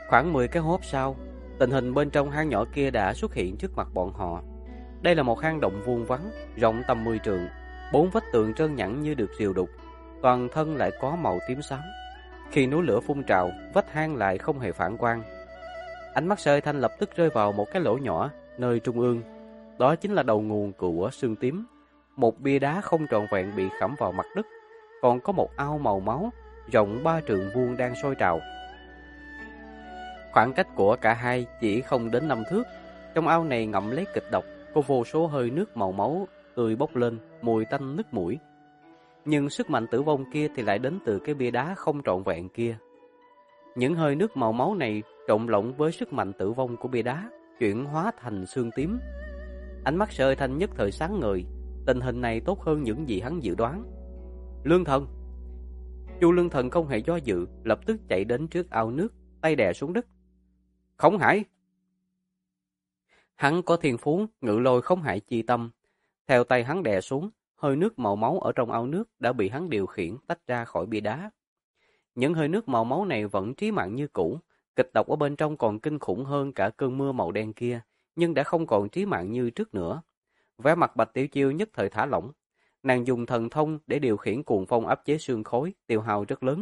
Khoảng 10 cái hô hấp sau, tình hình bên trong hang nhỏ kia đã xuất hiện trước mặt bọn họ. Đây là một hang động vuông vắn, rộng tầm 10 trượng, bốn vách tường trơn nhẵn như được rìu đục, toàn thân lại có màu tím xám. Khi núi lửa phun trào, vách hang lại không hề phản quang. Ánh mắt Sơ Thanh lập tức rơi vào một cái lỗ nhỏ nơi trung ương. Đó chính là đầu nguồn của xương tím. Một bia đá không trọn vẹn bị khảm vào mặt đất, còn có một ao màu máu rộng 3 trượng vuông đang sôi trào. Khoảng cách của cả hai chỉ không đến 5 thước. Trong ao này ngậm lấy kịch độc, có vô số hơi nước màu máu tươi bốc lên, mùi tanh nức mũi. Nhưng sức mạnh tử vong kia thì lại đến từ cái bia đá không trọn vẹn kia. Những hơi nước màu máu này trộn lẫn với sức mạnh tử vong của bia đá, chuyển hóa thành xương tím. Ánh mắt Sơ Thanh nhất thời sáng ngời, tình hình này tốt hơn những gì hắn dự đoán. Lương Thần! Chu Lương Thần không hề do dự, lập tức chạy đến trước ao nước, tay đè xuống đất. Khống Hải! Hắn có thiên phú ngự lôi khống hải chi tâm. Theo tay hắn đè xuống, hơi nước màu máu ở trong ao nước đã bị hắn điều khiển tách ra khỏi bia đá. Những hơi nước màu máu này vẫn trí mạng như cũ, kịch độc ở bên trong còn kinh khủng hơn cả cơn mưa màu đen kia, nhưng đã không còn trí mạng như trước nữa. Vẻ mặt Bạch Tiểu Chiêu nhất thời thả lỏng. Nàng dùng thần thông để điều khiển cuồng phong áp chế xương khối, tiêu hao rất lớn.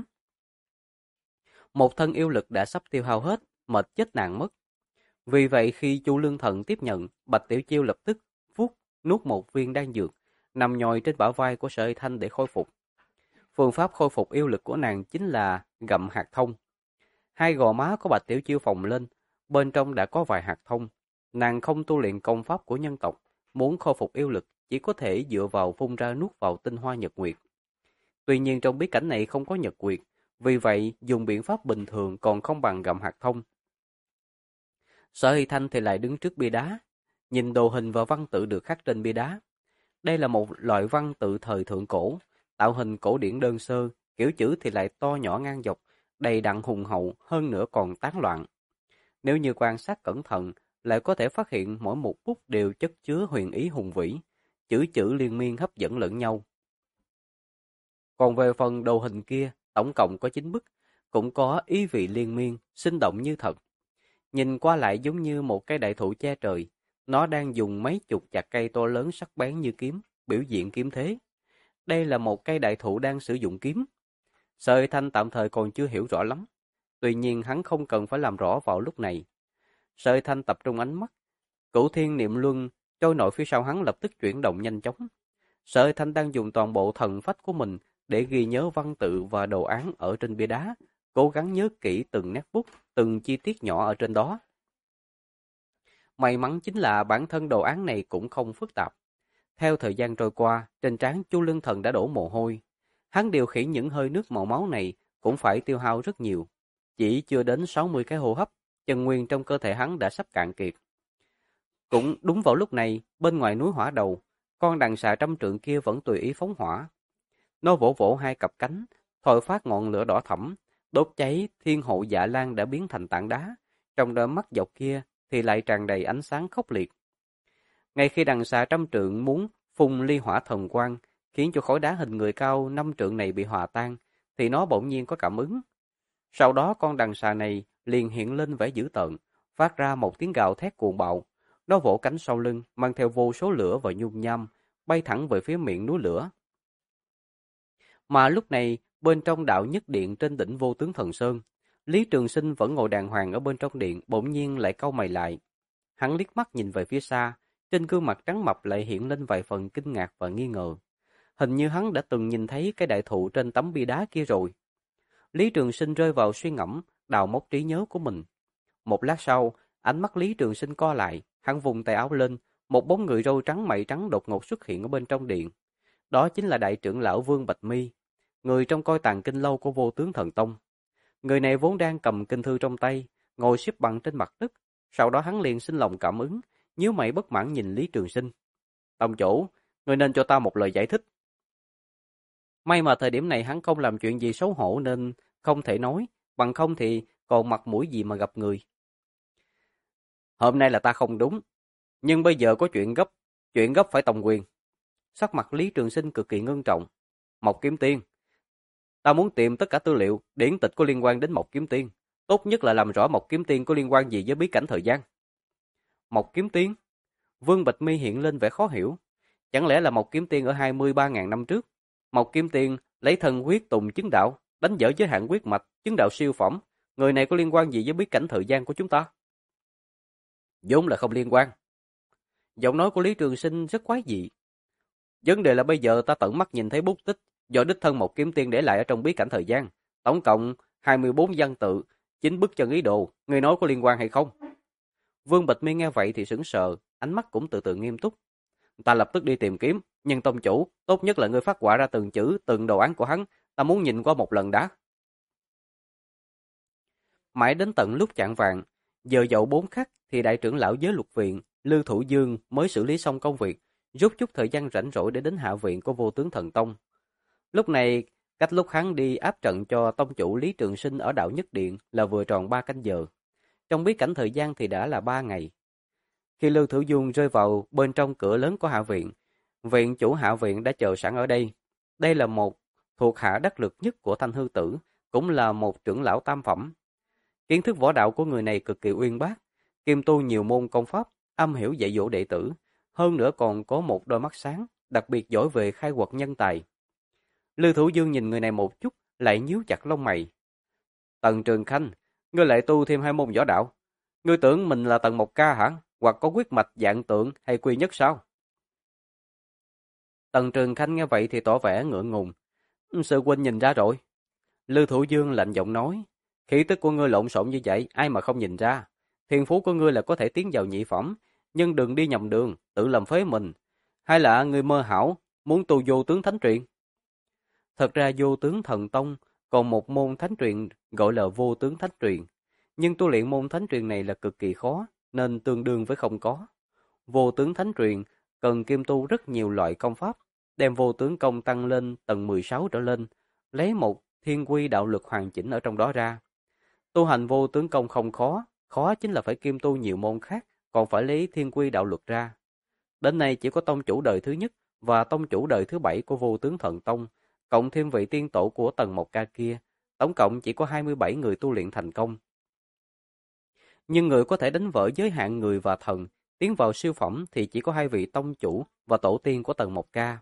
Một thân yêu lực đã sắp tiêu hao hết, mệt chết nàng mất. Vì vậy khi Chu Lương Thần tiếp nhận, Bạch Tiểu Chiêu lập tức nuốt một viên đan dược, nằm nhòi trên bả vai của Sợi Thanh để khôi phục. Phương pháp khôi phục yêu lực của nàng chính là gặm hạt thông. Hai gò má của Bạch Tiểu Chiêu phồng lên, bên trong đã có vài hạt thông. Nàng không tu luyện công pháp của nhân tộc, muốn khôi phục yêu lực chỉ có thể dựa vào phun ra nuốt vào tinh hoa nhật nguyệt. Tuy nhiên trong bí cảnh này không có nhật nguyệt, vì vậy dùng biện pháp bình thường còn không bằng gặm hạt thông. Sở Hy Thanh thì lại đứng trước bia đá, nhìn đồ hình và văn tự được khắc trên bia đá. Đây là một loại văn tự thời thượng cổ, tạo hình cổ điển đơn sơ, kiểu chữ thì lại to nhỏ ngang dọc, đầy đặn hùng hậu, hơn nữa còn tán loạn. Nếu như quan sát cẩn thận, lại có thể phát hiện mỗi một bút đều chất chứa huyền ý hùng vĩ, chữ chữ liên miên hấp dẫn lẫn nhau. Còn về phần đồ hình kia, tổng cộng có 9 bức, cũng có ý vị liên miên, sinh động như thật. Nhìn qua lại giống như một cây đại thụ che trời, nó đang dùng mấy chục chạc cây to lớn sắc bén như kiếm, biểu diễn kiếm thế. Đây là một cây đại thụ đang sử dụng kiếm. Sợi Thanh tạm thời còn chưa hiểu rõ lắm, tuy nhiên hắn không cần phải làm rõ vào lúc này. Sợi Thanh tập trung ánh mắt, Cửu Thiên Niệm Luân trôi nổi phía sau hắn lập tức chuyển động nhanh chóng. Sợi Thanh đang dùng toàn bộ thần phách của mình để ghi nhớ văn tự và đồ án ở trên bia đá, cố gắng nhớ kỹ từng nét bút, từng chi tiết nhỏ ở trên đó. May mắn chính là bản thân đồ án này cũng không phức tạp. Theo thời gian trôi qua, trên trán Chu Lương Thần đã đổ mồ hôi. Hắn điều khiển những hơi nước màu máu này cũng phải tiêu hao rất nhiều. Chỉ chưa đến 60 cái hô hấp, chân nguyên trong cơ thể hắn đã sắp cạn kiệt. Cũng đúng vào lúc này, bên ngoài núi Hỏa Đầu, con đằng xà trăm trượng kia vẫn tùy ý phóng hỏa. Nó vỗ vỗ hai cặp cánh, thổi phát ngọn lửa đỏ thẫm, đốt cháy thiên hộ dạ lan đã biến thành tảng đá, trong đôi mắt dọc kia thì lại tràn đầy ánh sáng khốc liệt. Ngay khi đằng xà trăm trượng muốn phun ly hỏa thần quang, khiến cho khối đá hình người cao 5 trượng này bị hòa tan, thì nó bỗng nhiên có cảm ứng. Sau đó con đằng xà này liền hiện lên vẻ dữ tợn, phát ra một tiếng gào thét cuồng bạo. Nó vỗ cánh sau lưng, mang theo vô số lửa và nhung nham, bay thẳng về phía miệng núi lửa. Mà lúc này, bên trong đạo nhất điện trên đỉnh Vô Tướng Thần Sơn, Lý Trường Sinh vẫn ngồi đàng hoàng ở bên trong điện, bỗng nhiên lại cau mày lại. Hắn liếc mắt nhìn về phía xa, trên gương mặt trắng mập lại hiện lên vài phần kinh ngạc và nghi ngờ. Hình như hắn đã từng nhìn thấy cái đại thụ trên tấm bia đá kia rồi. Lý Trường Sinh rơi vào suy ngẫm, đào móc trí nhớ của mình. Một lát sau, ánh mắt Lý Trường Sinh co lại, hắn vùng tay áo lên, một bóng người râu trắng mày trắng đột ngột xuất hiện ở bên trong điện. Đó chính là đại trưởng lão Vương Bạch Mi, người trong coi tàng kinh lâu của Vô Tướng Thần Tông. Người này vốn đang cầm kinh thư trong tay, ngồi xếp bằng trên mặt đất. Sau đó hắn liền sinh lòng cảm ứng, nhíu mày bất mãn nhìn Lý Trường Sinh. Tông chủ, người nên cho ta một lời giải thích. May mà thời điểm này hắn không làm chuyện gì xấu hổ nên không thể nói, bằng không thì còn mặt mũi gì mà gặp người. Hôm nay là ta không đúng, nhưng bây giờ có chuyện gấp phải tòng quyền. Sắc mặt Lý Trường Sinh cực kỳ ngưng trọng. Mộc Kiếm Tiên, ta muốn tìm tất cả tư liệu, điển tịch có liên quan đến Mộc Kiếm Tiên. Tốt nhất là làm rõ Mộc Kiếm Tiên có liên quan gì với bí cảnh thời gian. Mộc Kiếm Tiên? Vương Bạch Mi hiện lên vẻ khó hiểu. Chẳng lẽ là Mộc Kiếm Tiên ở 23.000 năm trước? Mộc Kiếm Tiên lấy thần huyết tùng chứng đạo, đánh dở giới hạn huyết mạch, chứng đạo siêu phẩm. Người này có liên quan gì với bí cảnh thời gian của chúng ta? Vốn là không liên quan. Giọng nói của Lý Trường Sinh rất quái dị. Vấn đề là bây giờ ta tận mắt nhìn thấy bút tích do đích thân Mộc Kiếm Tiên để lại ở trong bí cảnh thời gian. Tổng cộng 24 văn tự, 9 bức chân ý đồ. Người nói có liên quan hay không? Vương Bạch Mi nghe vậy thì sững sờ, ánh mắt cũng từ từ nghiêm túc. Ta lập tức đi tìm kiếm, nhưng tông chủ, tốt nhất là ngươi phát họa ra từng chữ, từng đồ án của hắn, ta muốn nhìn qua một lần đã. Mãi đến tận lúc chạng vạng, giờ dậu 4 khắc thì đại trưởng lão giới luật viện, Lưu Thủ Dương mới xử lý xong công việc, rút chút thời gian rảnh rỗi để đến hạ viện của Vô Tướng Thần Tông. Lúc này, cách lúc hắn đi áp trận cho tông chủ Lý Trường Sinh ở đạo Nhất Điện là vừa tròn 3 canh giờ. Trong bí cảnh thời gian thì đã là 3 ngày. Khi Lưu Thủ Dương rơi vào bên trong cửa lớn của hạ viện, viện chủ hạ viện đã chờ sẵn ở đây. Đây là một thuộc hạ đắc lực nhất của Thanh Hư Tử, cũng là một trưởng lão tam phẩm. Kiến thức võ đạo của người này cực kỳ uyên bác, kiêm tu nhiều môn công pháp, am hiểu dạy dỗ đệ tử, hơn nữa còn có một đôi mắt sáng, đặc biệt giỏi về khai quật nhân tài. Lưu Thủ Dương nhìn người này một chút, lại nhíu chặt lông mày. Tần Trường Khanh, ngươi lại tu thêm 2 môn võ đạo. Ngươi tưởng mình là Tần Mộc Ca hả? Hoặc có huyết mạch dạng tượng hay quy nhất sao? Tần Trường Khanh nghe vậy thì tỏ vẻ ngượng ngùng. Sư huynh nhìn ra rồi. Lưu Thủ Dương lạnh giọng nói. Khí tức của ngươi lộn xộn như vậy, ai mà không nhìn ra. Thiên phú của ngươi là có thể tiến vào nhị phẩm, nhưng đừng đi nhầm đường, tự làm phế mình. Hay là ngươi mơ hão, muốn tu vô tướng thánh truyền? Thật ra vô tướng thần tông còn một môn thánh truyền gọi là vô tướng thánh truyền. Nhưng tu luyện môn thánh truyền này là cực kỳ khó, nên tương đương với không có. Vô tướng thánh truyền cần kiêm tu rất nhiều loại công pháp, đem vô tướng công tăng lên tầng 16 trở lên, lấy một thiên quy đạo lực hoàn chỉnh ở trong đó ra. Tu hành vô tướng công không khó, khó chính là phải kiêm tu nhiều môn khác, còn phải lấy thiên quy đạo luật ra. Đến nay chỉ có tông chủ đời thứ nhất và tông chủ đời thứ 7 của vô tướng thần tông, cộng thêm vị tiên tổ của Tần Mộc Ca kia, tổng cộng chỉ có 27 người tu luyện thành công. Nhưng người có thể đánh vỡ giới hạn người và thần, tiến vào siêu phẩm thì chỉ có 2 vị tông chủ và tổ tiên của Tần Mộc Ca.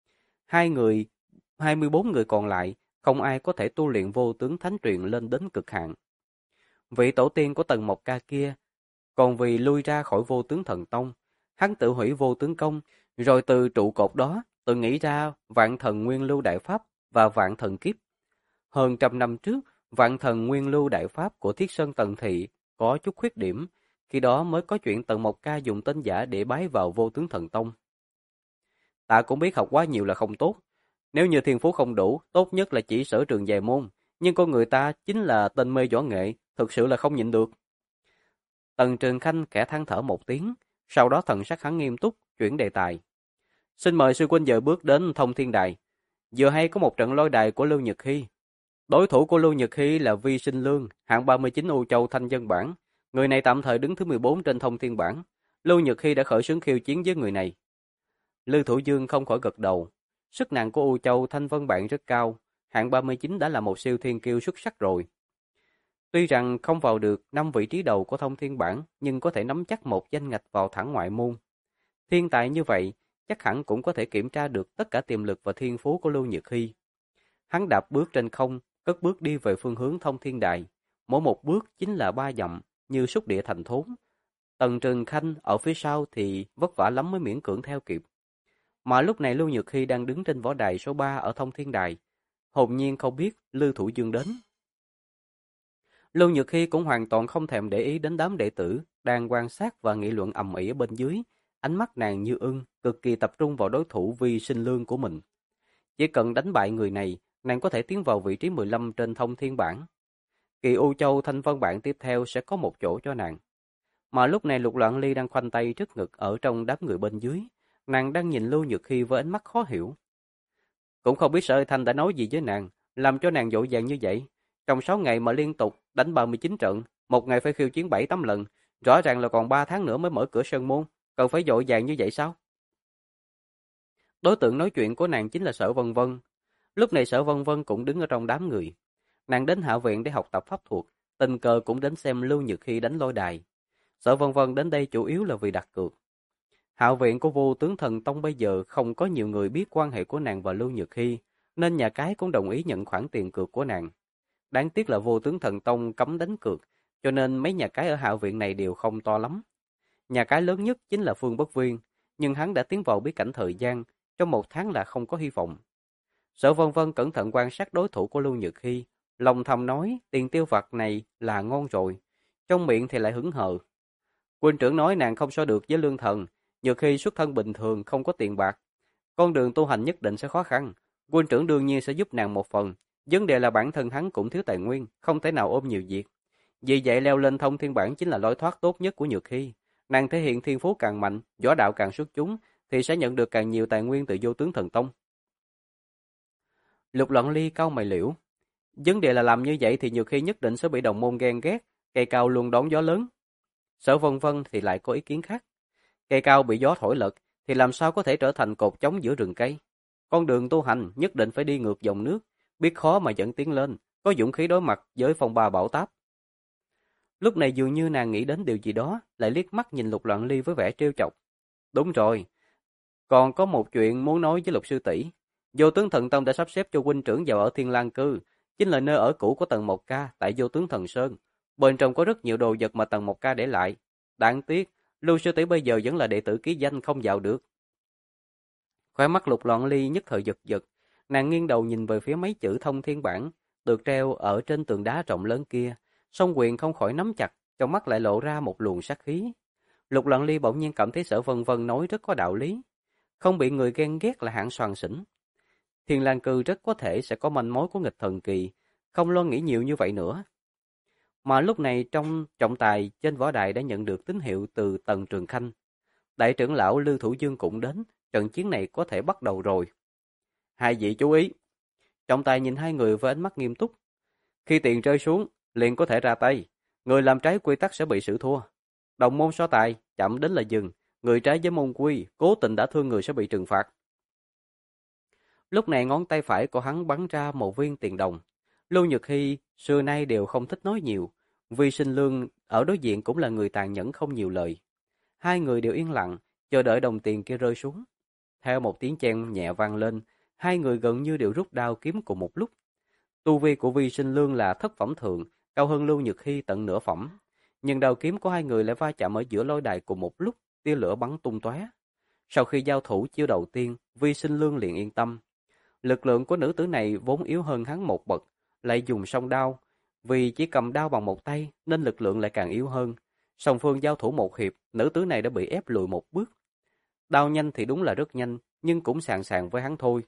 24 người còn lại, không ai có thể tu luyện vô tướng thánh truyền lên đến cực hạn. Vị tổ tiên của Tần Mộc Ca kia, còn vì lui ra khỏi vô tướng thần tông, hắn tự hủy vô tướng công, rồi từ trụ cột đó tự nghĩ ra vạn thần nguyên lưu đại pháp và vạn thần kiếp. Hơn trăm năm trước, vạn thần nguyên lưu đại pháp của Thiết Sơn Tần Thị có chút khuyết điểm, khi đó mới có chuyện Tần Mộc Ca dùng tên giả để bái vào vô tướng thần tông. Ta cũng biết học quá nhiều là không tốt, nếu như thiên phú không đủ, tốt nhất là chỉ sở trường vài môn, nhưng con người ta chính là tên mê võ nghệ, thực sự là không nhịn được. Tần Trường Khanh khẽ than thở một tiếng, sau đó thần sắc hắn nghiêm túc, chuyển đề tài. Xin mời sư huynh dời bước đến Thông Thiên Đài. Vừa hay có một trận lôi đài của Lưu Nhật Hy. Đối thủ của Lưu Nhật Hy là Vi Sinh Lương, hạng 39 U Châu Thanh Dân Bảng. Người này tạm thời đứng thứ 14 trên Thông Thiên Bảng. Lưu Nhật Hy đã khởi xướng khiêu chiến với người này. Lưu Thủ Dương không khỏi gật đầu. Sức nặng của U Châu Thanh Vân Bảng rất cao, hạng 39 đã là một siêu thiên kiêu xuất sắc rồi. Tuy rằng không vào được 5 vị trí đầu của Thông Thiên Bảng, nhưng có thể nắm chắc một danh ngạch vào thẳng ngoại môn. Thiên tài như vậy, chắc hẳn cũng có thể kiểm tra được tất cả tiềm lực và thiên phú của Lưu Nhật Hy. Hắn đạp bước trên không, cất bước đi về phương hướng Thông Thiên Đài. Mỗi một bước chính là 3 dặm, như xúc địa thành thốn. Tần Trường Khanh ở phía sau thì vất vả lắm mới miễn cưỡng theo kịp. Mà lúc này Lưu Nhật Hy đang đứng trên võ đài số 3 ở Thông Thiên Đài. Hồn nhiên không biết Lưu Thủ Dương đến. Lưu Nhật Hy cũng hoàn toàn không thèm để ý đến đám đệ tử đang quan sát và nghị luận ầm ĩ ở bên dưới. Ánh mắt nàng như ưng, cực kỳ tập trung vào đối thủ Vi Sinh Lương của mình. Chỉ cần đánh bại người này, nàng có thể tiến vào vị trí 15 trên Thông Thiên Bảng. Kỳ U Châu Thanh Vân Bảng tiếp theo sẽ có một chỗ cho nàng. Mà lúc này Lục Loạn Ly đang khoanh tay trước ngực ở trong đám người bên dưới. Nàng đang nhìn Lưu Nhật Hy với ánh mắt khó hiểu. Cũng không biết Sở Thanh đã nói gì với nàng, làm cho nàng vội vàng như vậy. Trong 6 ngày mà liên tục đánh 39 trận, một ngày phải khiêu chiến 7-8 lần, rõ ràng là còn 3 tháng nữa mới mở cửa sơn môn, cần phải vội vàng như vậy sao? Đối tượng nói chuyện của nàng chính là Sở Vân Vân. Lúc này Sở Vân Vân cũng đứng ở trong đám người. Nàng đến hạ viện để học tập pháp thuật, tình cờ cũng đến xem Lưu Nhược Hy đánh lôi đài. Sở Vân Vân đến đây chủ yếu là vì đặt cược. Hạo viện của Vô Tướng Thần Tông bây giờ không có nhiều người biết quan hệ của nàng và Lưu Nhược Hy, nên nhà cái cũng đồng ý nhận khoản tiền cược của nàng. Đáng tiếc là Vô Tướng Thần Tông cấm đánh cược, cho nên mấy nhà cái ở Hạo viện này đều không to lắm. Nhà cái lớn nhất chính là Phương Bất Viên, nhưng hắn đã tiến vào bí cảnh thời gian, trong 1 tháng là không có hy vọng. Sở Vân Vân cẩn thận quan sát đối thủ của Lưu Nhược Hy, lòng thầm nói tiền tiêu vặt này là ngon rồi, trong miệng thì lại hững hờ. Huynh trưởng nói nàng không so được với Lương Thần, Nhược Hy xuất thân bình thường không có tiền bạc, con đường tu hành nhất định sẽ khó khăn. Huynh trưởng đương nhiên sẽ giúp nàng một phần, vấn đề là bản thân hắn cũng thiếu tài nguyên, không thể nào ôm nhiều việc. Vì vậy leo lên thông thiên bản chính là lối thoát tốt nhất của Nhược Hy. Nàng thể hiện thiên phú càng mạnh, võ đạo càng xuất chúng, thì sẽ nhận được càng nhiều tài nguyên từ Vô Tướng Thần Tông. Lục Loạn Ly cau mày liễu. Vấn đề là làm như vậy thì Nhược Hy nhất định sẽ bị đồng môn ghen ghét, cây cao luôn đón gió lớn. Sở Vân Vân thì lại có ý kiến khác. Cây cao bị gió thổi lật thì làm sao có thể trở thành cột chống giữa rừng cây. Con đường tu hành nhất định phải đi ngược dòng nước, biết khó mà vẫn tiến lên, có dũng khí đối mặt với phong ba bão táp. Lúc này dường như nàng nghĩ đến điều gì đó, lại liếc mắt nhìn Lục Loạn Ly với vẻ trêu chọc. Đúng rồi, còn có một chuyện muốn nói với Lục sư tỷ. Vô Tướng Thần Tông đã sắp xếp cho huynh trưởng vào ở Thiên Lang Cư, chính là nơi ở cũ của Tần Mộc Ca tại Vô Tướng Thần Sơn. Bên trong có rất nhiều đồ vật mà Tần Mộc Ca để lại. Đáng tiếc, Lưu sư tỷ bây giờ vẫn là đệ tử ký danh không vào được. Khóe mắt Lục Loạn Ly nhất thời giật giật, nàng nghiêng đầu nhìn về phía mấy chữ thông thiên bản được treo ở trên tường đá rộng lớn kia, song quyền không khỏi nắm chặt, trong mắt lại lộ ra một luồng sát khí. Lục Loạn Ly bỗng nhiên cảm thấy Sở Vân Vân nói rất có đạo lý, không bị người ghen ghét là hạng soàn xỉn. Thiên Lang Cư rất có thể sẽ có manh mối của nghịch thần kỳ, không lo nghĩ nhiều như vậy nữa. Mà lúc này trong trọng tài trên võ đài đã nhận được tín hiệu từ Tần Trường Khanh. Đại trưởng lão Lưu Thủ Dương cũng đến, trận chiến này có thể bắt đầu rồi. Hai vị chú ý. Trọng tài nhìn hai người với ánh mắt nghiêm túc. Khi tiền rơi xuống, liền có thể ra tay. Người làm trái quy tắc sẽ bị xử thua. Đồng môn so tài, chậm đến là dừng. Người trái với môn quy, cố tình đã thương người sẽ bị trừng phạt. Lúc này ngón tay phải của hắn bắn ra một viên tiền đồng. Lưu Nhược Hy xưa nay đều không thích nói nhiều. Vi Sinh Lương ở đối diện cũng là người tàn nhẫn không nhiều lời. Hai người đều yên lặng, chờ đợi đồng tiền kia rơi xuống. Theo một tiếng chen nhẹ vang lên, hai người gần như đều rút đao kiếm cùng một lúc. Tu vi của Vi Sinh Lương là thất phẩm thượng, cao hơn Lưu Nhược Hy tận nửa phẩm. Nhưng đao kiếm của hai người lại va chạm ở giữa lôi đài cùng một lúc, tia lửa bắn tung tóe. Sau khi giao thủ chiêu đầu tiên, Vi Sinh Lương liền yên tâm. Lực lượng của nữ tử này vốn yếu hơn hắn một bậc, lại dùng song đao. Vì chỉ cầm đao bằng một tay nên lực lượng lại càng yếu hơn. Song phương giao thủ một hiệp, nữ tử này đã bị ép lùi một bước. Đao nhanh thì đúng là rất nhanh, nhưng cũng sàn sàn với hắn thôi.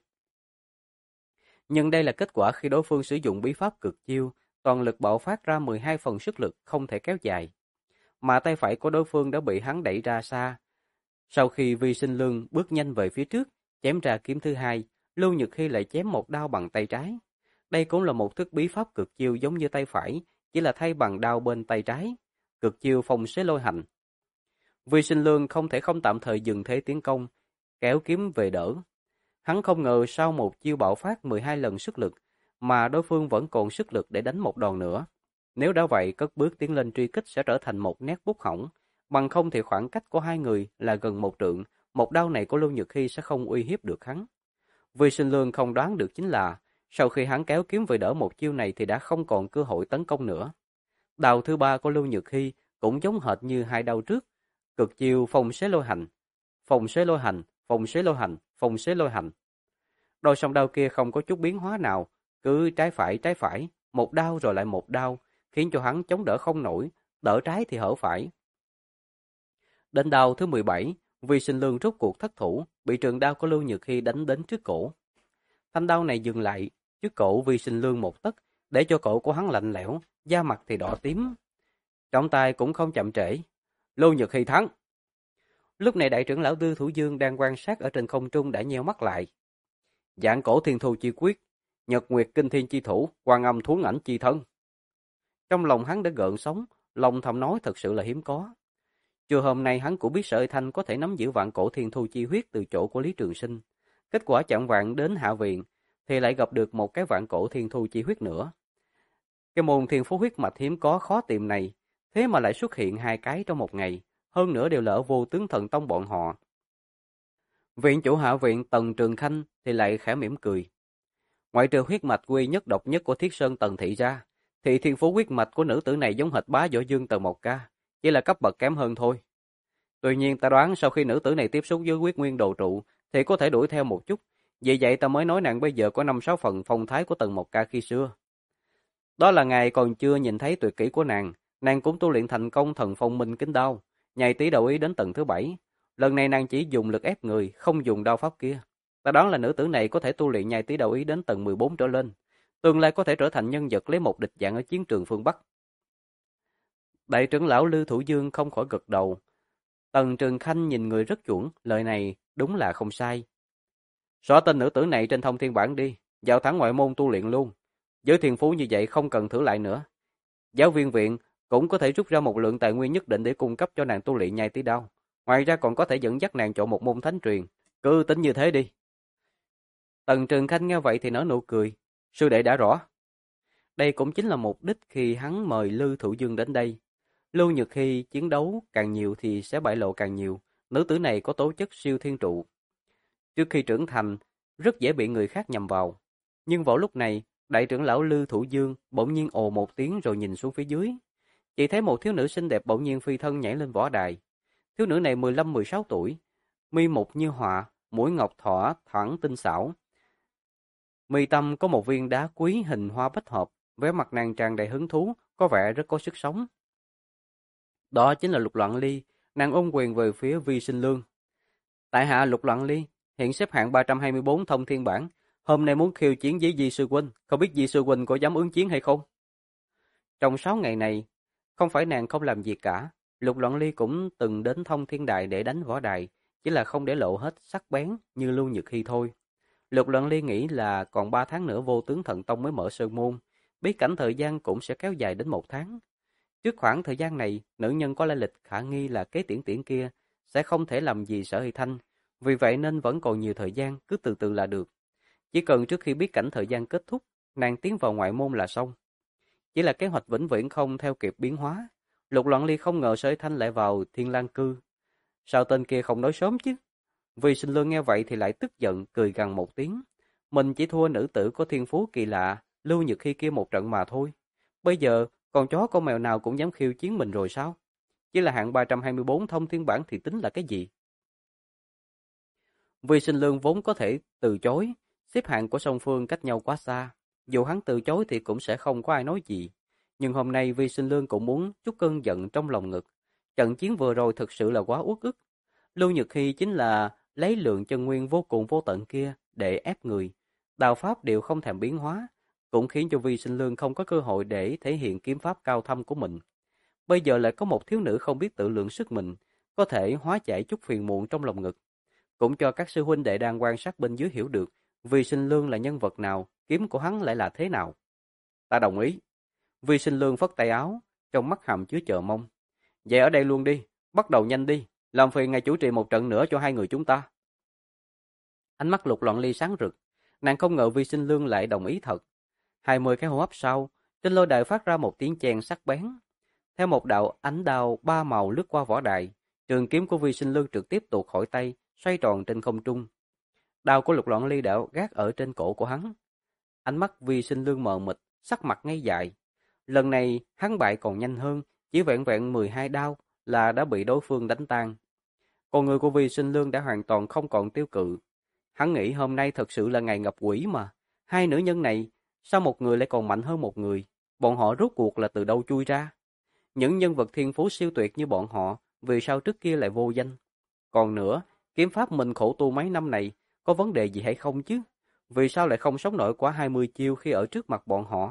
Nhưng đây là kết quả khi đối phương sử dụng bí pháp cực chiêu, toàn lực bạo phát ra 12 phần sức lực không thể kéo dài. Mà tay phải của đối phương đã bị hắn đẩy ra xa. Sau khi Vi Sinh Lương bước nhanh về phía trước, chém ra kiếm thứ hai, Lưu Nhược Hy lại chém một đao bằng tay trái. Đây cũng là một thức bí pháp cực chiêu giống như tay phải, chỉ là thay bằng đao bên tay trái. Cực chiêu phong xế lôi hành. Vi Sinh Lương không thể không tạm thời dừng thế tiến công, kéo kiếm về đỡ. Hắn không ngờ sau một chiêu bạo phát 12 lần sức lực, mà đối phương vẫn còn sức lực để đánh một đòn nữa. Nếu đã vậy, cất bước tiến lên truy kích sẽ trở thành một nét bút hỏng, bằng không thì khoảng cách của hai người là gần một trượng, một đao này của Lưu Nhược Hy sẽ không uy hiếp được hắn. Vi Sinh Lương không đoán được chính là, sau khi hắn kéo kiếm về đỡ một chiêu này thì đã không còn cơ hội tấn công nữa. Đao thứ ba của Lưu Nhược Hy cũng giống hệt như hai đao trước, cực chiêu phong xế lôi hành, phong xế lôi hành, phong xế lôi hành, phong xế lôi hành. Đôi song đao kia không có chút biến hóa nào, cứ trái phải, một đao rồi lại một đao, khiến cho hắn chống đỡ không nổi, đỡ trái thì hở phải. Đến đao thứ 17, Vi Sinh Lương rút cuộc thất thủ, bị trường đao của Lưu Nhược Hy đánh đến trước cổ. Thanh đao này dừng lại trước cổ Vi Sinh Lương một tấc, để cho cổ của hắn lạnh lẽo, da mặt thì đỏ tím. Trọng tài cũng không chậm trễ, Lưu Nhược Hy thắng. Lúc này đại trưởng lão Tư Thủ Dương đang quan sát ở trên không trung đã nheo mắt lại. Vạn cổ thiên thu chi quyết, nhật nguyệt kinh thiên chi thủ, quan âm thuấn ảnh chi thân. Trong lòng hắn đã gợn sóng, lòng thầm nói thật sự là hiếm có. Trưa hôm nay hắn cũng biết Sở Ê Thanh có thể nắm giữ vạn cổ thiên thu chi huyết từ chỗ của Lý Trường Sinh. Kết quả chặn vạn đến Hạ Viện, thì lại gặp được một cái vạn cổ thiên thu chi huyết nữa. Cái môn thiên phú huyết mạch hiếm có khó tìm này, thế mà lại xuất hiện 2 cái trong một ngày, hơn nữa đều là ở Vô Tướng Thần Tông bọn họ. Viện chủ Hạ viện Tần Trường Khanh thì lại khẽ mỉm cười. Ngoại trừ huyết mạch duy nhất độc nhất của Thiết Sơn Tần Thị ra, thì thiên phú huyết mạch của nữ tử này giống hệt bá võ dương Tần Mộc Ca, chỉ là cấp bậc kém hơn thôi. Tuy nhiên ta đoán sau khi nữ tử này tiếp xúc với huyết nguyên đồ trụ, thì có thể đuổi theo một chút, vì vậy ta mới nói nàng bây giờ có 5-6 phần phong thái của Tần Mộc Ca khi xưa. Đó là ngày còn chưa nhìn thấy tuyệt kỹ của nàng cũng tu luyện thành công thần phong minh kính đao, nhảy tí đầu ý đến tầng thứ 7. Lần này nàng chỉ dùng lực ép người, không dùng đao pháp kia. Ta đoán là nữ tử này có thể tu luyện nhảy tí đầu ý đến tầng 14 trở lên, tương lai có thể trở thành nhân vật lấy một địch dạng ở chiến trường phương Bắc. Đại trưởng lão Lư Thủ Dương không khỏi gật đầu. Tần Trường Khanh nhìn người rất chuẩn, lời này đúng là không sai. Xóa tên nữ tử này trên thông thiên bản đi, vào thẳng ngoại môn tu luyện luôn. Với thiên phú như vậy không cần thử lại nữa. Giáo viên viện cũng có thể rút ra một lượng tài nguyên nhất định để cung cấp cho nàng tu luyện nhai tí đao. Ngoài ra còn có thể dẫn dắt nàng chọn một môn thánh truyền. Cứ tính như thế đi. Tần Trường Khanh nghe vậy thì nở nụ cười. Sư đệ đã rõ. Đây cũng chính là mục đích khi hắn mời Lư Thủ Dương đến đây. Lưu Nhược Hy chiến đấu càng nhiều thì sẽ bại lộ càng nhiều. Nữ tử này có tố chất siêu thiên trụ. Trước khi trưởng thành, rất dễ bị người khác nhầm vào. Nhưng vào lúc này, đại trưởng lão Lư Thủ Dương bỗng nhiên ồ một tiếng rồi nhìn xuống phía dưới. Chỉ thấy một thiếu nữ xinh đẹp bỗng nhiên phi thân nhảy lên võ đài. Thiếu nữ này 15-16 tuổi, mi mục như họa, mũi ngọc thỏ thẳng tinh xảo. Mi tâm có một viên đá quý hình hoa bách hợp, vẻ mặt nàng tràn đầy hứng thú, có vẻ rất có sức sống. Đó chính là Lục Loạn Ly, nàng ôm quyền về phía Vi Sinh Lương. Tại hạ Lục Loạn Ly, hiện xếp hạng 324 thông thiên bản, hôm nay muốn khiêu chiến với Di Sư Huynh, không biết Di Sư Huynh có dám ứng chiến hay không? Trong 6 ngày này, không phải nàng không làm gì cả, Lục Loạn Ly cũng từng đến thông thiên đài để đánh võ đài, chỉ là không để lộ hết sắc bén như Lưu Nhược Hy thôi. Lục Loạn Ly nghĩ là còn 3 tháng nữa Vô Tướng Thần Tông mới mở sơn môn, bí cảnh thời gian cũng sẽ kéo dài đến 1 tháng. Trước khoảng thời gian này, nữ nhân có lai lịch khả nghi là Kế Tiễn Tiễn kia sẽ không thể làm gì Sở Hy Thanh, vì vậy nên vẫn còn nhiều thời gian, cứ từ từ là được. Chỉ cần trước khi bí cảnh thời gian kết thúc, nàng tiến vào ngoại môn là xong. Chỉ là kế hoạch vĩnh viễn không theo kịp biến hóa. Lục Loạn Ly không ngờ Sở Hy Thanh lại vào Thiên Lang Cư. Sao tên kia không nói sớm chứ? Vì Sinh Lương nghe vậy thì lại tức giận, cười gằn một tiếng. Mình chỉ thua nữ tử có thiên phú kỳ lạ, Lưu Nhược Hy kia một trận mà thôi. Bây giờ, con chó con mèo nào cũng dám khiêu chiến mình rồi sao? Chỉ là hạng 324 thông thiên bản thì tính là cái gì? Vì Sinh Lương vốn có thể từ chối, xếp hạng của song phương cách nhau quá xa. Dù hắn từ chối thì cũng sẽ không có ai nói gì. Nhưng hôm nay Vi Sinh Lương cũng muốn chút cơn giận trong lòng ngực. Trận chiến vừa rồi thực sự là quá uất ức. Lưu Nhược Hy chính là lấy lượng chân nguyên vô cùng vô tận kia để ép người. Đạo pháp đều không thèm biến hóa, cũng khiến cho Vi Sinh Lương không có cơ hội để thể hiện kiếm pháp cao thâm của mình. Bây giờ lại có một thiếu nữ không biết tự lượng sức mình, có thể hóa giải chút phiền muộn trong lòng ngực. Cũng cho các sư huynh đệ đang quan sát bên dưới hiểu được Vi Sinh Lương là nhân vật nào, kiếm của hắn lại là thế nào. Ta đồng ý. Vi Sinh Lương phất tay áo, trong mắt hàm chứa chờ mong. Vậy ở đây luôn đi, bắt đầu nhanh đi, làm phiền ngài chủ trì một trận nữa cho hai người chúng ta. Ánh mắt Lục Loạn Ly sáng rực, nàng không ngờ Vi Sinh Lương lại đồng ý thật. 20 cái hô hấp sau, trên lôi đài phát ra một tiếng chèn sắc bén. Theo một đạo ánh đao ba màu lướt qua võ đài, trường kiếm của Vi Sinh Lương trực tiếp tuột khỏi tay, xoay tròn trên không trung. Đao của Lục Loạn Ly đã gác ở trên cổ của hắn. Ánh mắt Vi Sinh Lương mờ mịt, sắc mặt ngây dại. Lần này hắn bại còn nhanh hơn, chỉ vẹn vẹn 12 đao là đã bị đối phương đánh tan. Con người của Vi Sinh Lương đã hoàn toàn không còn tiêu cự. Hắn nghĩ hôm nay thật sự là ngày ngập quỷ mà. Hai nữ nhân này, sao một người lại còn mạnh hơn một người? Bọn họ rốt cuộc là từ đâu chui ra? Những nhân vật thiên phú siêu tuyệt như bọn họ, vì sao trước kia lại vô danh? Còn nữa, kiếm pháp mình khổ tu mấy năm này, có vấn đề gì hay không chứ? Vì sao lại không sống nổi quá 20 chiêu khi ở trước mặt bọn họ?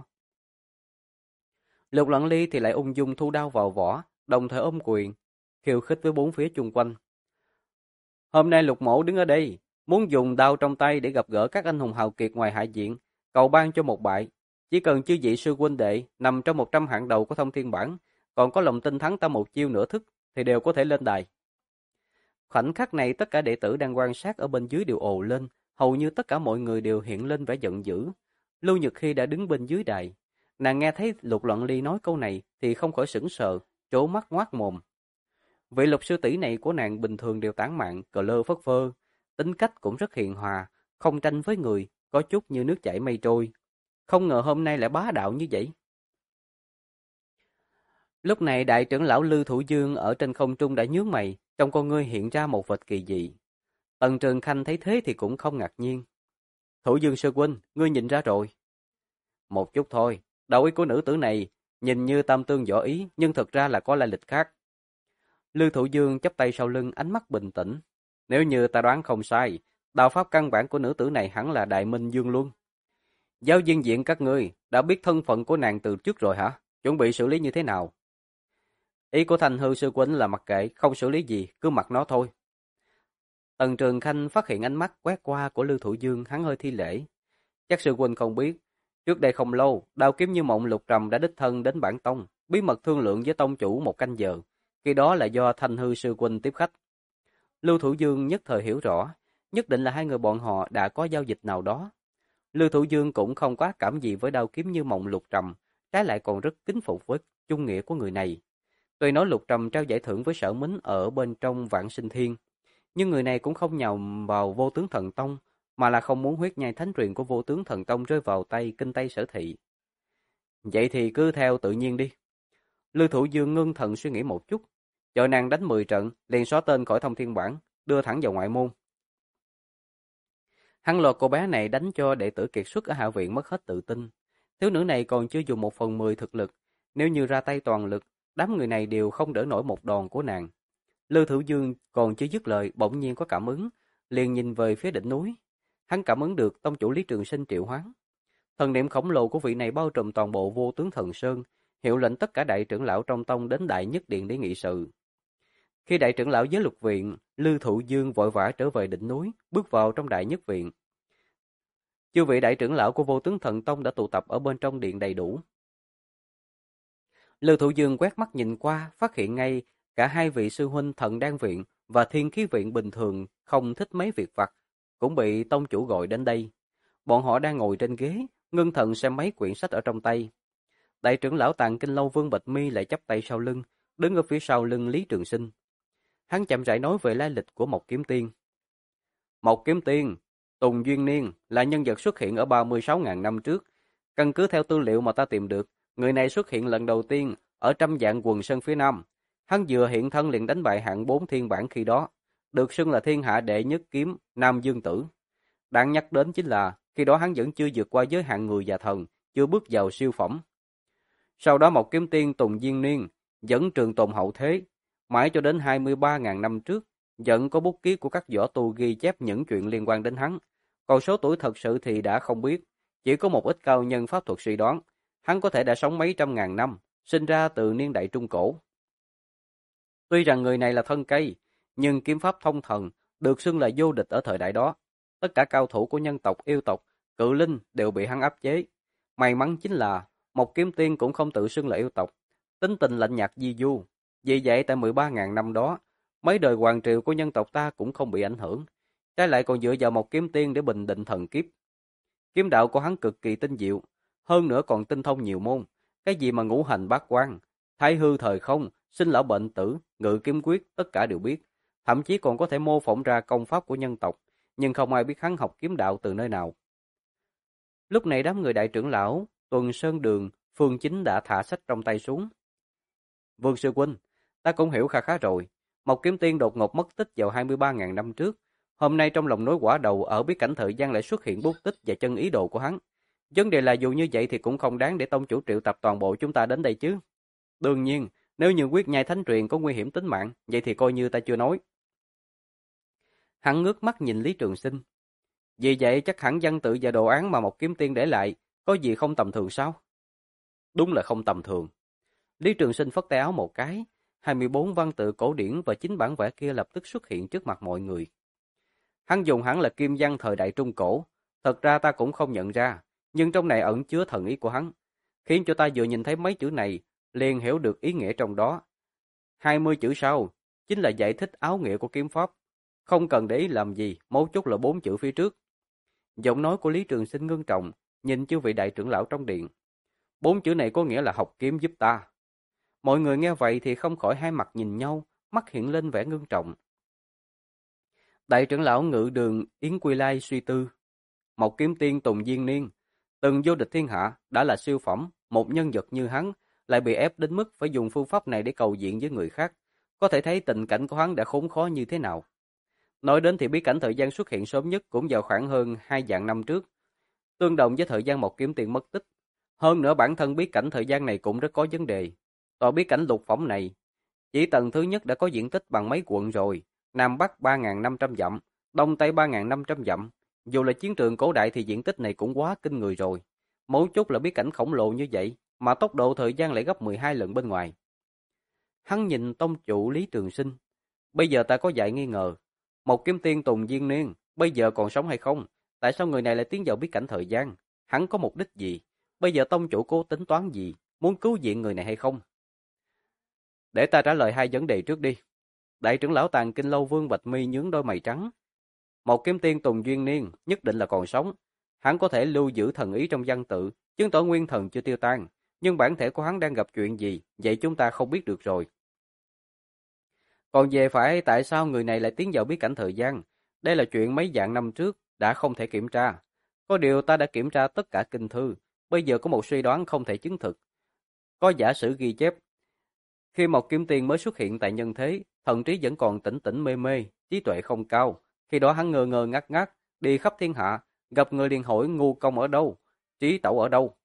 Lục Loạn Ly thì lại ung dung thu đao vào vỏ, đồng thời ôm quyền, khiêu khích với bốn phía chung quanh. Hôm nay Lục Mỗ đứng ở đây, muốn dùng đao trong tay để gặp gỡ các anh hùng hào kiệt ngoài hạ diện, cầu ban cho một bại. Chỉ cần chư vị sư huynh đệ nằm trong 100 hạng đầu của thông thiên bản, còn có lòng tin thắng ta một chiêu nửa thức, thì đều có thể lên đài. Khoảnh khắc này tất cả đệ tử đang quan sát ở bên dưới đều ồ lên, hầu như tất cả mọi người đều hiện lên vẻ giận dữ. Lưu Nhược Hy đã đứng bên dưới đài, Nàng nghe thấy Lục Luận Ly nói câu này thì không khỏi sững sờ, trố mắt ngoác mồm. Vị Lục sư tỷ này của nàng bình thường đều tản mạn, cờ lơ phất phơ, tính cách cũng rất hiền hòa, không tranh với người, có chút như nước chảy mây trôi. Không ngờ hôm nay lại bá đạo như vậy. Lúc này đại trưởng lão Lư Thủ Dương ở trên không trung đã nhướng mày, trong con ngươi hiện ra một vệt kỳ dị. Tần Trường Khanh thấy thế thì cũng không ngạc nhiên. Thủ Dương sư huynh, ngươi nhìn ra rồi. Một chút thôi, đầu ý của nữ tử này nhìn như tam tương võ ý, nhưng thực ra là có lai lịch khác. Lư Thủ Dương chắp tay sau lưng, ánh mắt bình tĩnh. Nếu như ta đoán không sai, đạo pháp căn bản của nữ tử này hẳn là Đại Minh Dương Luân. Giáo viên diện các ngươi đã biết thân phận của nàng từ trước rồi hả? Chuẩn bị xử lý như thế nào? Ý của Thành Hư sư huynh là mặc kệ, không xử lý gì, cứ mặc nó thôi. Tần Trường Khanh phát hiện ánh mắt quét qua của Lư Thủ Dương, hắn hơi thi lễ. Chắc sư huynh không biết, trước đây không lâu, Đao Kiếm Như Mộng Lục Trầm đã đích thân đến bản tông, bí mật thương lượng với tông chủ một canh giờ. Khi đó là do Thanh Hư sư huynh tiếp khách. Lưu Thủ Dương nhất thời hiểu rõ, nhất định là hai người bọn họ đã có giao dịch nào đó. Lưu Thủ Dương cũng không quá cảm gì với Đao Kiếm Như Mộng Lục Trầm, trái lại còn rất kính phục với chung nghĩa của người này. Tuy nói Lục Trầm trao giải thưởng với Sở Mính ở bên trong Vạn Sinh Thiên, nhưng người này cũng không nhằm vào Vô Tướng Thần Tông, mà là không muốn huyết nhai thánh truyền của Vô Tướng Thần Tông rơi vào tay Kinh Tây Sở Thị. Vậy thì cứ theo tự nhiên đi. Lưu Thủ Dương ngưng thần suy nghĩ một chút, chờ nàng đánh 10 trận, liền xóa tên khỏi thông thiên bảng, đưa thẳng vào ngoại môn. Hắn lo cô bé này đánh cho đệ tử kiệt xuất ở Hạ viện mất hết tự tin. Thiếu nữ này còn chưa dùng 1/10 thực lực, nếu như ra tay toàn lực, đám người này đều không đỡ nổi một đòn của nàng. Lưu Thủ Dương còn chưa dứt lời, bỗng nhiên có cảm ứng, liền nhìn về phía đỉnh núi. Hắn cảm ứng được tông chủ Lý Trường Sinh triệu hoán. Thần niệm khổng lồ của vị này bao trùm toàn bộ Vô Tướng Thần Sơn, hiệu lệnh tất cả đại trưởng lão trong tông đến Đại Nhất Điện để nghị sự. Khi đại trưởng lão với Lục Viện, Lưu Thủ Dương vội vã trở về đỉnh núi, bước vào trong Đại Nhất Viện. Chư vị đại trưởng lão của Vô Tướng Thần Tông đã tụ tập ở bên trong điện đầy đủ. Lưu Thủ Dương quét mắt nhìn qua, phát hiện ngay cả hai vị sư huynh Thần Đan Viện và Thiên Khí Viện bình thường không thích mấy việc vặt, cũng bị tông chủ gọi đến đây. Bọn họ đang ngồi trên ghế, ngưng thần xem mấy quyển sách ở trong tay. Đại trưởng lão Tàng Kinh Lâu Vương Bạch Mi lại chắp tay sau lưng, đứng ở phía sau lưng Lý Trường Sinh. Hắn chậm rãi nói về lai lịch của Mộc Kiếm Tiên. Mộc Kiếm Tiên, Tùng Duyên Niên là nhân vật xuất hiện ở 36.000 năm trước. Căn cứ theo tư liệu mà ta tìm được, người này xuất hiện lần đầu tiên ở Trăm Vạn Quần Sơn phía Nam. Hắn vừa hiện thân liền đánh bại hạng 4 thiên bản khi đó, được xưng là thiên hạ đệ nhất kiếm Nam Dương Tử. Đáng nhắc đến chính là khi đó hắn vẫn chưa vượt qua giới hạn người và thần, chưa bước vào siêu phẩm. Sau đó Mộc Kiếm Tiên Tùng Duyên Niên vẫn trường tồn hậu thế, mãi cho đến 23.000 năm trước, vẫn có bút ký của các võ tu ghi chép những chuyện liên quan đến hắn. Còn số tuổi thật sự thì đã không biết, chỉ có một ít cao nhân pháp thuật suy đoán, hắn có thể đã sống mấy trăm ngàn năm, sinh ra từ niên đại Trung Cổ. Tuy rằng người này là thân cây, nhưng kiếm pháp thông thần, được xưng là vô địch ở thời đại đó. Tất cả cao thủ của nhân tộc, yêu tộc, cự linh đều bị hắn áp chế. May mắn chính là, Mộc Kiếm Tiên cũng không tự xưng là yêu tộc, tính tình lạnh nhạt di du. Vì vậy tại 13.000 năm đó, mấy đời hoàng triều của nhân tộc ta cũng không bị ảnh hưởng, trái lại còn dựa vào Mộc Kiếm Tiên để bình định thần kiếp. Kiếm đạo của hắn cực kỳ tinh diệu, hơn nữa còn tinh thông nhiều môn, cái gì mà ngũ hành bát quang, thái hư thời không, sinh lão bệnh tử, ngự kiếm quyết, tất cả đều biết, thậm chí còn có thể mô phỏng ra công pháp của nhân tộc, nhưng không ai biết hắn học kiếm đạo từ nơi nào. Lúc này đám người đại trưởng lão, Tuần Sơn Đường, Phương Chính đã thả sách trong tay xuống. Vương sư huynh, ta cũng hiểu kha khá rồi, Mộc Kiếm Tiên đột ngột mất tích vào 23.000 năm trước, hôm nay trong lòng núi Quả Đầu ở bí cảnh thời gian lại xuất hiện bút tích và chân ý đồ của hắn. Vấn đề là dù như vậy thì cũng không đáng để tông chủ triệu tập toàn bộ chúng ta đến đây chứ. Đương nhiên, nếu như quyết nhai thánh truyền có nguy hiểm tính mạng, vậy thì coi như ta chưa nói. Hắn ngước mắt nhìn Lý Trường Sinh. Vì vậy chắc hẳn văn tự và đồ án mà Mộc Kiếm Tiên để lại có gì không tầm thường sao? Đúng là không tầm thường. Lý Trường Sinh phất tay áo một cái, 24 văn tự cổ điển và 9 bản vẽ kia lập tức xuất hiện trước mặt mọi người. Hắn dùng hẳn là kim văn thời đại Trung Cổ, thật ra ta cũng không nhận ra, nhưng trong này ẩn chứa thần ý của hắn, khiến cho ta vừa nhìn thấy mấy chữ này, liền hiểu được ý nghĩa trong đó. 20 chữ sau, chính là giải thích áo nghĩa của kiếm pháp, không cần để ý làm gì, mấu chốt là 4 chữ phía trước. Giọng nói của Lý Trường Sinh ngưng trọng, nhìn chư vị đại trưởng lão trong điện. 4 chữ này có nghĩa là học kiếm giúp ta. Mọi người nghe vậy thì không khỏi hai mặt nhìn nhau, mắt hiện lên vẻ ngưng trọng. Đại trưởng lão Ngự Đường Yến Quy Lai suy tư. Một kiếm tiên Tùng Diên Niên, từng vô địch thiên hạ, đã là siêu phẩm, một nhân vật như hắn, lại bị ép đến mức phải dùng phương pháp này để cầu diện với người khác. Có thể thấy tình cảnh của hắn đã khốn khó như thế nào. Nói đến thì bí cảnh thời gian xuất hiện sớm nhất cũng vào khoảng hơn 2 vạn năm trước, tương đồng với thời gian một kiếm tiền mất tích. Hơn nữa bản thân bí cảnh thời gian này cũng rất có vấn đề. Tòa bí cảnh lục phẩm này, chỉ tầng thứ nhất đã có diện tích bằng mấy quận rồi, Nam Bắc 3.500 dặm, Đông Tây 3.500 dặm. Dù là chiến trường cổ đại thì diện tích này cũng quá kinh người rồi. Mấu chốt là bí cảnh khổng lồ như vậy, mà tốc độ thời gian lại gấp 12 lần bên ngoài. Hắn nhìn tông chủ Lý Trường Sinh. Bây giờ ta có vài nghi ngờ. Một kiếm tiên Tùng Diên Niên, bây giờ còn sống hay không? Tại sao người này lại tiến vào bí cảnh thời gian? Hắn có mục đích gì? Bây giờ tông chủ cố tính toán gì? Muốn cứu viện người này hay không? Để ta trả lời hai vấn đề trước đi. Đại trưởng lão Tàng Kinh Lâu Vương Bạch Mi nhướng đôi mày trắng. Một kiếm tiên Tùng Duyên Niên nhất định là còn sống. Hắn có thể lưu giữ thần ý trong văn tự, chứng tỏ nguyên thần chưa tiêu tan. Nhưng bản thể của hắn đang gặp chuyện gì, vậy chúng ta không biết được rồi. Còn về phải tại sao người này lại tiến vào bí cảnh thời gian, đây là chuyện mấy vạn năm trước, đã không thể kiểm tra. Có điều ta đã kiểm tra tất cả kinh thư, bây giờ có một suy đoán không thể chứng thực. Có giả sử ghi chép, khi một kiếm tiên mới xuất hiện tại nhân thế, thần trí vẫn còn tỉnh tỉnh mê mê, trí tuệ không cao. Khi đó hắn ngơ ngơ ngác ngác, đi khắp thiên hạ, gặp người liền hỏi ngu công ở đâu, trí tẩu ở đâu.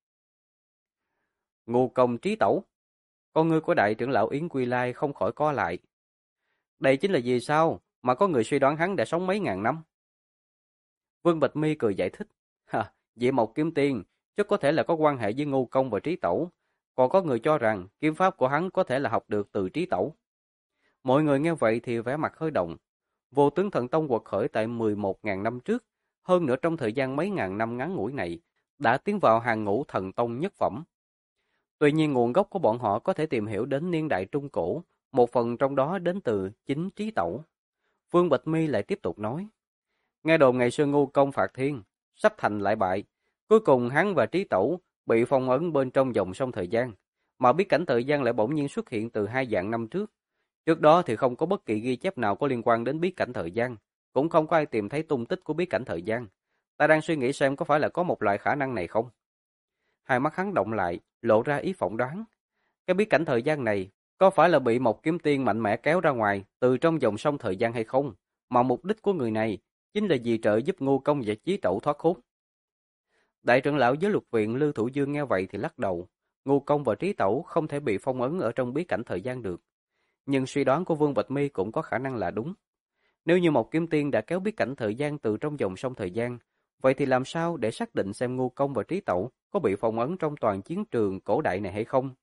Ngu công trí tẩu, con ngươi của đại trưởng lão Yến Quy Lai không khỏi co lại. Đây chính là vì sao mà có người suy đoán hắn đã sống mấy ngàn năm. Vương Bạch Mi cười giải thích. Vậy một kiếm tiên, chắc có thể là có quan hệ với ngu công và trí tẩu. Còn có người cho rằng kiếm pháp của hắn có thể là học được từ trí tẩu. Mọi người nghe vậy thì vẻ mặt hơi động. Vô tướng thần tông quật khởi tại 11.000 năm trước, hơn nữa trong thời gian mấy ngàn năm ngắn ngủi này, đã tiến vào hàng ngũ thần tông nhất phẩm. Tuy nhiên nguồn gốc của bọn họ có thể tìm hiểu đến niên đại trung cổ, một phần trong đó đến từ chính trí tẩu. Vương Bạch Mi lại tiếp tục nói. Nghe đồn ngày xưa ngu công phạt thiên, sắp thành lại bại. Cuối cùng hắn và trí tẩu bị phong ấn bên trong dòng sông thời gian, mà bí cảnh thời gian lại bỗng nhiên xuất hiện từ 2 vạn năm trước. Trước đó thì không có bất kỳ ghi chép nào có liên quan đến bí cảnh thời gian, cũng không có ai tìm thấy tung tích của bí cảnh thời gian. Ta đang suy nghĩ xem có phải là có một loại khả năng này không? Hai mắt hắn động lại, lộ ra ý phỏng đoán. Cái bí cảnh thời gian này có phải là bị một kiếm tiên mạnh mẽ kéo ra ngoài từ trong dòng sông thời gian hay không? Mà mục đích của người này chính là vì trợ giúp ngu công và chí tẩu thoát khốn. Đại trưởng lão giới luật viện Lưu Thủ Dương nghe vậy thì lắc đầu. Ngu công và trí tẩu không thể bị phong ấn ở trong bí cảnh thời gian được. Nhưng suy đoán của Vương Bạch Mi cũng có khả năng là đúng. Nếu như một kiếm tiên đã kéo bí cảnh thời gian từ trong dòng sông thời gian, vậy thì làm sao để xác định xem ngu công và trí tẩu có bị phong ấn trong toàn chiến trường cổ đại này hay không?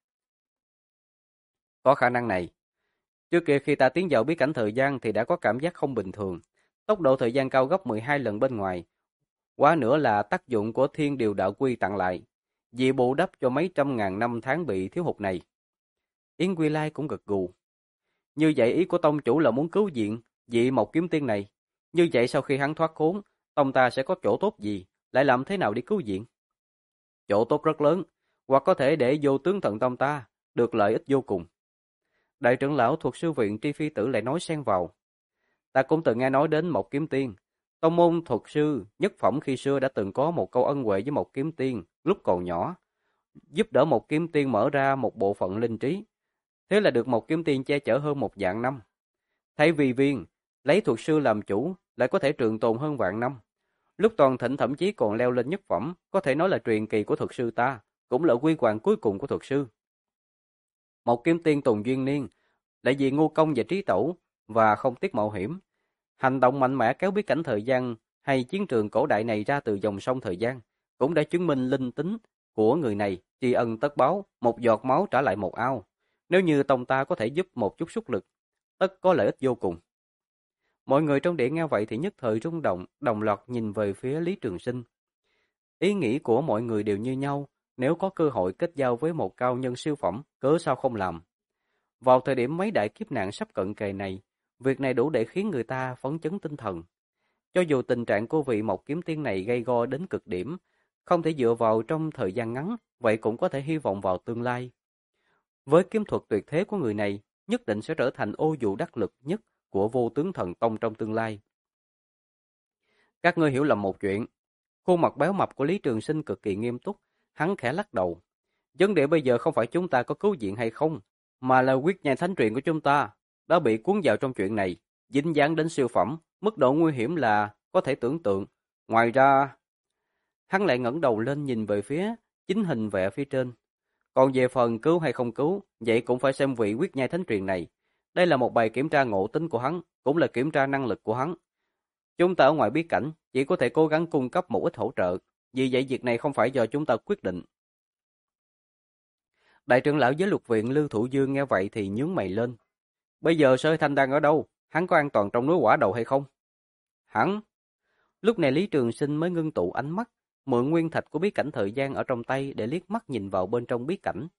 Có khả năng này. Trước kia khi ta tiến vào bí cảnh thời gian thì đã có cảm giác không bình thường. Tốc độ thời gian cao gấp 12 lần bên ngoài. Quá nữa là tác dụng của thiên điều đạo quy tặng lại, vì bù đắp cho mấy trăm ngàn năm tháng bị thiếu hụt này. Yến Quy Lai cũng gật gù. Như vậy ý của tông chủ là muốn cứu viện vị một kiếm tiên này. Như vậy sau khi hắn thoát khốn, tông ta sẽ có chỗ tốt gì, lại làm thế nào để cứu viện? Chỗ tốt rất lớn, hoặc có thể để vô tướng thần tông ta được lợi ích vô cùng. Đại trưởng lão thuộc sư viện Tri Phi Tử lại nói xen vào. Ta cũng từng nghe nói đến một kiếm tiên. Tông môn thuật sư nhất phẩm khi xưa đã từng có một câu ân huệ với một kiếm tiên lúc còn nhỏ, giúp đỡ một kiếm tiên mở ra một bộ phận linh trí. Thế là được một kiếm tiên che chở hơn 1 vạn năm. Thay vì viên, lấy thuật sư làm chủ lại có thể trường tồn hơn vạn năm. Lúc toàn thịnh thậm chí còn leo lên nhất phẩm, có thể nói là truyền kỳ của thuật sư ta, cũng là quy hoàng cuối cùng của thuật sư. Một kiếm tiên Tùng Duyên Niên, lại vì ngu công và trí tẩu, và không tiếc mạo hiểm. Hành động mạnh mẽ kéo bí cảnh thời gian hay chiến trường cổ đại này ra từ dòng sông thời gian, cũng đã chứng minh linh tính của người này, tri ân tất báo, một giọt máu trả lại một ao. Nếu như tông ta có thể giúp một chút sức lực, tất có lợi ích vô cùng. Mọi người trong điện nghe vậy thì nhất thời rung động, đồng loạt nhìn về phía Lý Trường Sinh. Ý nghĩ của mọi người đều như nhau, nếu có cơ hội kết giao với một cao nhân siêu phẩm, cớ sao không làm. Vào thời điểm mấy đại kiếp nạn sắp cận kề này, việc này đủ để khiến người ta phấn chấn tinh thần. Cho dù tình trạng của vị một kiếm tiên này gay go đến cực điểm, không thể dựa vào trong thời gian ngắn, vậy cũng có thể hy vọng vào tương lai. Với kiếm thuật tuyệt thế của người này, nhất định sẽ trở thành ô dù đắc lực nhất của vô tướng thần tông trong tương lai. Các ngươi hiểu lầm một chuyện. Khuôn mặt béo mập của Lý Trường Sinh cực kỳ nghiêm túc, hắn khẽ lắc đầu. Vấn đề bây giờ không phải chúng ta có cứu viện hay không, mà là quyết nhai thánh truyền của chúng ta đã bị cuốn vào trong chuyện này, dính dáng đến siêu phẩm, mức độ nguy hiểm là có thể tưởng tượng. Ngoài ra, hắn lại ngẩng đầu lên nhìn về phía chính hình vẽ phía trên. Còn về phần cứu hay không cứu, vậy cũng phải xem vị quyết nhai thánh truyền này. Đây là một bài kiểm tra ngộ tính của hắn, cũng là kiểm tra năng lực của hắn. Chúng ta ở ngoài bí cảnh, chỉ có thể cố gắng cung cấp một ít hỗ trợ, vì vậy việc này không phải do chúng ta quyết định. Đại trưởng lão giới luật viện Lưu Thủ Dương nghe vậy thì nhướng mày lên. Bây giờ Sở Thanh đang ở đâu? Hắn có an toàn trong núi Quả Đầu hay không? Hắn! Lúc này Lý Trường Sinh mới ngưng tụ ánh mắt, mượn nguyên thạch của bí cảnh thời gian ở trong tay để liếc mắt nhìn vào bên trong bí cảnh.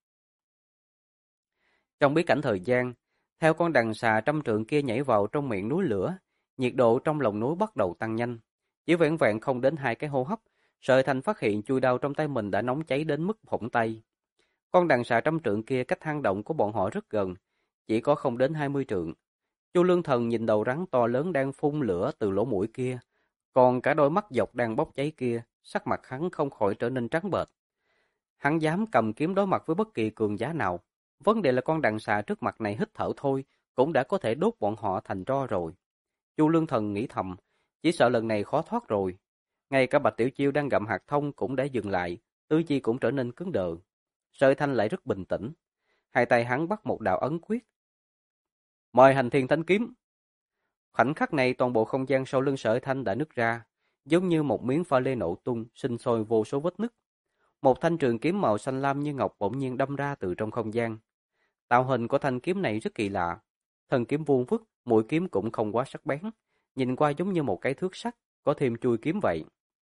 Trong bí cảnh thời gian, theo con đằng xà trăm trượng kia nhảy vào trong miệng núi lửa, nhiệt độ trong lòng núi bắt đầu tăng nhanh. Chỉ vẹn vẹn không đến 2 cái hô hấp, Sở Thanh phát hiện chui đao trong tay mình đã nóng cháy đến mức phỏng tay. Con đằng xà trăm trượng kia cách hang động của bọn họ rất gần, chỉ có không đến 20 trượng. Chu Lương Thần nhìn đầu rắn to lớn đang phun lửa từ lỗ mũi kia, còn cả đôi mắt dọc đang bốc cháy kia, sắc mặt hắn không khỏi trở nên trắng bệch. Hắn dám cầm kiếm đối mặt với bất kỳ cường giả nào. Vấn đề là con đằng xà trước mặt này hít thở thôi, cũng đã có thể đốt bọn họ thành tro rồi. Chu Lương Thần nghĩ thầm, chỉ sợ lần này khó thoát rồi. Ngay cả Bạch Tiểu Chiêu đang gặm hạt thông cũng đã dừng lại, tư chi cũng trở nên cứng đờ. Sở Thanh lại rất bình tĩnh. Hai tay hắn bắt một đạo ấn quyết. Mời hành thiên thánh kiếm. Khoảnh khắc này toàn bộ không gian sau lưng Sở Thanh đã nứt ra, giống như một miếng pha lê nổ tung, sinh sôi vô số vết nứt. Một thanh trường kiếm màu xanh lam như ngọc bỗng nhiên đâm ra từ trong không gian. Tạo hình của thanh kiếm này rất kỳ lạ. Thân kiếm vuông vức, mũi kiếm cũng không quá sắc bén, nhìn qua giống như một cái thước sắt, có thêm chui kiếm vậy.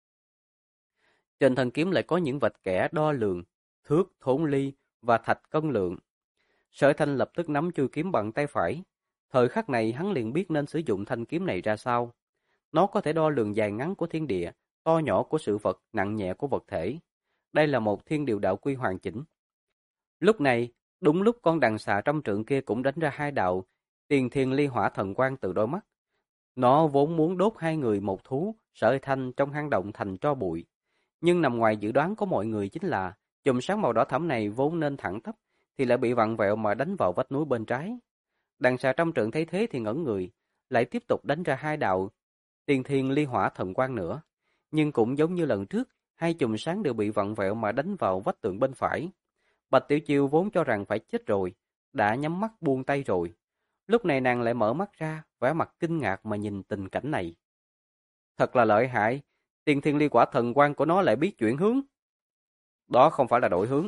Trên thân kiếm lại có những vạch kẻ đo lường, thước, thốn ly và thạch cân lượng. Sở Thanh lập tức nắm chui kiếm bằng tay phải. Thời khắc này hắn liền biết nên sử dụng thanh kiếm này ra sao. Nó có thể đo lường dài ngắn của thiên địa, to nhỏ của sự vật, nặng nhẹ của vật thể. Đây là một thiên điều đạo quy hoàn chỉnh. Lúc này, đúng lúc con đằng xà trăm trượng kia cũng đánh ra 2 đạo tiền thiên ly hỏa thần quang từ đôi mắt. Nó vốn muốn đốt 2 người một thú, Sở Thanh trong hang động thành tro bụi. Nhưng nằm ngoài dự đoán của mọi người chính là chùm sáng màu đỏ thẫm này vốn nên thẳng tắp, thì lại bị vặn vẹo mà đánh vào vách núi bên trái. Đằng xà trăm trượng thấy thế thì ngẩn người, lại tiếp tục đánh ra 2 đạo tiền thiên ly hỏa thần quang nữa. Nhưng cũng giống như lần trước, 2 chùm sáng đều bị vặn vẹo mà đánh vào vách tường bên phải. Bạch Tiểu Chiêu vốn cho rằng phải chết rồi, đã nhắm mắt buông tay rồi. Lúc này nàng lại mở mắt ra, vẻ mặt kinh ngạc mà nhìn tình cảnh này. Thật là lợi hại, tiền thiên ly quả thần quang của nó lại biết chuyển hướng. Đó không phải là đổi hướng.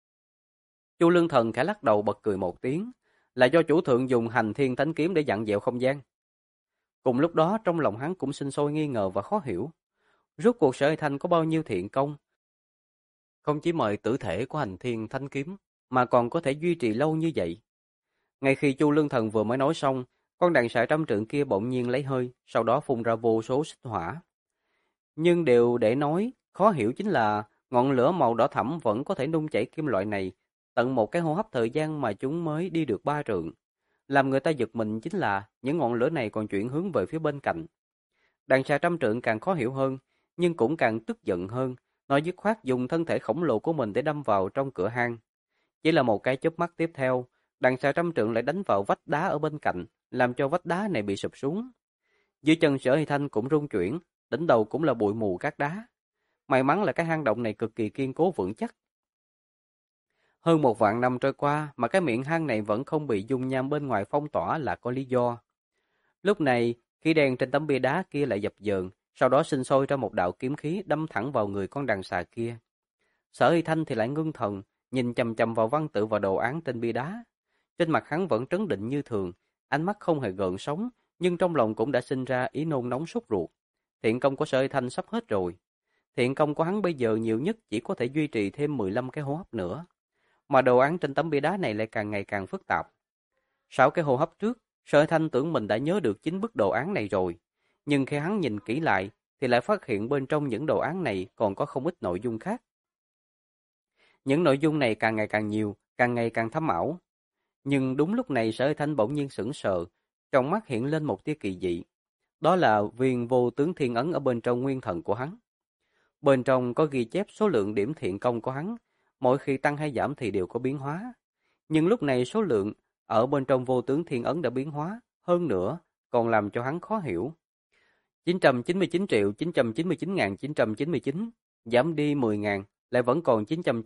Chu Lương Thần khẽ lắc đầu bật cười một tiếng, là do chủ thượng dùng hành thiên thánh kiếm để dặn dẹo không gian. Cùng lúc đó trong lòng hắn cũng sinh sôi nghi ngờ và khó hiểu. Rốt cuộc Sở Thanh có bao nhiêu thiện công? Không chỉ mời tử thể của hành thiên thánh kiếm, mà còn có thể duy trì lâu như vậy. Ngay khi Chu Lương Thần vừa mới nói xong, con đàn sải trăm trượng kia bỗng nhiên lấy hơi, sau đó phun ra vô số xích hỏa. Nhưng điều để nói, khó hiểu chính là ngọn lửa màu đỏ thẫm vẫn có thể nung chảy kim loại này, tận một cái hô hấp thời gian mà chúng mới đi được 3 trượng. Làm người ta giật mình chính là những ngọn lửa này còn chuyển hướng về phía bên cạnh. Đàn xà trăm trượng càng khó hiểu hơn, nhưng cũng càng tức giận hơn, nó dứt khoát dùng thân thể khổng lồ của mình để đâm vào trong cửa hang. Chỉ là một cái chớp mắt tiếp theo, đàn xà trăm trượng lại đánh vào vách đá ở bên cạnh, làm cho vách đá này bị sụp xuống. Dưới chân Sở Hy Thanh cũng rung chuyển, đỉnh đầu cũng là bụi mù cát đá. May mắn là cái hang động này cực kỳ kiên cố vững chắc. Hơn 1 vạn năm trôi qua mà cái miệng hang này vẫn không bị dung nham bên ngoài phong tỏa là có lý do. Lúc này, khí đen trên tấm bia đá kia lại dập dờn, sau đó sinh sôi ra một đạo kiếm khí đâm thẳng vào người con đàn xà kia. Sở Hy Thanh thì lại ngưng thần, nhìn chằm chằm vào văn tự và đồ án trên bia đá. Trên mặt hắn vẫn trấn định như thường, ánh mắt không hề gợn sóng, nhưng trong lòng cũng đã sinh ra ý nôn nóng sốt ruột. Thiện công của Sở Hy Thanh sắp hết rồi. Thiện công của hắn bây giờ nhiều nhất chỉ có thể duy trì thêm 15 cái hô hấp nữa. Mà đồ án trên tấm bia đá này lại càng ngày càng phức tạp. 6 cái hô hấp trước, Sở Thanh tưởng mình đã nhớ được 9 bức đồ án này rồi. Nhưng khi hắn nhìn kỹ lại, thì lại phát hiện bên trong những đồ án này còn có không ít nội dung khác. Những nội dung này càng ngày càng nhiều, càng ngày càng thâm ảo. Nhưng đúng lúc này Sở Hải Thanh bỗng nhiên sững sờ, trong mắt hiện lên một tia kỳ dị. Đó là viên vô tướng thiên ấn ở bên trong nguyên thần của hắn. Bên trong có ghi chép số lượng điểm thiện công của hắn, mỗi khi tăng hay giảm thì đều có biến hóa. Nhưng lúc này số lượng ở bên trong vô tướng thiên ấn đã biến hóa, hơn nữa còn làm cho hắn khó hiểu. 999.999.999, giảm đi 10.000, lại vẫn còn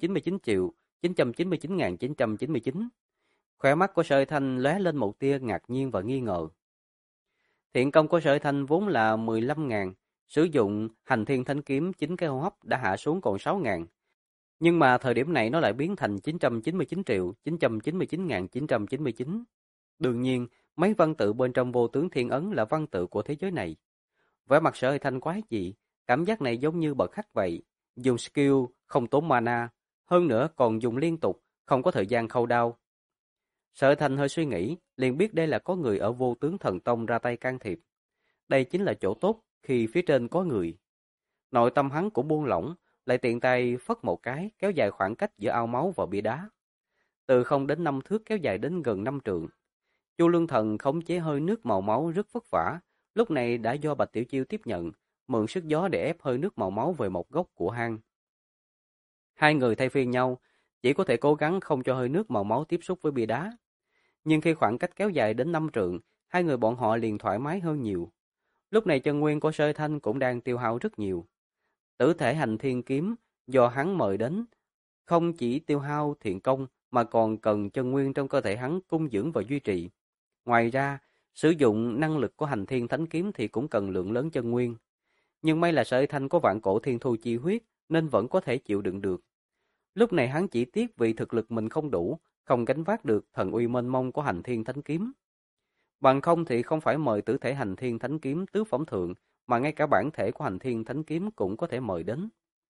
999.999.999. Khóe mắt của Sở Hải Thanh lóe lên một tia ngạc nhiên và nghi ngờ. Thiện công của Sở Hải Thanh vốn là 15.000, sử dụng hành thiên thánh kiếm 9 cái hô hấp đã hạ xuống còn 6.000. Nhưng mà thời điểm này nó lại biến thành 999.999.999. Đương nhiên, mấy văn tự bên trong vô tướng thiên ấn là văn tự của thế giới này. Vẻ mặt Sở Hải Thanh quái dị, cảm giác này giống như bật hắc vậy. Dùng skill không tốn mana, hơn nữa còn dùng liên tục, không có thời gian khâu đao. Sở Hải Thanh hơi suy nghĩ, liền biết đây là có người ở vô tướng thần tông ra tay can thiệp. Đây chính là chỗ tốt khi phía trên có người. Nội tâm hắn cũng buông lỏng, lại tiện tay phất một cái, kéo dài khoảng cách giữa ao máu và bia đá. Từ 0 đến 5 thước kéo dài đến gần 5 trượng. Chu Lương Thần khống chế hơi nước màu máu rất vất vả, lúc này đã do Bạch Tiểu Chiêu tiếp nhận, mượn sức gió để ép hơi nước màu máu về một góc của hang. Hai người thay phiên nhau, chỉ có thể cố gắng không cho hơi nước màu máu tiếp xúc với bia đá. Nhưng khi khoảng cách kéo dài đến 5 trượng, hai người bọn họ liền thoải mái hơn nhiều. Lúc này chân nguyên của Sở Hải Thanh cũng đang tiêu hao rất nhiều. Tử thể hành thiên kiếm do hắn mời đến, không chỉ tiêu hao thiện công mà còn cần chân nguyên trong cơ thể hắn cung dưỡng và duy trì. Ngoài ra, sử dụng năng lực của hành thiên thánh kiếm thì cũng cần lượng lớn chân nguyên. Nhưng may là Sở Hải Thanh có vạn cổ thiên thu chi huyết nên vẫn có thể chịu đựng được. Lúc này hắn chỉ tiếc vì thực lực mình không đủ, không gánh vác được thần uy mênh mông của hành thiên thánh kiếm. Bằng không thì không phải mời tử thể hành thiên thánh kiếm tứ phẩm thượng, mà ngay cả bản thể của hành thiên thánh kiếm cũng có thể mời đến.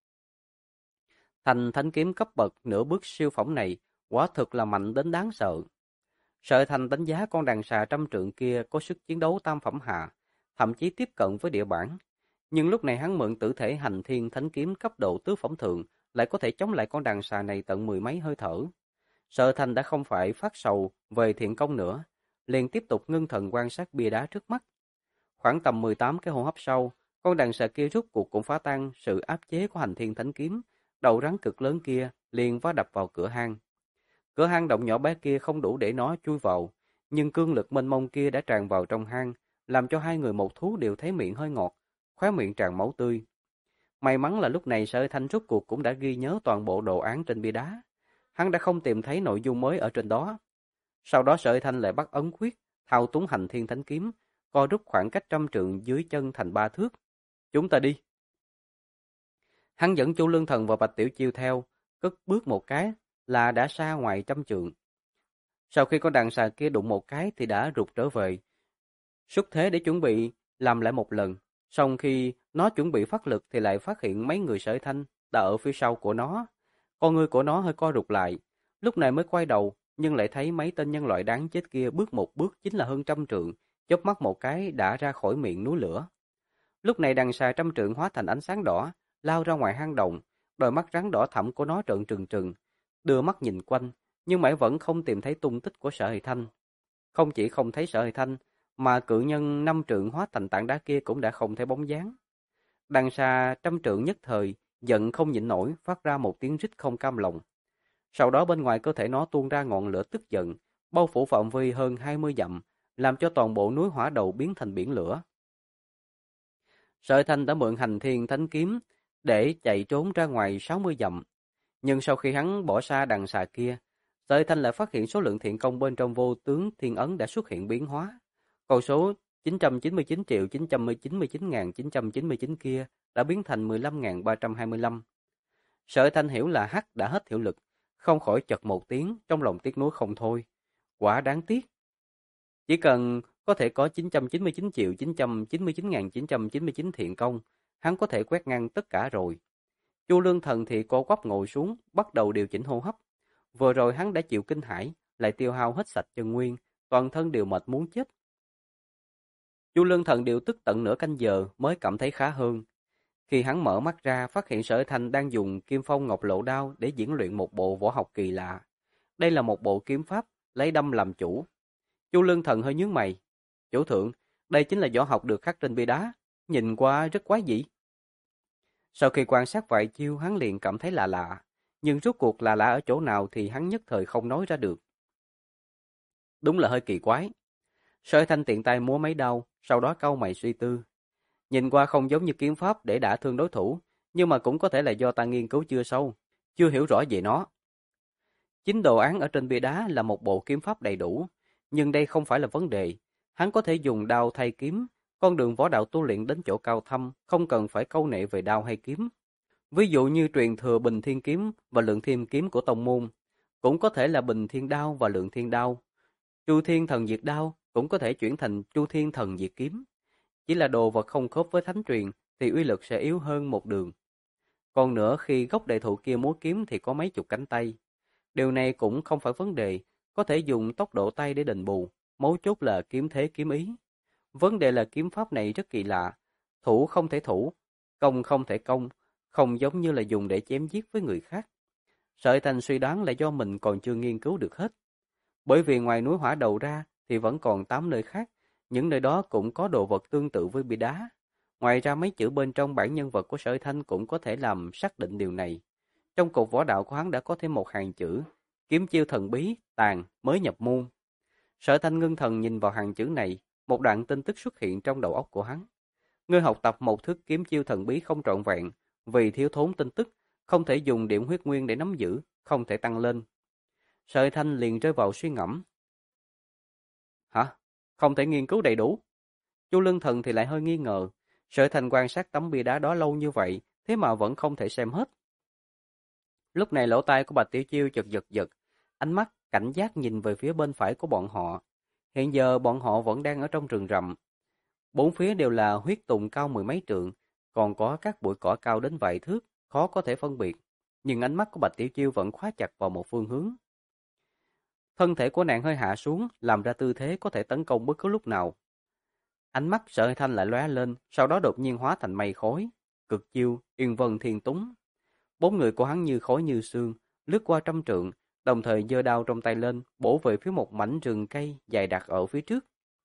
Thành thánh kiếm cấp bậc nửa bước siêu phẩm này, quả thực là mạnh đến đáng sợ. Sở Hải Thanh đánh giá con đàn xà trăm trượng kia có sức chiến đấu tam phẩm hạ, thậm chí tiếp cận với địa bản. Nhưng lúc này hắn mượn tử thể hành thiên thánh kiếm cấp độ tứ phẩm thượng, lại có thể chống lại con đàn xà này tận 10 mấy hơi thở. Sở Hải Thanh đã không phải phát sầu về thiện công nữa, liền tiếp tục ngưng thần quan sát bia đá trước mắt. Khoảng tầm 18 cái hô hấp sau, con đàn xà kia rút cuộc cũng phá tan sự áp chế của hành thiên thánh kiếm, đầu rắn cực lớn kia liền vá đập vào cửa hang. Cửa hang động nhỏ bé kia không đủ để nó chui vào, nhưng cương lực mênh mông kia đã tràn vào trong hang, làm cho hai người một thú đều thấy miệng hơi ngọt, khóe miệng tràn máu tươi. May mắn là lúc này Sở Hải Thanh rút cuộc cũng đã ghi nhớ toàn bộ đồ án trên bia đá. Hắn đã không tìm thấy nội dung mới ở trên đó. Sau đó Sở Hải Thanh lại bắt ấn quyết, thao túng hành thiên thánh kiếm, co rút khoảng cách 100 trượng dưới chân thành 3 thước. Chúng ta đi. Hắn dẫn Chu Lương Thần và Bạch Tiểu Chiêu theo, cất bước một cái là đã xa ngoài 100 trượng. Sau khi con đàn xà kia đụng một cái thì đã rụt trở về. Xuất thế để chuẩn bị làm lại một lần. Sau khi nó chuẩn bị phát lực thì lại phát hiện mấy người Sở Hải Thanh đã ở phía sau của nó. Con người của nó hơi co rụt lại. Lúc này mới quay đầu, nhưng lại thấy mấy tên nhân loại đáng chết kia bước một bước chính là hơn 100 trượng, chớp mắt một cái đã ra khỏi miệng núi lửa. Lúc này đàn xà 100 trượng hóa thành ánh sáng đỏ, lao ra ngoài hang động, đôi mắt rắn đỏ thẫm của nó trợn trừng trừng, đưa mắt nhìn quanh, nhưng mãi vẫn không tìm thấy tung tích của Sở Hải Thanh. Không chỉ không thấy Sở Hải Thanh, mà cự nhân 5 trượng hóa thành tảng đá kia cũng đã không thấy bóng dáng. Đàn xà 100 trượng nhất thời, giận không nhịn nổi, phát ra một tiếng rít không cam lòng. Sau đó bên ngoài cơ thể nó tuôn ra ngọn lửa tức giận, bao phủ phạm vi hơn 20 dặm, làm cho toàn bộ núi hỏa đầu biến thành biển lửa. Sở Hải Thanh đã mượn hành thiên thánh kiếm để chạy trốn ra ngoài 60 dặm. Nhưng sau khi hắn bỏ xa đàn xà kia, Sở Hải Thanh lại phát hiện số lượng thiện công bên trong vô tướng thiên ấn đã xuất hiện biến hóa. Con số 999.999.999 kia đã biến thành 15.325. Sở Hải Thanh hiểu là hắc đã hết hiệu lực, không khỏi chật một tiếng, trong lòng tiếc nuối không thôi. Quả đáng tiếc. Chỉ cần có thể có 999.999.999 thiện công, hắn có thể quét ngang tất cả rồi. Chu Lương Thần thì co quắp ngồi xuống, bắt đầu điều chỉnh hô hấp. Vừa rồi hắn đã chịu kinh hãi, lại tiêu hao hết sạch chân nguyên, toàn thân đều mệt muốn chết. Chu Lương Thần điều tức tận nửa canh giờ mới cảm thấy khá hơn, Khi hắn mở mắt ra, phát hiện Sở Thanh đang dùng Kim Phong Ngọc Lộ Đao để diễn luyện một bộ võ học kỳ lạ. Đây là một bộ kiếm pháp lấy đâm làm chủ. Chu Lương Thần hơi nhướng mày. Chủ thượng, đây chính là võ học được khắc trên bia đá, nhìn qua rất quái dị. Sau khi quan sát vài chiêu, hắn liền cảm thấy lạ lạ, nhưng rốt cuộc lạ lạ ở chỗ nào thì hắn nhất thời không nói ra được. Đúng là hơi kỳ quái. Sở Thanh tiện tay múa mấy đao, sau đó cau mày suy tư. Nhìn qua không giống như kiếm pháp để đả thương đối thủ, nhưng mà cũng có thể là do ta nghiên cứu chưa sâu, chưa hiểu rõ về nó. Chính đồ án ở trên bia đá là một bộ kiếm pháp đầy đủ, nhưng đây không phải là vấn đề. Hắn có thể dùng đao thay kiếm, con đường võ đạo tu luyện đến chỗ cao thâm, không cần phải câu nệ về đao hay kiếm. Ví dụ như truyền thừa Bình Thiên Kiếm và Lượng Thiên Kiếm của tông môn, cũng có thể là Bình Thiên Đao và Lượng Thiên Đao. Chu Thiên Thần Diệt Đao cũng có thể chuyển thành Chu Thiên Thần Diệt Kiếm. Chỉ là đồ vật không khớp với thánh truyền thì uy lực sẽ yếu hơn một đường. Còn nữa, khi gốc đại thụ kia múa kiếm thì có mấy chục cánh tay. Điều này cũng không phải vấn đề, có thể dùng tốc độ tay để đền bù, mấu chốt là kiếm thế kiếm ý. Vấn đề là kiếm pháp này rất kỳ lạ, thủ không thể thủ, công không thể công, không giống như là dùng để chém giết với người khác. Sở Thanh suy đoán là do mình còn chưa nghiên cứu được hết. Bởi vì ngoài núi Hỏa Đầu ra thì vẫn còn 8 nơi khác, những nơi đó cũng có đồ vật tương tự với bia đá. Ngoài ra mấy chữ bên trong bản nhân vật của Sở Thanh cũng có thể làm xác định điều này. Trong cột võ đạo của hắn đã có thêm một hàng chữ, kiếm chiêu thần bí, tàn, mới nhập môn. Sở Thanh ngưng thần nhìn vào hàng chữ này, một đoạn tin tức xuất hiện trong đầu óc của hắn. Ngươi học tập một thức kiếm chiêu thần bí không trọn vẹn, vì thiếu thốn tin tức, không thể dùng điểm huyết nguyên để nắm giữ, không thể tăng lên. Sở Thanh liền rơi vào suy ngẫm. Hả? Không thể nghiên cứu đầy đủ? Chu Lương Thần thì lại hơi nghi ngờ. Sở Thanh quan sát tấm bia đá đó lâu như vậy, thế mà vẫn không thể xem hết. Lúc này lỗ tai của Bạch Tiểu Chiêu chợt giật giật, ánh mắt cảnh giác nhìn về phía bên phải của bọn họ. Hiện giờ bọn họ vẫn đang ở trong rừng rậm. Bốn phía đều là huyết tùng cao mười mấy trượng, còn có các bụi cỏ cao đến vài thước, khó có thể phân biệt. Nhưng ánh mắt của Bạch Tiểu Chiêu vẫn khóa chặt vào một phương hướng. Thân thể của nàng hơi hạ xuống, làm ra tư thế có thể tấn công bất cứ lúc nào. Ánh mắt Sở Thanh lại lóe lên, sau đó đột nhiên hóa thành mây khói. Cực chiêu, Yên Vân Thiên Túng. Bốn người của hắn như khói như sương, lướt qua trăm trượng, đồng thời giơ đao trong tay lên, bổ về phía một mảnh rừng cây dài đặc ở phía trước.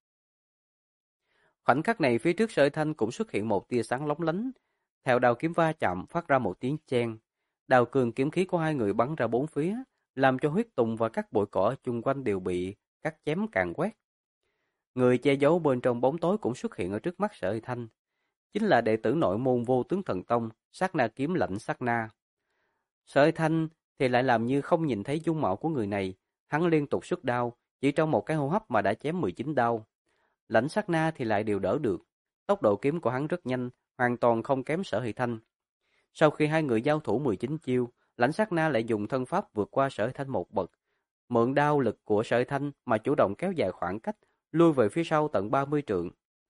Khoảnh khắc này phía trước Sở Thanh cũng xuất hiện một tia sáng lóng lánh. Theo đao kiếm va chạm phát ra một tiếng chen. Đao cường kiếm khí của hai người bắn ra bốn phía, làm cho huyết tùng và các bụi cỏ chung quanh đều bị cắt chém càn quét. Người che giấu bên trong bóng tối cũng xuất hiện ở trước mắt Sở Thanh. Chính là đệ tử nội môn Vô Tướng Thần Tông, Sát Na Kiếm Lãnh Sát Na. Sở Thanh thì lại làm như không nhìn thấy dung mạo của người này, hắn liên tục xuất đao, chỉ trong một cái hô hấp mà đã chém 19 đao. Lãnh Sát Na thì lại đều đỡ được, tốc độ kiếm của hắn rất nhanh, hoàn toàn không kém Sở Hỷ Thanh. Sau khi hai người giao thủ 19 chiêu, Lãnh Sát Na lại dùng thân pháp vượt qua Sở Hỷ Thanh một bậc, mượn đao lực của Sở Hỷ Thanh mà chủ động kéo dài khoảng cách, lui về phía sau tận 30 trượng.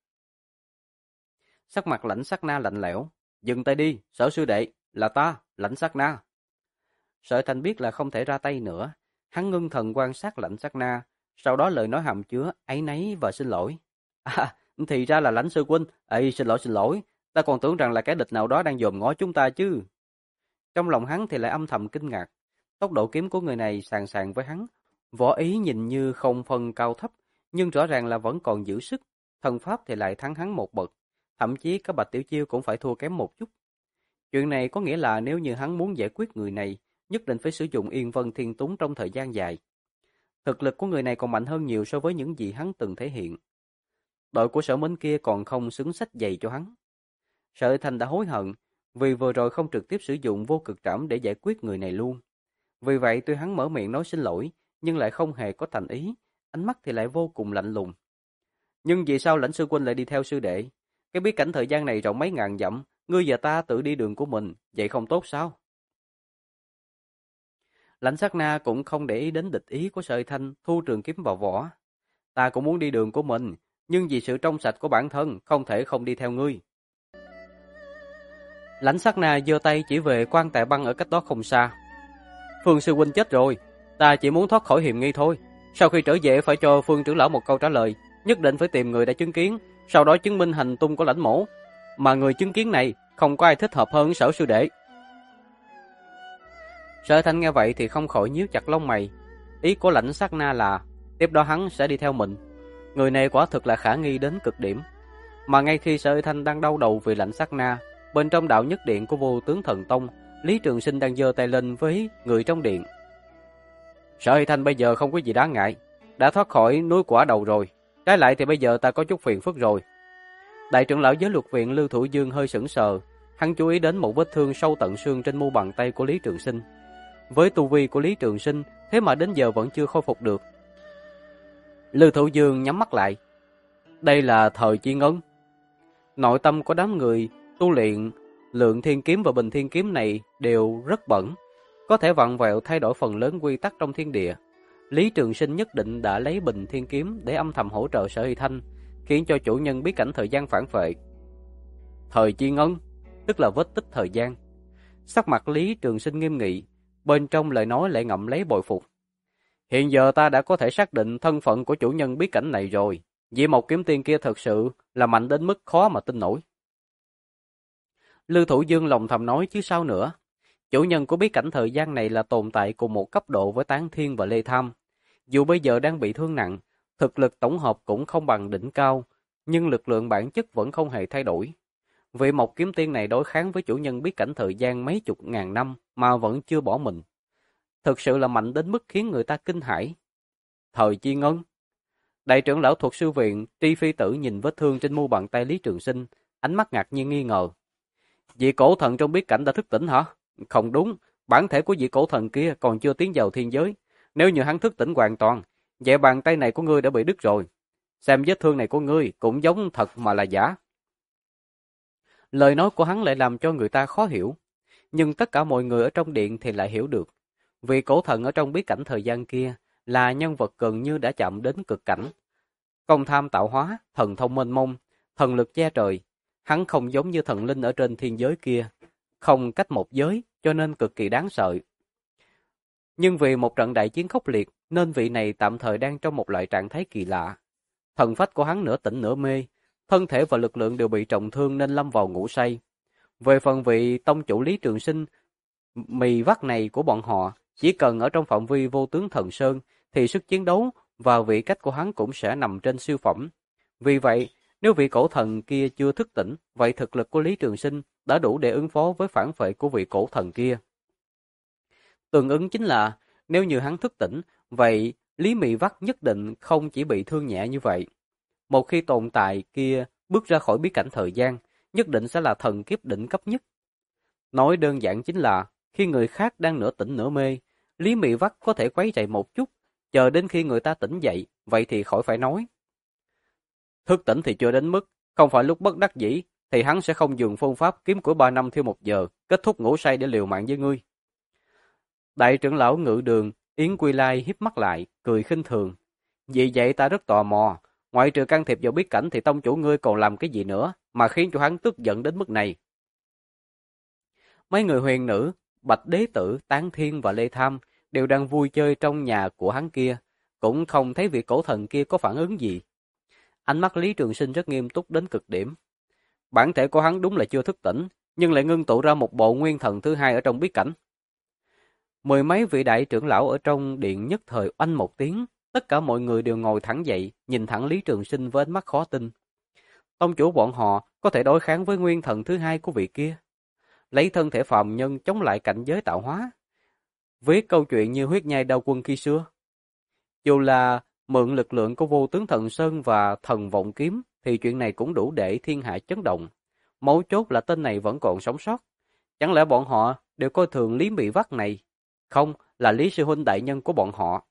Sắc mặt Lãnh Sát Na lạnh lẽo, "Dừng tay đi, Sở sư đệ, là ta, Lãnh Sát Na." Sở Thanh biết là không thể ra tay nữa, hắn ngưng thần quan sát Lãnh Sát Na, sau đó lời nói hàm chứa áy náy và xin lỗi. "À, thì ra là Lãnh sư huynh, xin lỗi, ta còn tưởng rằng là kẻ địch nào đó đang dòm ngó chúng ta chứ." Trong lòng hắn thì lại âm thầm kinh ngạc, tốc độ kiếm của người này sàn sàn với hắn, võ ý nhìn như không phân cao thấp, nhưng rõ ràng là vẫn còn giữ sức, thần pháp thì lại thắng hắn một bậc, thậm chí các Bạch Tiểu Chiêu cũng phải thua kém một chút. Chuyện này có nghĩa là nếu như hắn muốn giải quyết người này, nhất định phải sử dụng Yên Vân Thiên Túng trong thời gian dài. Thực lực của người này còn mạnh hơn nhiều so với những gì hắn từng thể hiện. Đội của Sở Minh kia còn không xứng sách giày cho hắn. Sở Thanh đã hối hận, vì vừa rồi không trực tiếp sử dụng vô cực trảm để giải quyết người này luôn. Vì vậy tuy hắn mở miệng nói xin lỗi, nhưng lại không hề có thành ý, ánh mắt thì lại vô cùng lạnh lùng. "Nhưng vì sao Lãnh sư huynh lại đi theo sư đệ? Cái bí cảnh thời gian này rộng mấy ngàn dặm, ngươi và ta tự đi đường của mình, vậy không tốt sao?" Lãnh Sát Na cũng không để ý đến địch ý của Sở Thanh, thu trường kiếm vào vỏ. "Ta cũng muốn đi đường của mình, nhưng vì sự trong sạch của bản thân, không thể không đi theo ngươi." Lãnh Sát Na giơ tay chỉ về quan tài băng ở cách đó không xa. "Phương sư huynh chết rồi, ta chỉ muốn thoát khỏi hiểm nghi thôi. Sau khi trở về phải cho Phương trưởng lão một câu trả lời, nhất định phải tìm người đã chứng kiến, sau đó chứng minh hành tung của Lãnh mỗ. Mà người chứng kiến này không có ai thích hợp hơn Sở sư đệ. Sở Thanh nghe vậy thì không khỏi nhíu chặt lông mày. Ý của Lãnh Sát Na là tiếp đó hắn sẽ đi theo mình. Người này quả thực là khả nghi đến cực điểm. Mà ngay khi Sở Thanh đang đau đầu vì Lãnh Sát Na, bên trong đạo nhất điện của Vô Tướng Thần Tông, Lý Trường Sinh đang giơ tay lên với người trong điện. Sở Thanh bây giờ không có gì đáng ngại, đã thoát khỏi núi Quả Đầu rồi. Trái lại thì bây giờ ta có chút phiền phức rồi. Đại trưởng lão Giới Luật viện Lưu Thủ Dương hơi sững sờ, hắn chú ý đến một vết thương sâu tận xương trên mu bàn tay của Lý Trường Sinh. Với tu vi của Lý Trường Sinh, thế mà đến giờ vẫn chưa khôi phục được. Lưu Thủ Dương nhắm mắt lại. Đây là thời chi ngân. Nội tâm của đám người tu luyện Lượng Thiên Kiếm và Bình Thiên Kiếm này đều rất bẩn, có thể vặn vẹo thay đổi phần lớn quy tắc trong thiên địa. Lý Trường Sinh nhất định đã lấy Bình Thiên Kiếm để âm thầm hỗ trợ Sở Hy Thanh, khiến cho chủ nhân bí cảnh thời gian phản phệ. Thời chi ngân, tức là vết tích thời gian. Sắc mặt Lý Trường Sinh nghiêm nghị, bên trong lời nói lại ngậm lấy bội phục. Hiện giờ ta đã có thể xác định thân phận của chủ nhân bí cảnh này rồi. Vì một kiếm tiên kia thật sự là mạnh đến mức khó mà tin nổi. Lưu Thủ Dương lòng thầm nói chứ sao nữa. Chủ nhân của bí cảnh thời gian này là tồn tại cùng một cấp độ với Tán Thiên và Lê Tham. Dù bây giờ đang bị thương nặng, thực lực tổng hợp cũng không bằng đỉnh cao, nhưng lực lượng bản chất vẫn không hề thay đổi. Vì một kiếm tiên này đối kháng với chủ nhân bí cảnh thời gian mấy chục ngàn năm mà vẫn chưa bỏ mình. Thực sự là mạnh đến mức khiến người ta kinh hãi. Thời chi ngân. Đại trưởng lão Thuật Sư Viện Tri Phi Tử nhìn vết thương trên mu bàn tay Lý Trường Sinh, ánh mắt ngạc nhiên nghi ngờ. Vị cổ thần trong bí cảnh đã thức tỉnh hả? Không đúng, bản thể của vị cổ thần kia còn chưa tiến vào thiên giới. Nếu như hắn thức tỉnh hoàn toàn, vậy bàn tay này của ngươi đã bị đứt rồi. Xem vết thương này của ngươi cũng giống thật mà là giả. Lời nói của hắn lại làm cho người ta khó hiểu, nhưng tất cả mọi người ở trong điện thì lại hiểu được. Vị cổ thần ở trong bí cảnh thời gian kia là nhân vật gần như đã chạm đến cực cảnh. Công tham tạo hóa, thần thông mênh mông, thần lực che trời. Hắn không giống như thần linh ở trên thiên giới kia, không cách một giới cho nên cực kỳ đáng sợ. Nhưng vì một trận đại chiến khốc liệt nên vị này tạm thời đang trong một loại trạng thái kỳ lạ. Thần phách của hắn nửa tỉnh nửa mê, thân thể và lực lượng đều bị trọng thương nên lâm vào ngủ say. Về phần vị tông chủ Lý Trường Sinh, mì vắt này của bọn họ, chỉ cần ở trong phạm vi Vô Tướng Thần Sơn thì sức chiến đấu và vị cách của hắn cũng sẽ nằm trên siêu phẩm. Vì vậy, nếu vị cổ thần kia chưa thức tỉnh, vậy thực lực của Lý Trường Sinh đã đủ để ứng phó với phản phệ của vị cổ thần kia. Tương ứng chính là, nếu như hắn thức tỉnh, vậy Lý Mị Vắt nhất định không chỉ bị thương nhẹ như vậy. Một khi tồn tại kia bước ra khỏi bí cảnh thời gian, nhất định sẽ là thần kiếp đỉnh cấp nhất. Nói đơn giản chính là, khi người khác đang nửa tỉnh nửa mê, Lý Mị Vắt có thể quấy rầy một chút, chờ đến khi người ta tỉnh dậy, vậy thì khỏi phải nói. Thức tỉnh thì chưa đến mức, không phải lúc bất đắc dĩ, thì hắn sẽ không dùng phương pháp kiếm củi 3 năm thiêu 1 giờ, kết thúc ngủ say để liều mạng với ngươi. Đại trưởng lão Ngự Đường, Yến Quy Lai híp mắt lại, cười khinh thường. Vì vậy ta rất tò mò, ngoại trừ can thiệp vào bí cảnh thì tông chủ ngươi còn làm cái gì nữa, mà khiến cho hắn tức giận đến mức này. Mấy người huyền nữ, Bạch Đế Tử, Tán Thiên và Lê Tham đều đang vui chơi trong nhà của hắn kia, cũng không thấy vị cổ thần kia có phản ứng gì. Ánh mắt Lý Trường Sinh rất nghiêm túc đến cực điểm. Bản thể của hắn đúng là chưa thức tỉnh, nhưng lại ngưng tụ ra một bộ nguyên thần thứ hai ở trong bí cảnh. Mười mấy vị đại trưởng lão ở trong điện nhất thời oanh một tiếng, tất cả mọi người đều ngồi thẳng dậy, nhìn thẳng Lý Trường Sinh với ánh mắt khó tin. Tông chủ bọn họ có thể đối kháng với nguyên thần thứ hai của vị kia, lấy thân thể phàm nhân chống lại cảnh giới tạo hóa. Viết câu chuyện như huyết nhai đao quân khi xưa. Dù là mượn lực lượng của Vô Tướng Thần Sơn và Thần Vọng Kiếm thì chuyện này cũng đủ để thiên hạ chấn động. Mấu chốt là tên này vẫn còn sống sót. Chẳng lẽ bọn họ đều coi thường Lý Mị Vắt này? Không, là Lý sư huynh đại nhân của bọn họ.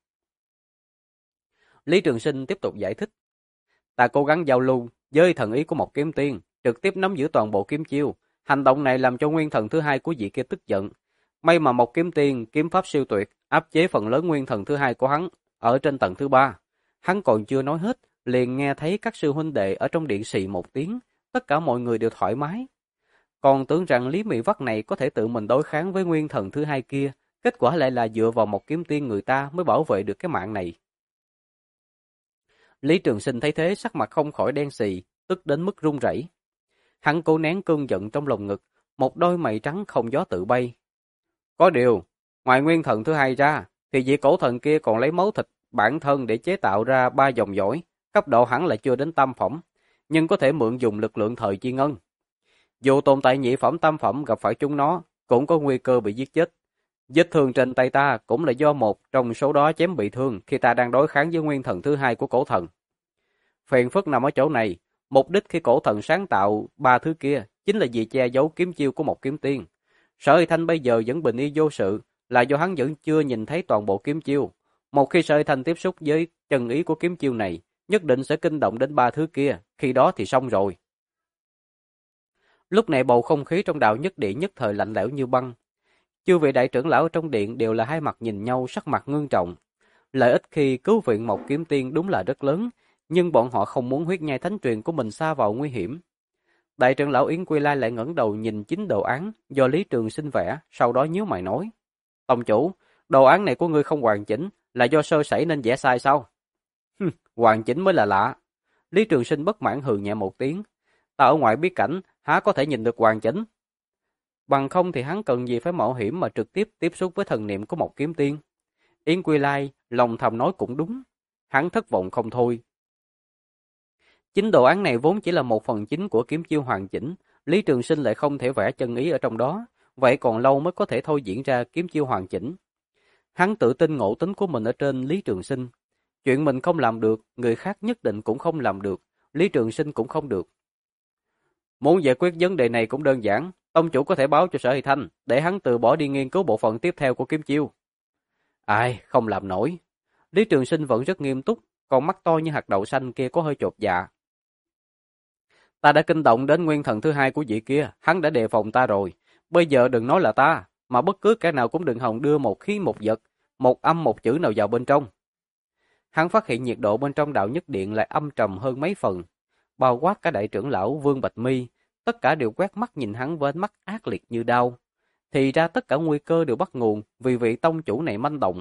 Lý Trường Sinh tiếp tục giải thích. Ta cố gắng giao lưu với thần ý của một kiếm tiên, trực tiếp nắm giữ toàn bộ kiếm chiêu. Hành động này làm cho nguyên thần thứ hai của vị kia tức giận. May mà một kiếm tiên, kiếm pháp siêu tuyệt, áp chế phần lớn nguyên thần thứ hai của hắn ở trên tầng thứ 3. Hắn còn chưa nói hết, liền nghe thấy các sư huynh đệ ở trong điện xì một tiếng, tất cả mọi người đều thoải mái. Còn tưởng rằng Lý Mị Vắt này có thể tự mình đối kháng với nguyên thần thứ hai kia, kết quả lại là dựa vào một kiếm tiên người ta mới bảo vệ được cái mạng này. Lý Trường Sinh thấy thế sắc mặt không khỏi đen xì, tức đến mức run rẩy. Hắn cố nén cơn giận trong lồng ngực, một đôi mày trắng không gió tự bay. Có điều, ngoài nguyên thần thứ hai ra, thì vị cổ thần kia còn lấy máu thịt bản thân để chế tạo ra 3 dòng dõi, cấp độ hẳn là chưa đến tam phẩm, nhưng có thể mượn dùng lực lượng thời chi ngân. Dù tồn tại nhị phẩm tam phẩm gặp phải chúng nó, cũng có nguy cơ bị giết chết. Vết thương trên tay ta cũng là do một trong số đó chém bị thương khi ta đang đối kháng với nguyên thần thứ hai của cổ thần. Phiền phức nằm ở chỗ này, mục đích khi cổ thần sáng tạo 3 thứ kia chính là vì che giấu kiếm chiêu của một kiếm tiên. Sở Hy Thanh bây giờ vẫn bình yên vô sự là do hắn vẫn chưa nhìn thấy toàn bộ kiếm chiêu. Một khi Sở Hy Thanh tiếp xúc với chân ý của kiếm chiêu này, nhất định sẽ kinh động đến 3 thứ kia, khi đó thì xong rồi. Lúc này bầu không khí trong đạo nhất điện nhất thời lạnh lẽo như băng. Chư vị đại trưởng lão ở trong điện đều là hai mặt nhìn nhau, sắc mặt ngưng trọng. Lợi ích khi cứu viện một kiếm tiên đúng là rất lớn, nhưng bọn họ không muốn huyết nhai thánh truyền của mình sa vào nguy hiểm. Đại trưởng lão Yến Quy Lai lại ngẩng đầu nhìn chính đồ án do Lý Trường Sinh vẽ, sau đó nhíu mày nói: "Tông chủ, đồ án này của ngươi không hoàn chỉnh, là do sơ sẩy nên vẽ sai sao?" Hoàn chỉnh mới là lạ." Lý Trường Sinh bất mãn hừ nhẹ một tiếng: "Ta ở ngoài bí cảnh, há có thể nhìn được hoàn chỉnh? Bằng không thì hắn cần gì phải mạo hiểm mà trực tiếp tiếp xúc với thần niệm của một kiếm tiên?" Yến Quy Lai lòng thầm nói cũng đúng, hắn thất vọng không thôi. Chính đồ án này vốn chỉ là 1/9 của kiếm chiêu hoàn chỉnh, Lý Trường Sinh lại không thể vẽ chân ý ở trong đó, vậy còn lâu mới có thể thôi diễn ra kiếm chiêu hoàn chỉnh. Hắn tự tin ngộ tính của mình ở trên Lý Trường Sinh. Chuyện mình không làm được, người khác nhất định cũng không làm được, Lý Trường Sinh cũng không được. Muốn giải quyết vấn đề này cũng đơn giản, tông chủ có thể báo cho Sở Hy Thanh, để hắn từ bỏ đi nghiên cứu bộ phận tiếp theo của kiếm chiêu. Ai, không làm nổi. Lý Trường Sinh vẫn rất nghiêm túc, còn mắt to như hạt đậu xanh kia có hơi chột dạ. Ta đã kinh động đến nguyên thần thứ hai của vị kia, hắn đã đề phòng ta rồi. Bây giờ đừng nói là ta, mà bất cứ kẻ nào cũng đừng hòng đưa một khí một vật, một âm một chữ nào vào bên trong. Hắn phát hiện nhiệt độ bên trong đạo nhất điện lại âm trầm hơn mấy phần, bao quát cả đại trưởng lão Vương Bạch Mi, tất cả đều quét mắt nhìn hắn với ánh mắt ác liệt như đau. Thì ra tất cả nguy cơ đều bắt nguồn vì vị tông chủ này manh động.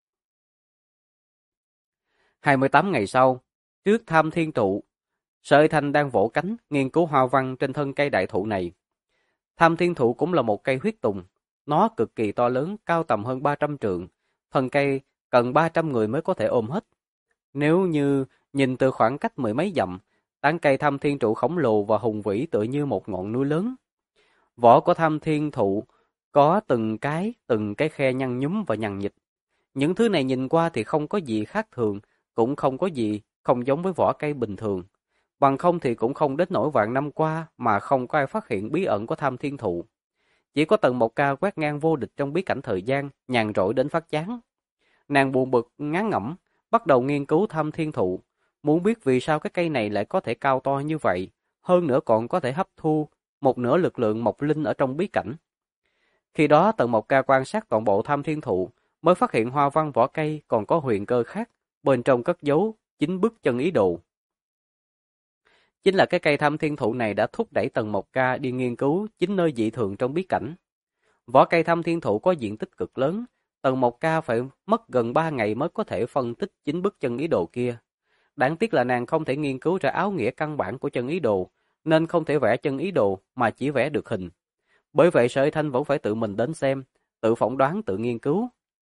28 ngày sau, trước Tham Thiên Thụ, Sở Hy Thanh đang vỗ cánh nghiên cứu hoa văn trên thân cây đại thụ này. Tham Thiên Thụ cũng là một cây huyết tùng, nó cực kỳ to lớn, cao tầm hơn 300 trượng, thân cây cần 300 người mới có thể ôm hết. Nếu như nhìn từ khoảng cách mười mấy dặm, tán cây Tham Thiên Trụ khổng lồ và hùng vĩ tựa như một ngọn núi lớn. Vỏ của Tham Thiên Thụ có từng cái khe nhăn nhúm và nhằn nhịt. Những thứ này nhìn qua thì không có gì khác thường, cũng không có gì không giống với vỏ cây bình thường. Bằng không thì cũng không đến nỗi vạn năm qua mà không có ai phát hiện bí ẩn của Tham Thiên Thụ. Chỉ có Tần Mộc Ca quét ngang vô địch trong bí cảnh thời gian, nhàn rỗi đến phát chán. Nàng buồn bực, ngán ngẩm, bắt đầu nghiên cứu Tham Thiên Thụ, muốn biết vì sao cái cây này lại có thể cao to như vậy, hơn nữa còn có thể hấp thu một nửa lực lượng mộc linh ở trong bí cảnh. Khi đó Tần Mộc Ca quan sát toàn bộ Tham Thiên Thụ, mới phát hiện hoa văn vỏ cây còn có huyền cơ khác, bên trong cất giấu chính bức chân ý đồ. Chính là cái cây Tham Thiên Thụ này đã thúc đẩy Tần Mộc Ca đi nghiên cứu chính nơi dị thường trong bí cảnh. Vỏ cây Tham Thiên Thụ có diện tích cực lớn, Tần Mộc Ca phải mất gần 3 ngày mới có thể phân tích chính bức chân ý đồ kia. Đáng tiếc là nàng không thể nghiên cứu ra áo nghĩa căn bản của chân ý đồ, nên không thể vẽ chân ý đồ mà chỉ vẽ được hình. Bởi vậy Sở Hy Thanh vẫn phải tự mình đến xem, tự phỏng đoán, tự nghiên cứu.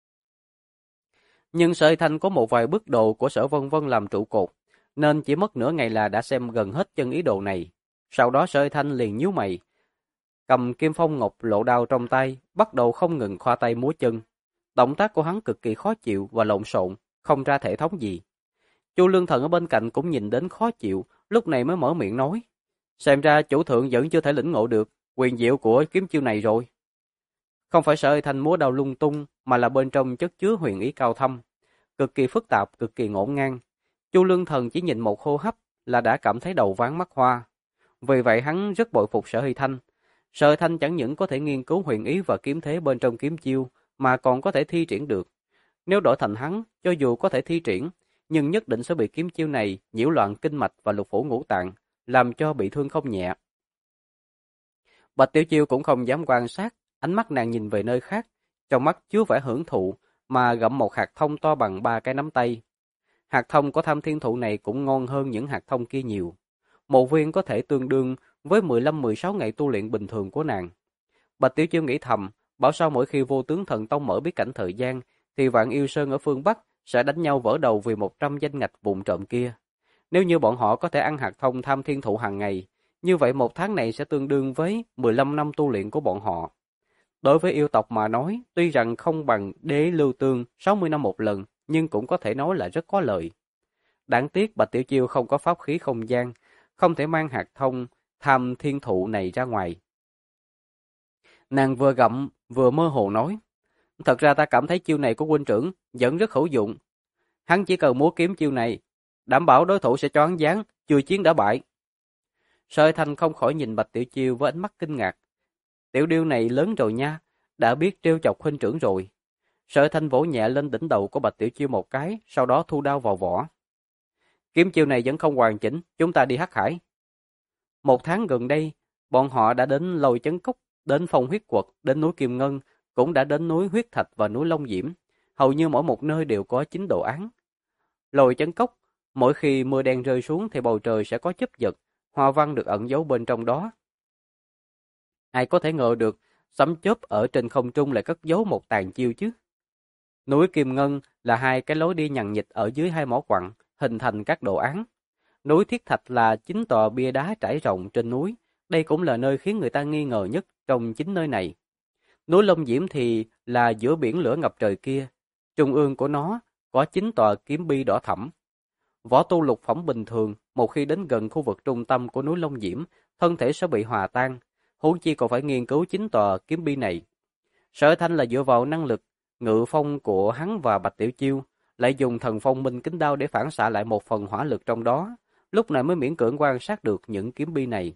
Nhưng Sở Hy Thanh có một vài bức đồ của Sở Vân Vân làm trụ cột, nên chỉ mất nửa ngày là đã xem gần hết chân ý đồ này. Sau đó Sở Hy Thanh liền nhíu mày, cầm kim phong ngọc lộ đao trong tay, bắt đầu không ngừng khoa tay múa chân. Động tác của hắn cực kỳ khó chịu và lộn xộn, không ra thể thống gì. Chu Lương Thần ở bên cạnh cũng nhìn đến khó chịu, lúc này mới mở miệng nói: "Xem ra chủ thượng vẫn chưa thể lĩnh ngộ được quyền diệu của kiếm chiêu này rồi." Không phải Sở Hy Thanh múa đao lung tung, mà là bên trong chất chứa huyền ý cao thâm, cực kỳ phức tạp, cực kỳ ngổn ngang. Chu Lương Thần chỉ nhìn một hô hấp là đã cảm thấy đầu váng mắt hoa. Vì vậy hắn rất bội phục Sở Hy Thanh. Sở Hy Thanh chẳng những có thể nghiên cứu huyền ý và kiếm thế bên trong kiếm chiêu, mà còn có thể thi triển được. Nếu đổi thành hắn, cho dù có thể thi triển, nhưng nhất định sẽ bị kiếm chiêu này nhiễu loạn kinh mạch và lục phủ ngũ tạng, làm cho bị thương không nhẹ. Bạch Tiểu Chiêu cũng không dám quan sát, ánh mắt nàng nhìn về nơi khác, trong mắt chứa vẻ hưởng thụ, mà gặm một hạt thông to bằng 3 cái nắm tay. Hạt thông của Tham Thiên Thụ này cũng ngon hơn những hạt thông kia nhiều. Một viên có thể tương đương với 15-16 ngày tu luyện bình thường của nàng. Bạch Tiểu Chiêu nghĩ thầm, bảo sao mỗi khi vô tướng thần tông mở bí cảnh thời gian, thì Vạn Yêu Sơn ở phương Bắc sẽ đánh nhau vỡ đầu vì 100 danh ngạch vụn trộm kia. Nếu như bọn họ có thể ăn hạt thông tham thiên thụ hàng ngày, như vậy một tháng này sẽ tương đương với 15 năm tu luyện của bọn họ. Đối với yêu tộc mà nói, tuy rằng không bằng đế lưu tương 60 năm một lần, nhưng cũng có thể nói là rất có lợi. Đáng tiếc Bạch Tiểu Chiêu không có pháp khí không gian, không thể mang hạt thông tham thiên thụ này ra ngoài. Nàng vừa gặm, vừa mơ hồ nói, thật ra ta cảm thấy chiêu này của huynh trưởng vẫn rất hữu dụng. Hắn chỉ cần múa kiếm chiêu này, đảm bảo đối thủ sẽ choáng váng, chưa chiến đã bại. Sợi Thanh không khỏi nhìn Bạch Tiểu Chiêu với ánh mắt kinh ngạc. Tiểu điêu này lớn rồi nha, đã biết trêu chọc huynh trưởng rồi. Sợi Thanh vỗ nhẹ lên đỉnh đầu của Bạch Tiểu Chiêu một cái, sau đó thu đao vào vỏ. Kiếm chiêu này vẫn không hoàn chỉnh, chúng ta đi Hắc Hải. Một tháng gần đây, bọn họ đã đến Lôi Chấn Cốc, đến Phong Huyết Quật, đến núi Kim Ngân, cũng đã đến núi Huyết Thạch và núi Long Diễm. Hầu như mỗi một nơi đều có 9 đồ án. Lôi Chấn Cốc, mỗi khi mưa đen rơi xuống thì bầu trời sẽ có chớp giật, hoa văn được ẩn giấu bên trong đó. Ai có thể ngờ được, sấm chớp ở trên không trung lại cất giấu một tàn chiêu chứ. Núi Kim Ngân là hai cái lối đi nhằng nhịt ở dưới hai mỏ quặng, hình thành các đồ án. Núi Thiết Thạch là 9 tòa bia đá trải rộng trên núi, đây cũng là nơi khiến người ta nghi ngờ nhất trong 9 nơi này. Núi Long Diễm thì là giữa biển lửa ngập trời kia, trung ương của nó có 9 tòa kiếm bi đỏ thẫm. Võ tu lục phẩm bình thường, một khi đến gần khu vực trung tâm của núi Long Diễm, thân thể sẽ bị hòa tan, huống chi còn phải nghiên cứu 9 tòa kiếm bi này. Sở Thanh là dựa vào năng lực ngự phong của hắn và Bạch Tiểu Chiêu, lại dùng thần phong minh kính đao để phản xạ lại một phần hỏa lực trong đó, lúc này mới miễn cưỡng quan sát được những kiếm bi này.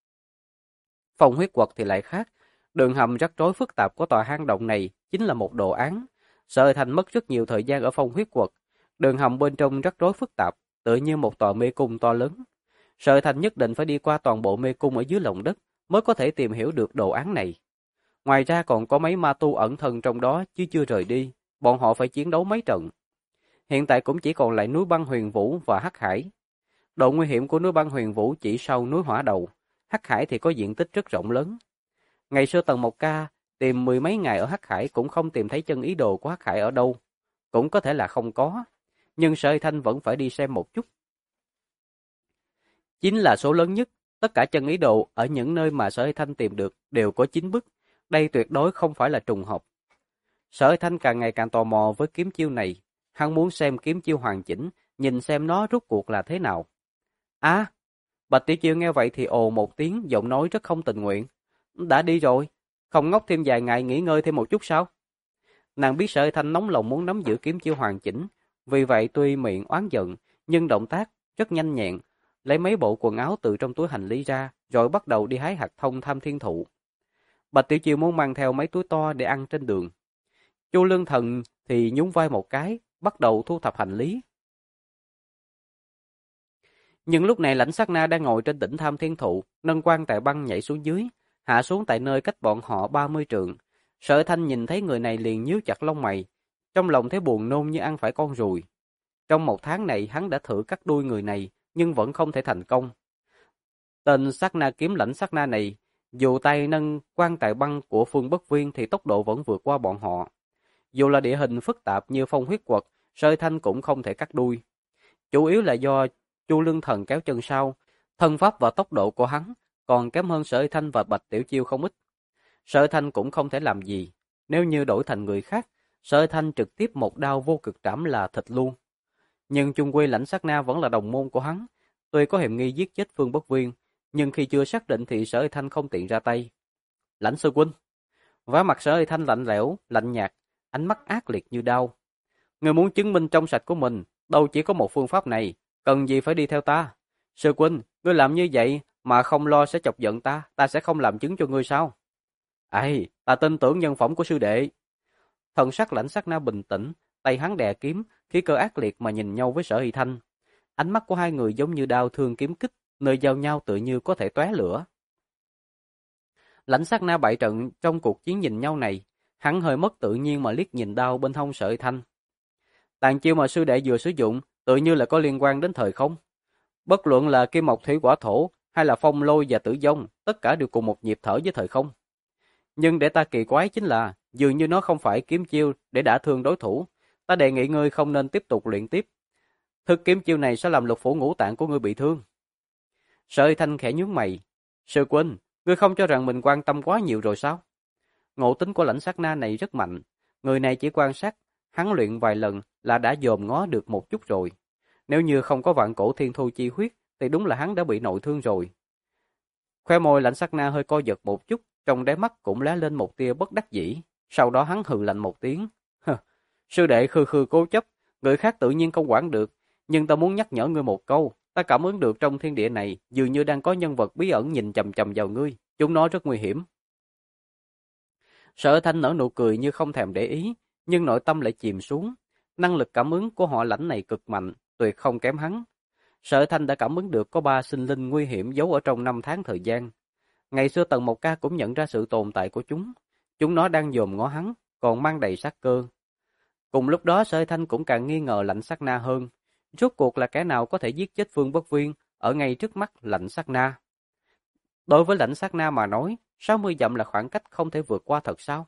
Phong huyết quật thì lại khác, đường hầm rắc rối phức tạp của tòa hang động này chính là một đồ án. Sở Thành mất rất nhiều thời gian ở phong huyết quật, đường hầm bên trong rắc rối phức tạp, tựa như một tòa mê cung to lớn. Sở Thành nhất định phải đi qua toàn bộ mê cung ở dưới lòng đất mới có thể tìm hiểu được đồ án này. Ngoài ra còn có mấy ma tu ẩn thân trong đó chứ chưa rời đi, bọn họ phải chiến đấu mấy trận. Hiện tại cũng chỉ còn lại núi băng Huyền Vũ và Hắc Hải. Độ nguy hiểm của núi băng Huyền Vũ chỉ sau núi Hỏa Đầu, Hắc Hải thì có diện tích rất rộng lớn. Ngày xưa Tần Mộc Ca tìm 10 mấy ngày ở Hắc Hải cũng không tìm thấy chân ý đồ của Hắc Hải ở đâu, cũng có thể là không có, nhưng Sở Thanh vẫn phải đi xem một chút. Chính là số lớn nhất, tất cả chân ý đồ ở những nơi mà Sở Thanh tìm được đều có 9 bức, đây tuyệt đối không phải là trùng hợp. Sở Thanh càng ngày càng tò mò với kiếm chiêu này, hắn muốn xem kiếm chiêu hoàn chỉnh, nhìn xem nó rốt cuộc là thế nào. Bạch Tiểu Chiêu nghe vậy thì ồ một tiếng, giọng nói rất không tình nguyện. Đã đi rồi, không ngốc thêm vài ngày nghỉ ngơi thêm một chút sao? Nàng biết Sở Thanh nóng lòng muốn nắm giữ kiếm chiêu hoàn chỉnh, vì vậy tuy miệng oán giận, nhưng động tác rất nhanh nhẹn, lấy mấy bộ quần áo từ trong túi hành lý ra, rồi bắt đầu đi hái hạt thông tham thiên thụ. Bạch Tiểu Chiêu muốn mang theo mấy túi to để ăn trên đường. Chu Lương Thần thì nhún vai một cái, bắt đầu thu thập hành lý. Nhưng lúc này Lãnh Sát Na đang ngồi trên đỉnh tham thiên thụ, nâng quan tài băng nhảy xuống dưới, hạ xuống tại nơi cách bọn họ 30 trượng. Sở Thanh nhìn thấy người này liền nhíu chặt lông mày, trong lòng thấy buồn nôn như ăn phải con ruồi. Trong một tháng này hắn đã thử cắt đuôi người này, nhưng vẫn không thể thành công. Tên Sát Na kiếm Lãnh Sát Na này, dù tay nâng quan tài băng của Phương Bất Viên thì tốc độ vẫn vượt qua bọn họ. Dù là địa hình phức tạp như phong huyết quật, Sở Thanh cũng không thể cắt đuôi. Chủ yếu là do Chu Lương Thần kéo chân sau, thân pháp và tốc độ của hắn còn kém hơn Sở Thanh và Bạch Tiểu Chiêu không ít. Sở Thanh cũng không thể làm gì, nếu như đổi thành người khác, Sở Thanh trực tiếp một đao vô cực trảm là thịt luôn. Nhưng chung quy Lãnh Sát Na vẫn là đồng môn của hắn, tuy có hiểm nghi giết chết Phương Bất Viên, nhưng khi chưa xác định thì Sở Thanh không tiện ra tay. Lãnh sư huynh, vẻ mặt Sở Thanh lạnh lẽo, lạnh nhạt, ánh mắt ác liệt như đao. Người muốn chứng minh trong sạch của mình, đâu chỉ có một phương pháp này, cần gì phải đi theo ta? Sư huynh, ngươi làm như vậy mà không lo sẽ chọc giận ta, ta sẽ không làm chứng cho ngươi sao? Ta tin tưởng nhân phẩm của sư đệ. Thần sắc Lãnh Sát Na bình tĩnh, tay hắn đè kiếm, khí cơ ác liệt mà nhìn nhau với Sở Hy Thanh. Ánh mắt của hai người giống như đao thương kiếm kích, nơi giao nhau tự như có thể tóe lửa. Lãnh Sát Na bại trận trong cuộc chiến nhìn nhau này, hắn hơi mất tự nhiên mà liếc nhìn đao bên hông Sở Hy Thanh. Tàn chiêu mà sư đệ vừa sử dụng, tự như là có liên quan đến thời không. Bất luận là kim mộc thủy hỏa thổ, hay là phong lôi và tử vong, tất cả đều cùng một nhịp thở với thời không. Nhưng để ta kỳ quái chính là, dường như nó không phải kiếm chiêu để đả thương đối thủ. Ta đề nghị ngươi không nên tiếp tục luyện tiếp. Thức kiếm chiêu này sẽ làm lục phủ ngũ tạng của ngươi bị thương. Sở Y Thanh khẽ nhướng mày. Sư huynh, ngươi không cho rằng mình quan tâm quá nhiều rồi sao? Ngộ tính của Lãnh Sát Na này rất mạnh. Người này chỉ quan sát, hắn luyện vài lần là đã dòm ngó được một chút rồi. Nếu như không có vạn cổ thiên thu chi huyết, thì đúng là hắn đã bị nội thương rồi. Khoe môi Lãnh Sát Na hơi co giật một chút, trong đáy mắt cũng lóe lên một tia bất đắc dĩ. Sau đó hắn hừ lạnh một tiếng. Sư đệ khư khư cố chấp, người khác tự nhiên không quản được. Nhưng ta muốn nhắc nhở ngươi một câu, ta cảm ứng được trong thiên địa này dường như đang có nhân vật bí ẩn nhìn chằm chằm vào ngươi, chúng nó rất nguy hiểm. Sở Thanh nở nụ cười như không thèm để ý, nhưng nội tâm lại chìm xuống. Năng lực cảm ứng của họ Lãnh này cực mạnh, tuyệt không kém hắn. Sở Thanh đã cảm ứng được có 3 sinh linh nguy hiểm giấu ở trong 5 tháng thời gian. Ngày xưa Tần Mộc Ca cũng nhận ra sự tồn tại của chúng. Chúng nó đang dòm ngó hắn, còn mang đầy sát cơ. Cùng lúc đó Sở Thanh cũng càng nghi ngờ Lãnh Sát Na hơn. Rốt cuộc là kẻ nào có thể giết chết Phương Bất Viên ở ngay trước mắt Lãnh Sát Na? Đối với Lãnh Sát Na mà nói, 60 dặm là khoảng cách không thể vượt qua thật sao?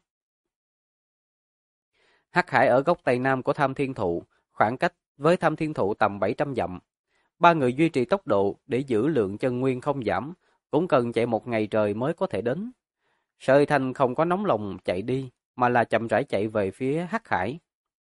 Hắc Hải ở góc tây nam của Tham Thiên Thụ, khoảng cách với Tham Thiên Thụ tầm 700 dặm. Ba người duy trì tốc độ để giữ lượng chân nguyên không giảm, cũng cần chạy một ngày trời mới có thể đến. Sở Thanh không có nóng lòng chạy đi, mà là chậm rãi chạy về phía Hắc Hải.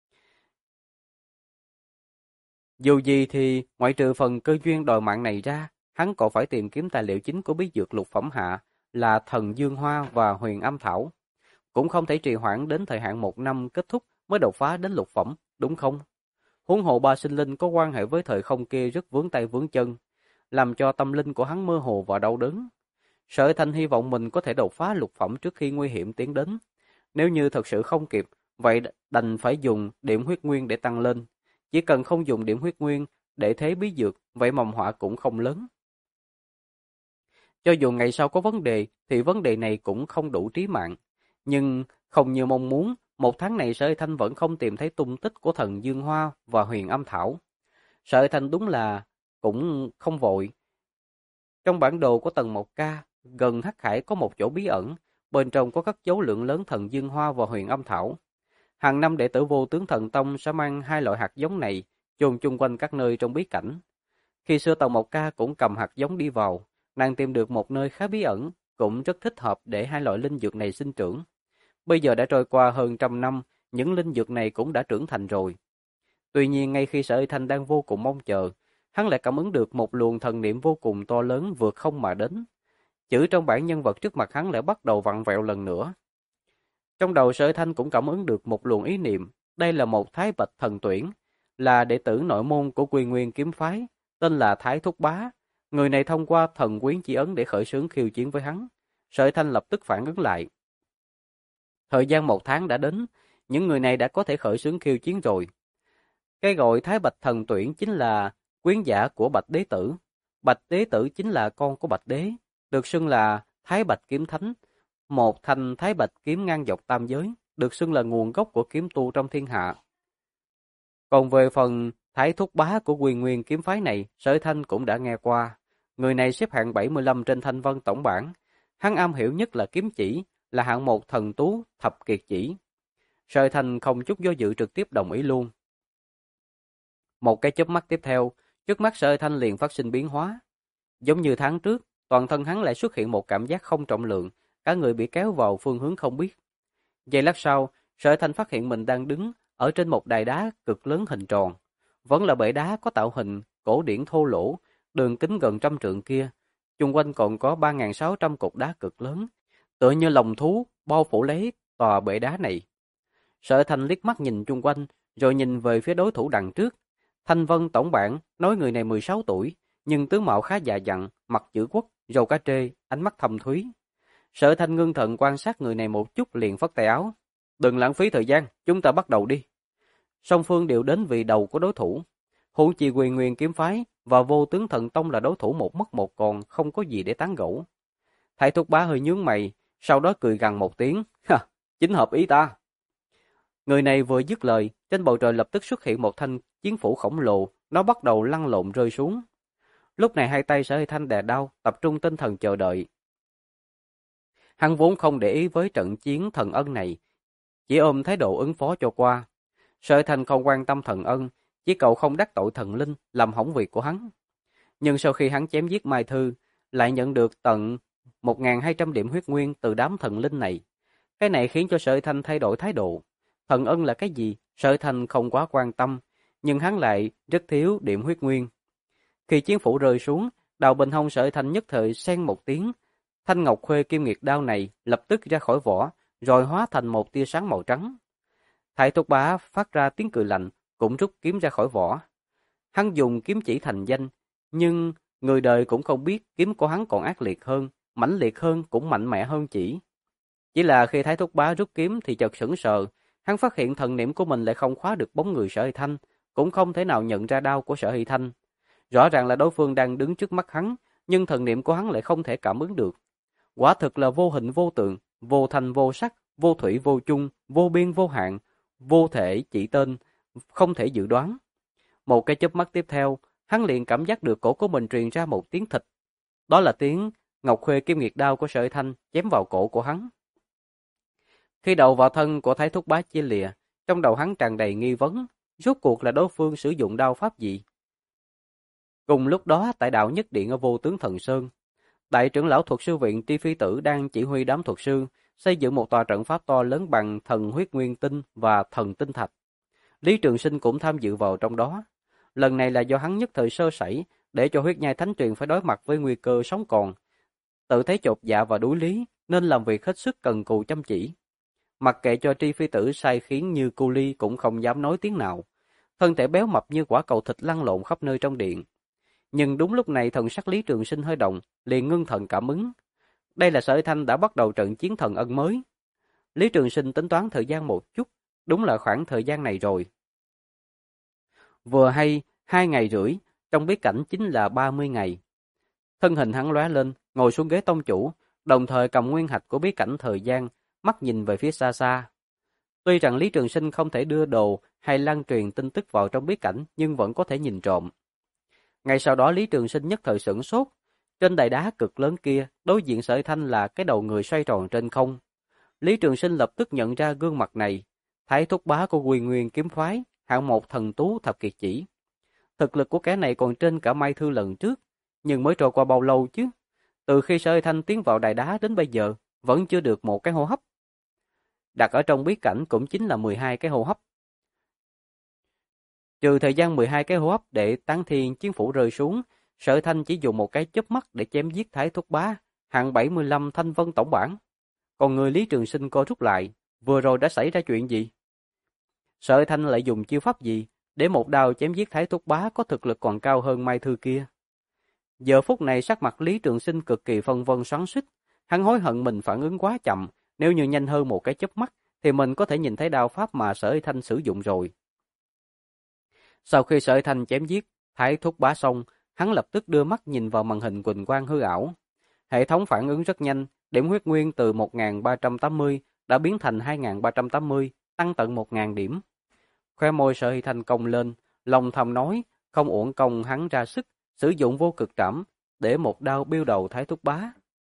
Dù gì thì, ngoại trừ phần cơ duyên đòi mạng này ra, hắn còn phải tìm kiếm tài liệu chính của bí dược lục phẩm hạ là Thần Dương Hoa và Huyền Âm Thảo. Cũng không thể trì hoãn đến thời hạn 1 năm kết thúc mới đột phá đến lục phẩm, đúng không? Huống hồ 3 sinh linh có quan hệ với thời không kia rất vướng tay vướng chân, làm cho tâm linh của hắn mơ hồ và đau đớn. Sở Thanh hy vọng mình có thể đột phá lục phẩm trước khi nguy hiểm tiến đến. Nếu như thật sự không kịp, vậy đành phải dùng điểm huyết nguyên để tăng lên. Chỉ cần không dùng điểm huyết nguyên để thế bí dược, vậy mầm họa cũng không lớn. Cho dù ngày sau có vấn đề, thì vấn đề này cũng không đủ trí mạng. Nhưng không như mong muốn, 1 tháng này Sở Thanh vẫn không tìm thấy tung tích của Thần Dương Hoa và Huyền Âm Thảo. Sở Thanh đúng là cũng không vội. Trong bản đồ của Tần Mộc Ca, gần Hắc Hải có một chỗ bí ẩn, bên trong có các dấu lượng lớn Thần Dương Hoa và Huyền Âm Thảo. Hàng năm đệ tử Vô Tướng Thần Tông sẽ mang 2 loại hạt giống này chôn chung quanh các nơi trong bí cảnh. Khi xưa Tần Mộc Ca cũng cầm hạt giống đi vào, nàng tìm được một nơi khá bí ẩn, cũng rất thích hợp để 2 loại linh dược này sinh trưởng. Bây giờ đã trôi qua hơn 100 năm, những linh dược này cũng đã trưởng thành rồi. Tuy nhiên ngay khi Sở Y Thanh đang vô cùng mong chờ, hắn lại cảm ứng được một luồng thần niệm vô cùng to lớn vượt không mà đến. Chữ trong bản nhân vật trước mặt hắn lại bắt đầu vặn vẹo lần nữa. Trong đầu Sở Y Thanh cũng cảm ứng được một luồng ý niệm, đây là một Thái Bạch thần tuyển, là đệ tử nội môn của Quy Nguyên kiếm phái, tên là Thái Thúc Bá. Người này thông qua thần quyến chỉ ấn để khởi xướng khiêu chiến với hắn. Sở Y Thanh lập tức phản ứng lại. Thời gian 1 tháng đã đến, những người này đã có thể khởi xướng khiêu chiến rồi. Cái gọi Thái Bạch thần tuyển chính là quyến giả của Bạch Đế Tử. Bạch Đế Tử chính là con của Bạch Đế, được xưng là Thái Bạch kiếm thánh, một thanh Thái Bạch kiếm ngang dọc tam giới, được xưng là nguồn gốc của kiếm tu trong thiên hạ. Còn về phần Thái Thúc Bá của Quy Nguyên kiếm phái này, Sở Thanh cũng đã nghe qua. Người này xếp hạng 75 trên Thanh Vân tổng bảng. Hắn am hiểu nhất là kiếm chỉ, là hạng 1 thần tú thập kiệt chỉ. Sở Thanh không chút do dự trực tiếp đồng ý luôn. Một cái chớp mắt tiếp theo, trước mắt Sở Thanh liền phát sinh biến hóa. Giống như tháng trước, toàn thân hắn lại xuất hiện một cảm giác không trọng lượng, cả người bị kéo vào phương hướng không biết. Giây lát sau, Sở Thanh phát hiện mình đang đứng ở trên một đài đá cực lớn hình tròn. Vẫn là bệ đá có tạo hình cổ điển thô lỗ, đường kính gần 100 trượng kia. Chung quanh còn có 3.600 cục đá cực lớn, tựa như lồng thú bao phủ lấy tòa bệ đá này. Sở Thanh liếc mắt nhìn chung quanh, rồi nhìn về phía đối thủ đằng trước. Thanh Vân tổng bảng nói người này 16 tuổi, nhưng tướng mạo khá già dặn, mặt chữ quốc, râu cá trê, ánh mắt thâm thúy. Sở Thanh ngưng thần quan sát người này một chút liền phất tay áo. Đừng lãng phí thời gian, chúng ta bắt đầu đi. Song phương đều đến vì đầu của đối thủ. Huống chi Quy Nguyên kiếm phái và Vô Tướng Thần Tông là đối thủ một mất một còn, không có gì để tán gẫu. Thái Thúc Bá hơi nhướng mày, sau đó cười gằn một tiếng. Chính hợp ý ta. Người này vừa dứt lời, trên bầu trời lập tức xuất hiện một thanh chiến phủ khổng lồ, nó bắt đầu lăn lộn rơi xuống. Lúc này hai tay Sở Thanh đè đau, tập trung tinh thần chờ đợi. Hắn vốn không để ý với trận chiến thần ân này, chỉ ôm thái độ ứng phó cho qua. Sở Thanh không quan tâm thần ân, chỉ cầu không đắc tội thần linh, làm hỏng việc của hắn. Nhưng sau khi hắn chém giết Mai Thư, lại nhận được tận 1.200 điểm huyết nguyên từ đám thần linh này. Cái này khiến cho Sở Thanh thay đổi thái độ. Thần ân là cái gì? Sở Thanh không quá quan tâm, nhưng hắn lại rất thiếu điểm huyết nguyên. Khi chiến phủ rơi xuống, đầu bình hông Sở Thanh nhất thời xen một tiếng. Thanh ngọc khuê kim nghiệt đao này lập tức ra khỏi vỏ, rồi hóa thành một tia sáng màu trắng. Thái Thúc Bá phát ra tiếng cười lạnh, cũng rút kiếm ra khỏi vỏ. Hắn dùng kiếm chỉ thành danh, nhưng người đời cũng không biết kiếm của hắn còn ác liệt hơn, mãnh liệt hơn cũng mạnh mẽ hơn chỉ. Chỉ là khi Thái Thúc Bá rút kiếm thì chợt sững sờ, hắn phát hiện thần niệm của mình lại không khóa được bóng người Sở Hy Thanh, cũng không thể nào nhận ra đao của Sở Hy Thanh. Rõ ràng là đối phương đang đứng trước mắt hắn, nhưng thần niệm của hắn lại không thể cảm ứng được. Quả thực là vô hình vô tượng, vô thanh vô sắc, vô thủy vô chung, vô biên vô hạn, vô thể chỉ tên, không thể dự đoán. Một cái chớp mắt tiếp theo, hắn liền cảm giác được cổ của mình truyền ra một tiếng thịt. Đó là tiếng ngọc khuê kim nghiệt đao của Sở Thanh chém vào cổ của hắn. Khi đầu vào thân của Thái Thúc Bá chia lìa, trong đầu hắn tràn đầy nghi vấn, rốt cuộc là đối phương sử dụng đao pháp gì? Cùng lúc đó, tại đạo nhất điện ở Vô Tướng Thần Sơn, đại trưởng lão thuật sư viện Tri Phi Tử đang chỉ huy đám thuật sư xây dựng một tòa trận pháp to lớn bằng thần huyết nguyên tinh và thần tinh thạch. Lý Trường Sinh cũng tham dự vào trong đó. Lần này là do hắn nhất thời sơ sẩy, để cho huyết nhai thánh truyền phải đối mặt với nguy cơ sống còn. Tự thấy chột dạ và đuối lý, nên làm việc hết sức cần cù chăm chỉ. Mặc kệ cho Tri Phi Tử sai khiến như cu ly cũng không dám nói tiếng nào. Thân thể béo mập như quả cầu thịt lăn lộn khắp nơi trong điện. Nhưng đúng lúc này thần sắc Lý Trường Sinh hơi động, liền ngưng thần cảm ứng. Đây là Sở Thanh đã bắt đầu trận chiến thần ân mới. Lý Trường Sinh tính toán thời gian một chút, đúng là khoảng thời gian này rồi. Vừa hay, 2 ngày rưỡi, trong bí cảnh chính là 30 ngày. Thân hình hắn lóe lên, ngồi xuống ghế tông chủ, đồng thời cầm nguyên hạch của bí cảnh thời gian, mắt nhìn về phía xa xa. Tuy rằng Lý Trường Sinh không thể đưa đồ hay lan truyền tin tức vào trong bí cảnh, nhưng vẫn có thể nhìn trộm. Ngay sau đó Lý Trường Sinh nhất thời sửng sốt. Trên đài đá cực lớn kia, đối diện Sở Thanh là cái đầu người xoay tròn trên không. Lý Trường Sinh lập tức nhận ra gương mặt này. Thái Thúc Bá của Quy Nguyên kiếm phái, hạng một thần tú thập kiệt chỉ. Thực lực của kẻ này còn trên cả Mai Thư lần trước, nhưng mới trôi qua bao lâu chứ? Từ khi Sở Thanh tiến vào đài đá đến bây giờ, vẫn chưa được một cái hô hấp. Đặt ở trong bí cảnh cũng chính là 12 cái hô hấp. Trừ thời gian 12 cái hô hấp để Tán Thiên chiến phủ rơi xuống, Sở Thanh chỉ dùng một cái chớp mắt để chém giết Thái Thúc Bá, hạng 75 thanh vân tổng bảng. Còn người Lý Trường Sinh co rút lại, vừa rồi đã xảy ra chuyện gì? Sở Thanh lại dùng chiêu pháp gì để một đao chém giết Thái Thúc Bá có thực lực còn cao hơn Mai Thư kia? Giờ phút này sắc mặt Lý Trường Sinh cực kỳ phân vân xoắn xuýt, hắn hối hận mình phản ứng quá chậm, nếu như nhanh hơn một cái chớp mắt thì mình có thể nhìn thấy đao pháp mà Sở Thanh sử dụng rồi. Sau khi Sở Thanh chém giết Thái Thúc Bá xong, hắn lập tức đưa mắt nhìn vào màn hình quỳnh quang hư ảo. Hệ thống phản ứng rất nhanh, điểm huyết nguyên từ 1.380 đã biến thành 2.380, tăng tận 1.000 điểm. Khóe môi Sở Thanh cong lên, lòng thầm nói, không uổng công hắn ra sức, sử dụng vô cực trảm, để một đao biêu đầu Thái Thúc Bá.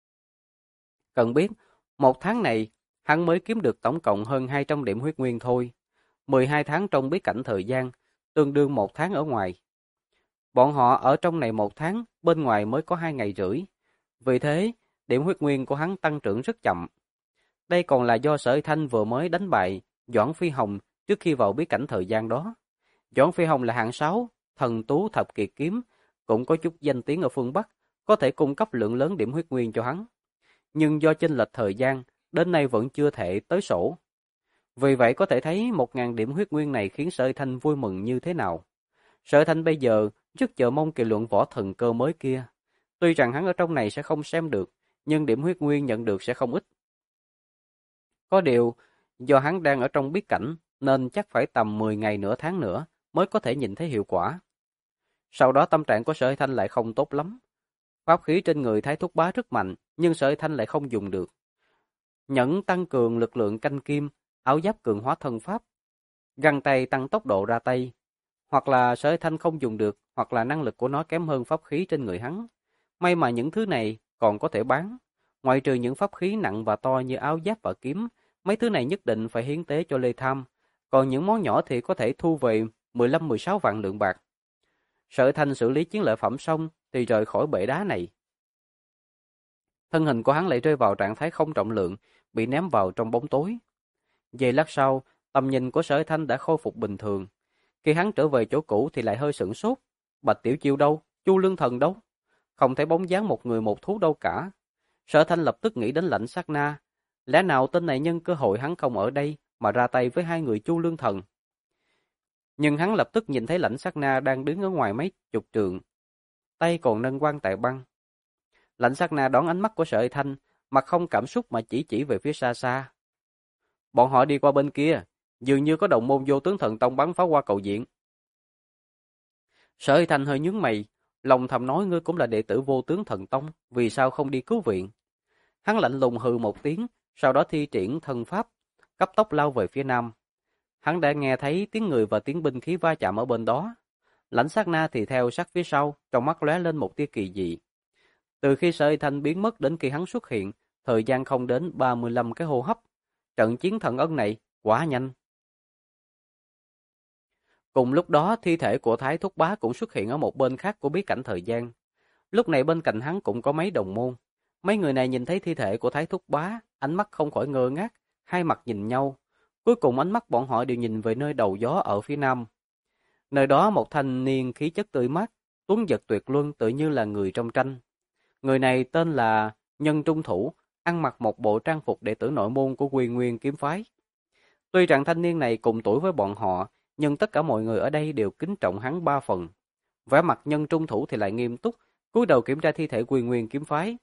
Cần biết, một tháng này, hắn mới kiếm được tổng cộng hơn 200 điểm huyết nguyên thôi. 12 tháng trong bí cảnh thời gian, tương đương 1 tháng ở ngoài. Bọn họ ở trong này 1 tháng, bên ngoài mới có 2 ngày rưỡi. Vì thế, điểm huyết nguyên của hắn tăng trưởng rất chậm. Đây còn là do Sở Thanh vừa mới đánh bại Doãn Phi Hồng trước khi vào bí cảnh thời gian đó. Doãn Phi Hồng là hạng 6, thần tú thập kiệt kiếm, cũng có chút danh tiếng ở phương Bắc, có thể cung cấp lượng lớn điểm huyết nguyên cho hắn. Nhưng do chênh lệch thời gian, đến nay vẫn chưa thể tới sổ. Vì vậy có thể thấy 1.000 điểm huyết nguyên này khiến Sở Thanh vui mừng như thế nào. Sở Thanh bây giờ rất chờ mong kỳ luận võ thần cơ mới kia. Tuy rằng hắn ở trong này sẽ không xem được, nhưng điểm huyết nguyên nhận được sẽ không ít. Có điều, do hắn đang ở trong bí cảnh, nên chắc phải tầm 10 ngày nửa tháng nữa mới có thể nhìn thấy hiệu quả. Sau đó tâm trạng của Sở Thanh lại không tốt lắm. Pháp khí trên người Thái Thúc Bá rất mạnh, nhưng Sở Thanh lại không dùng được. Nhẫn tăng cường lực lượng canh kim, áo giáp cường hóa thân pháp, găng tay tăng tốc độ ra tay. Hoặc là Sở Thanh không dùng được, hoặc là năng lực của nó kém hơn pháp khí trên người hắn. May mà những thứ này còn có thể bán. Ngoại trừ những pháp khí nặng và to như áo giáp và kiếm, mấy thứ này nhất định phải hiến tế cho Lê Tham, còn những món nhỏ thì có thể thu về 15-16 vạn lượng bạc. Sở Thanh xử lý chiến lợi phẩm xong thì rời khỏi bể đá này. Thân hình của hắn lại rơi vào trạng thái không trọng lượng, bị ném vào trong bóng tối. Giây lát sau, tầm nhìn của Sở Thanh đã khôi phục bình thường. Khi hắn trở về chỗ cũ thì lại hơi sửng sốt. Bạch Tiểu Chiêu đâu? Chu Lương Thần đâu? Không thấy bóng dáng một người một thú đâu cả. Sở Thanh lập tức nghĩ đến Lãnh Sát Na. Lẽ nào tên này nhân cơ hội hắn không ở đây mà ra tay với hai người Chu Lương Thần? Nhưng hắn lập tức nhìn thấy Lãnh Sát Na đang đứng ở ngoài mấy chục trượng, tay còn nâng quan tài băng. Lãnh Sát Na đón ánh mắt của Sở Thanh, mặt không cảm xúc mà chỉ về phía xa xa. Bọn họ đi qua bên kia, dường như có đồng môn Vô Tướng Thần Tông bắn pháo qua cầu diện. Sở Thanh hơi nhướng mày, lòng thầm nói ngươi cũng là đệ tử Vô Tướng Thần Tông, vì sao không đi cứu viện? Hắn lạnh lùng hừ một tiếng, sau đó thi triển thân pháp, cấp tốc lao về phía nam. Hắn đã nghe thấy tiếng người và tiếng binh khí va chạm ở bên đó. Lãnh Sát Na thì theo sát phía sau, trong mắt lóe lên một tia kỳ dị. Từ khi Sở Thanh biến mất đến khi hắn xuất hiện, thời gian không đến 35 cái hô hấp. Trận chiến thần ân này quá nhanh. Cùng lúc đó, thi thể của Thái Thúc Bá cũng xuất hiện ở một bên khác của bí cảnh thời gian. Lúc này bên cạnh hắn cũng có mấy đồng môn. Mấy người này nhìn thấy thi thể của Thái Thúc Bá, ánh mắt không khỏi ngơ ngác, hai mặt nhìn nhau. Cuối cùng ánh mắt bọn họ đều nhìn về nơi đầu gió ở phía nam. Nơi đó một thanh niên khí chất tươi mát, tuấn giật tuyệt luân tự như là người trong tranh. Người này tên là Nhân Trung Thủ, ăn mặc một bộ trang phục đệ tử nội môn của Quy Nguyên kiếm phái. Tuy rằng thanh niên này cùng tuổi với bọn họ, nhưng tất cả mọi người ở đây đều kính trọng hắn 3 phần. Vẻ mặt Nhân Trung Thủ thì lại nghiêm túc, cúi đầu kiểm tra thi thể Quy Nguyên kiếm phái.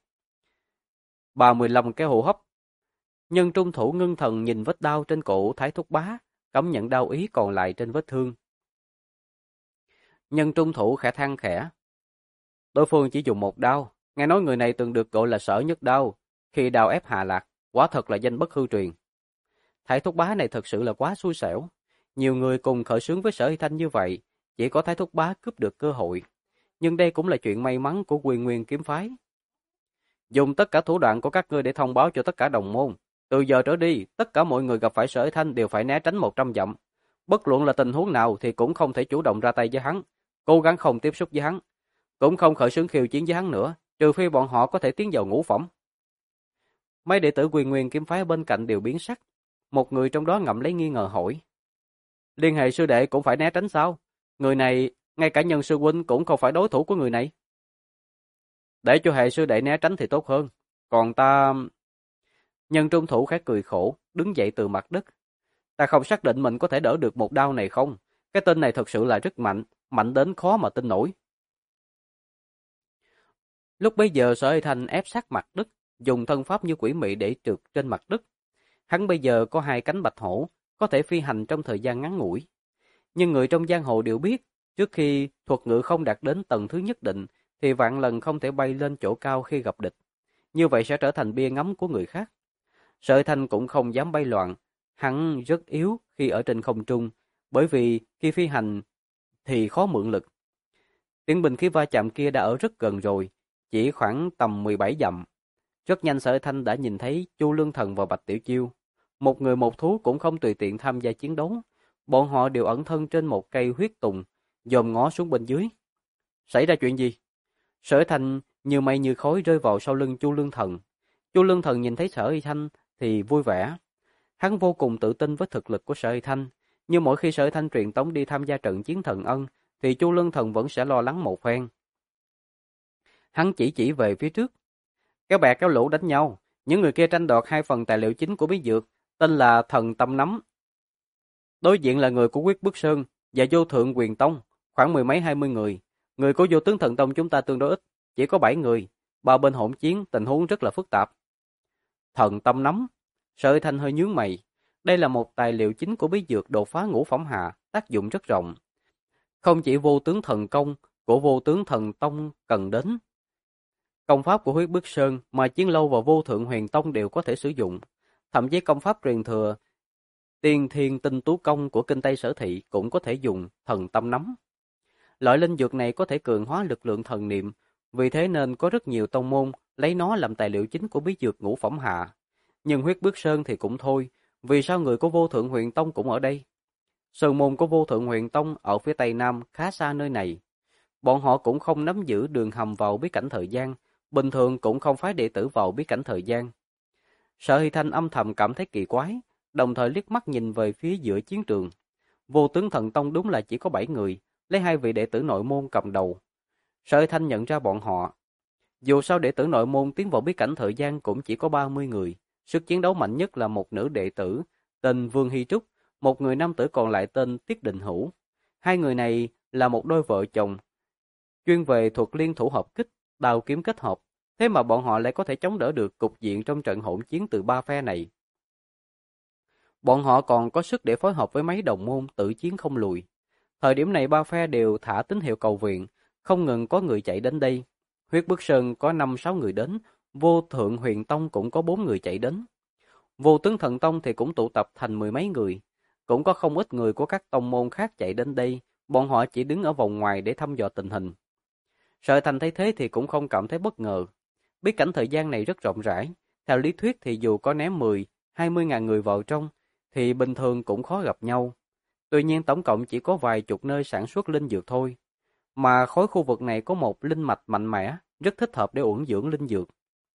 35 cái hô hấp. Nhân Trung Thủ ngưng thần nhìn vết đau trên cổ Thái Thúc Bá, cảm nhận đau ý còn lại trên vết thương. Nhân Trung Thủ khẽ than khẽ. Đối phương chỉ dùng một đao, nghe nói người này từng được gọi là Sở Nhất Đao, khi đao ép Hà Lạc, quả thật là danh bất hư truyền. Thái Thúc Bá này thật sự là quá xui xẻo. Nhiều người cùng khởi xướng với Sở Hy Thanh như vậy, chỉ có Thái Thúc Bá cướp được cơ hội. Nhưng đây cũng là chuyện may mắn của Quy Nguyên kiếm phái. Dùng tất cả thủ đoạn của các ngươi để thông báo cho tất cả đồng môn. Từ giờ trở đi, tất cả mọi người gặp phải Sở Hy Thanh đều phải né tránh 100 dặm. Bất luận là tình huống nào thì cũng không thể chủ động ra tay với hắn, cố gắng không tiếp xúc với hắn, cũng không khởi xướng khiêu chiến với hắn nữa, trừ phi bọn họ có thể tiến vào ngũ phẩm. Mấy đệ tử Quy Nguyên kiếm phái bên cạnh đều biến sắc. Một người trong đó ngậm lấy nghi ngờ hỏi. Liên hệ sư đệ cũng phải né tránh sao? Người này, ngay cả Nhân sư huynh cũng không phải đối thủ của người này. Để cho hệ sư đệ né tránh thì tốt hơn. Còn ta... Nhân Trung Thủ khẽ cười khổ, đứng dậy từ mặt đất. Ta không xác định mình có thể đỡ được một đao này không. Cái tên này thật sự là rất mạnh, mạnh đến khó mà tin nổi. Lúc bấy giờ Sở Hy Thanh ép sát mặt đất, dùng thân pháp như quỷ mị để trượt trên mặt đất. Hắn bây giờ có 2 cánh bạch hổ, có thể phi hành trong thời gian ngắn ngủi. Nhưng người trong giang hồ đều biết, trước khi thuật ngữ không đạt đến tầng thứ nhất định, thì vạn lần không thể bay lên chỗ cao khi gặp địch. Như vậy sẽ trở thành bia ngắm của người khác. Sở Thanh cũng không dám bay loạn, hắn rất yếu khi ở trên không trung, bởi vì khi phi hành thì khó mượn lực. Tiếng binh khí va chạm kia đã ở rất gần rồi, chỉ khoảng tầm 17 dặm. Rất nhanh Sở Thanh đã nhìn thấy Chu Lương Thần và Bạch Tiểu Chiêu. Một người một thú cũng không tùy tiện tham gia chiến đấu. Bọn họ đều ẩn thân trên một cây huyết tùng, dòm ngó xuống bên dưới. Xảy ra chuyện gì? Sở Thanh như mây như khói rơi vào sau lưng Chu Lương Thần. Chu Lương Thần nhìn thấy Sở Thanh thì vui vẻ. Hắn vô cùng tự tin với thực lực của Sở Thanh. Nhưng mỗi khi Sở Thanh truyền tống đi tham gia trận chiến thần ân, thì Chu Lương Thần vẫn sẽ lo lắng một phen. Hắn chỉ về phía trước. Kéo bè kéo lũ đánh nhau. Những người kia tranh đoạt 2 phần tài liệu chính của bí dược, tên là Thần Tâm Nắm. Đối diện là người của Quyết Bức Sơn và Vô Thượng Quyền Tông, khoảng 10 mấy 20 người. Người của Vô Tướng Thần Tông chúng ta tương đối ít, chỉ có 7 người. Ba bên hỗn chiến, tình huống rất là phức tạp. Thần Tâm Nắm. Sở Thanh hơi nhướng mày. Đây là một tài liệu chính của bí dược đột phá ngũ phẩm hạ, tác dụng rất rộng. Không chỉ Vô Tướng Thần Công của Vô Tướng Thần Tông cần đến. Công pháp của Huyết Bức Sơn mà Chiến Lâu và Vô Thượng Huyền Tông đều có thể sử dụng. Thậm chí công pháp truyền thừa Tiên Thiên Tinh Tú Công của Kinh Tây Sở Thị cũng có thể dùng Thần Tâm Nắm. Loại linh dược này có thể cường hóa lực lượng thần niệm, Vì thế nên có rất nhiều tông môn lấy nó làm tài liệu chính của bí dược ngũ phẩm hạ. Nhưng huyết bước sơn thì cũng thôi, vì sao người của Vô Thượng Huyền Tông cũng ở đây? Sơn môn của Vô Thượng Huyền Tông ở phía tây nam khá xa nơi này. Bọn họ cũng không nắm giữ đường hầm vào bí cảnh thời gian, bình thường cũng không phái đệ tử vào bí cảnh thời gian. Sở Hy Thanh âm thầm cảm thấy kỳ quái, đồng thời liếc mắt nhìn về phía giữa chiến trường. Vô Tướng Thần Tông đúng là chỉ có 7 người, lấy 2 vị đệ tử nội môn cầm đầu. Sở Hy Thanh nhận ra bọn họ. Dù sao đệ tử nội môn tiến vào bí cảnh thời gian cũng chỉ có 30 người, sức chiến đấu mạnh nhất là một nữ đệ tử tên Vương Hy Trúc, một người nam tử còn lại tên Tiết Định Hữu. Hai người này là một đôi vợ chồng, chuyên về thuật liên thủ hợp kích, đao kiếm kết hợp, thế mà bọn họ lại có thể chống đỡ được cục diện trong trận hỗn chiến từ ba phe này. Bọn họ còn có sức để phối hợp với mấy đồng môn tự chiến không lùi. Thời điểm này ba phe đều thả tín hiệu cầu viện, không ngừng có người chạy đến đây. Huyết Bức Sơn có 5-6 người đến, Vô Thượng Huyền Tông cũng có 4 người chạy đến. Vô Tướng Thần Tông thì cũng tụ tập thành 10 mấy người. Cũng có không ít người của các tông môn khác chạy đến đây, bọn họ chỉ đứng ở vòng ngoài để thăm dò tình hình. Sở Thành thấy thế thì cũng không cảm thấy bất ngờ. Bí cảnh thời gian này rất rộng rãi, theo lý thuyết thì dù có ném 10-20 ngàn người vào trong, thì bình thường cũng khó gặp nhau. Tuy nhiên tổng cộng chỉ có vài chục nơi sản xuất linh dược thôi. Mà khối khu vực này có một linh mạch mạnh mẽ, rất thích hợp để uẩn dưỡng linh dược.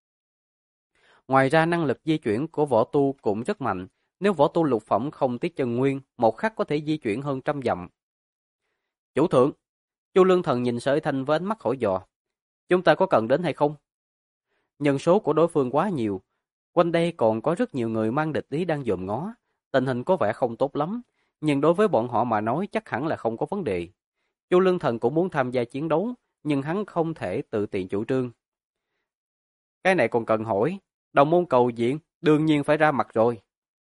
Ngoài ra năng lực di chuyển của võ tu cũng rất mạnh, nếu võ tu lục phẩm không tiết chân nguyên, một khắc có thể di chuyển hơn 100 dặm. Chủ thượng, Chu Lương Thần nhìn Sở Thanh với ánh mắt hỏi dò, chúng ta có cần đến hay không? Nhân số của đối phương quá nhiều, quanh đây còn có rất nhiều người mang địch ý đang dòm ngó, tình hình có vẻ không tốt lắm, nhưng đối với bọn họ mà nói chắc hẳn là không có vấn đề. Chu Lương Thần cũng muốn tham gia chiến đấu, nhưng hắn không thể tự tiện chủ trương. Cái này còn cần hỏi, đồng môn cầu viện, đương nhiên phải ra mặt rồi.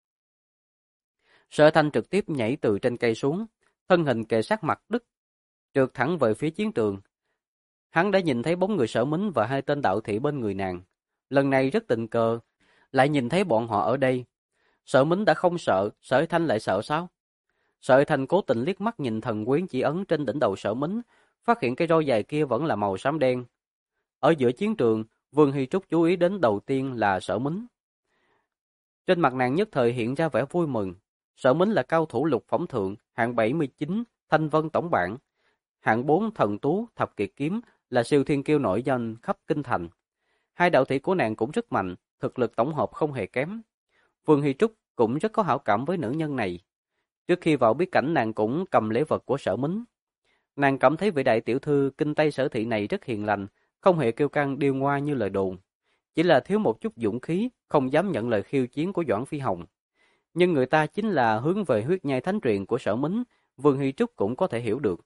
Sở Thanh trực tiếp nhảy từ trên cây xuống, thân hình kề sát mặt đất, trượt thẳng về phía chiến trường. Hắn đã nhìn thấy bóng người Sở Mính và 2 tên đạo thị bên người nàng. Lần này rất tình cờ, lại nhìn thấy bọn họ ở đây. Sở Mính đã không sợ, Sở Thanh lại sợ sao? Sở Thanh cố tình liếc mắt nhìn thần quyến chỉ ấn trên đỉnh đầu Sở Mính, phát hiện cái roi dài kia vẫn là màu xám đen. Ở giữa chiến trường, Vương Hy Trúc chú ý đến đầu tiên là Sở Mính. Trên mặt nàng nhất thời hiện ra vẻ vui mừng. Sở Mính là cao thủ lục phẩm thượng, hạng 79, Thanh Vân tổng bảng. Hạng 4 thần tú, thập kiệt kiếm là siêu thiên kiêu nổi danh khắp kinh thành. 2 đạo thị của nàng cũng rất mạnh, thực lực tổng hợp không hề kém. Vương Hy Trúc cũng rất có hảo cảm với nữ nhân này. Trước khi vào bí cảnh nàng cũng cầm lễ vật của Sở Mính. Nàng cảm thấy vị đại tiểu thư kinh Tây Sở thị này rất hiền lành, không hề kiêu căng điêu ngoa như lời đồn. Chỉ là thiếu một chút dũng khí, không dám nhận lời khiêu chiến của Doãn Phi Hồng. Nhưng người ta chính là hướng về huyết nhai thánh truyền của Sở Mính, Vương Hy Trúc cũng có thể hiểu được.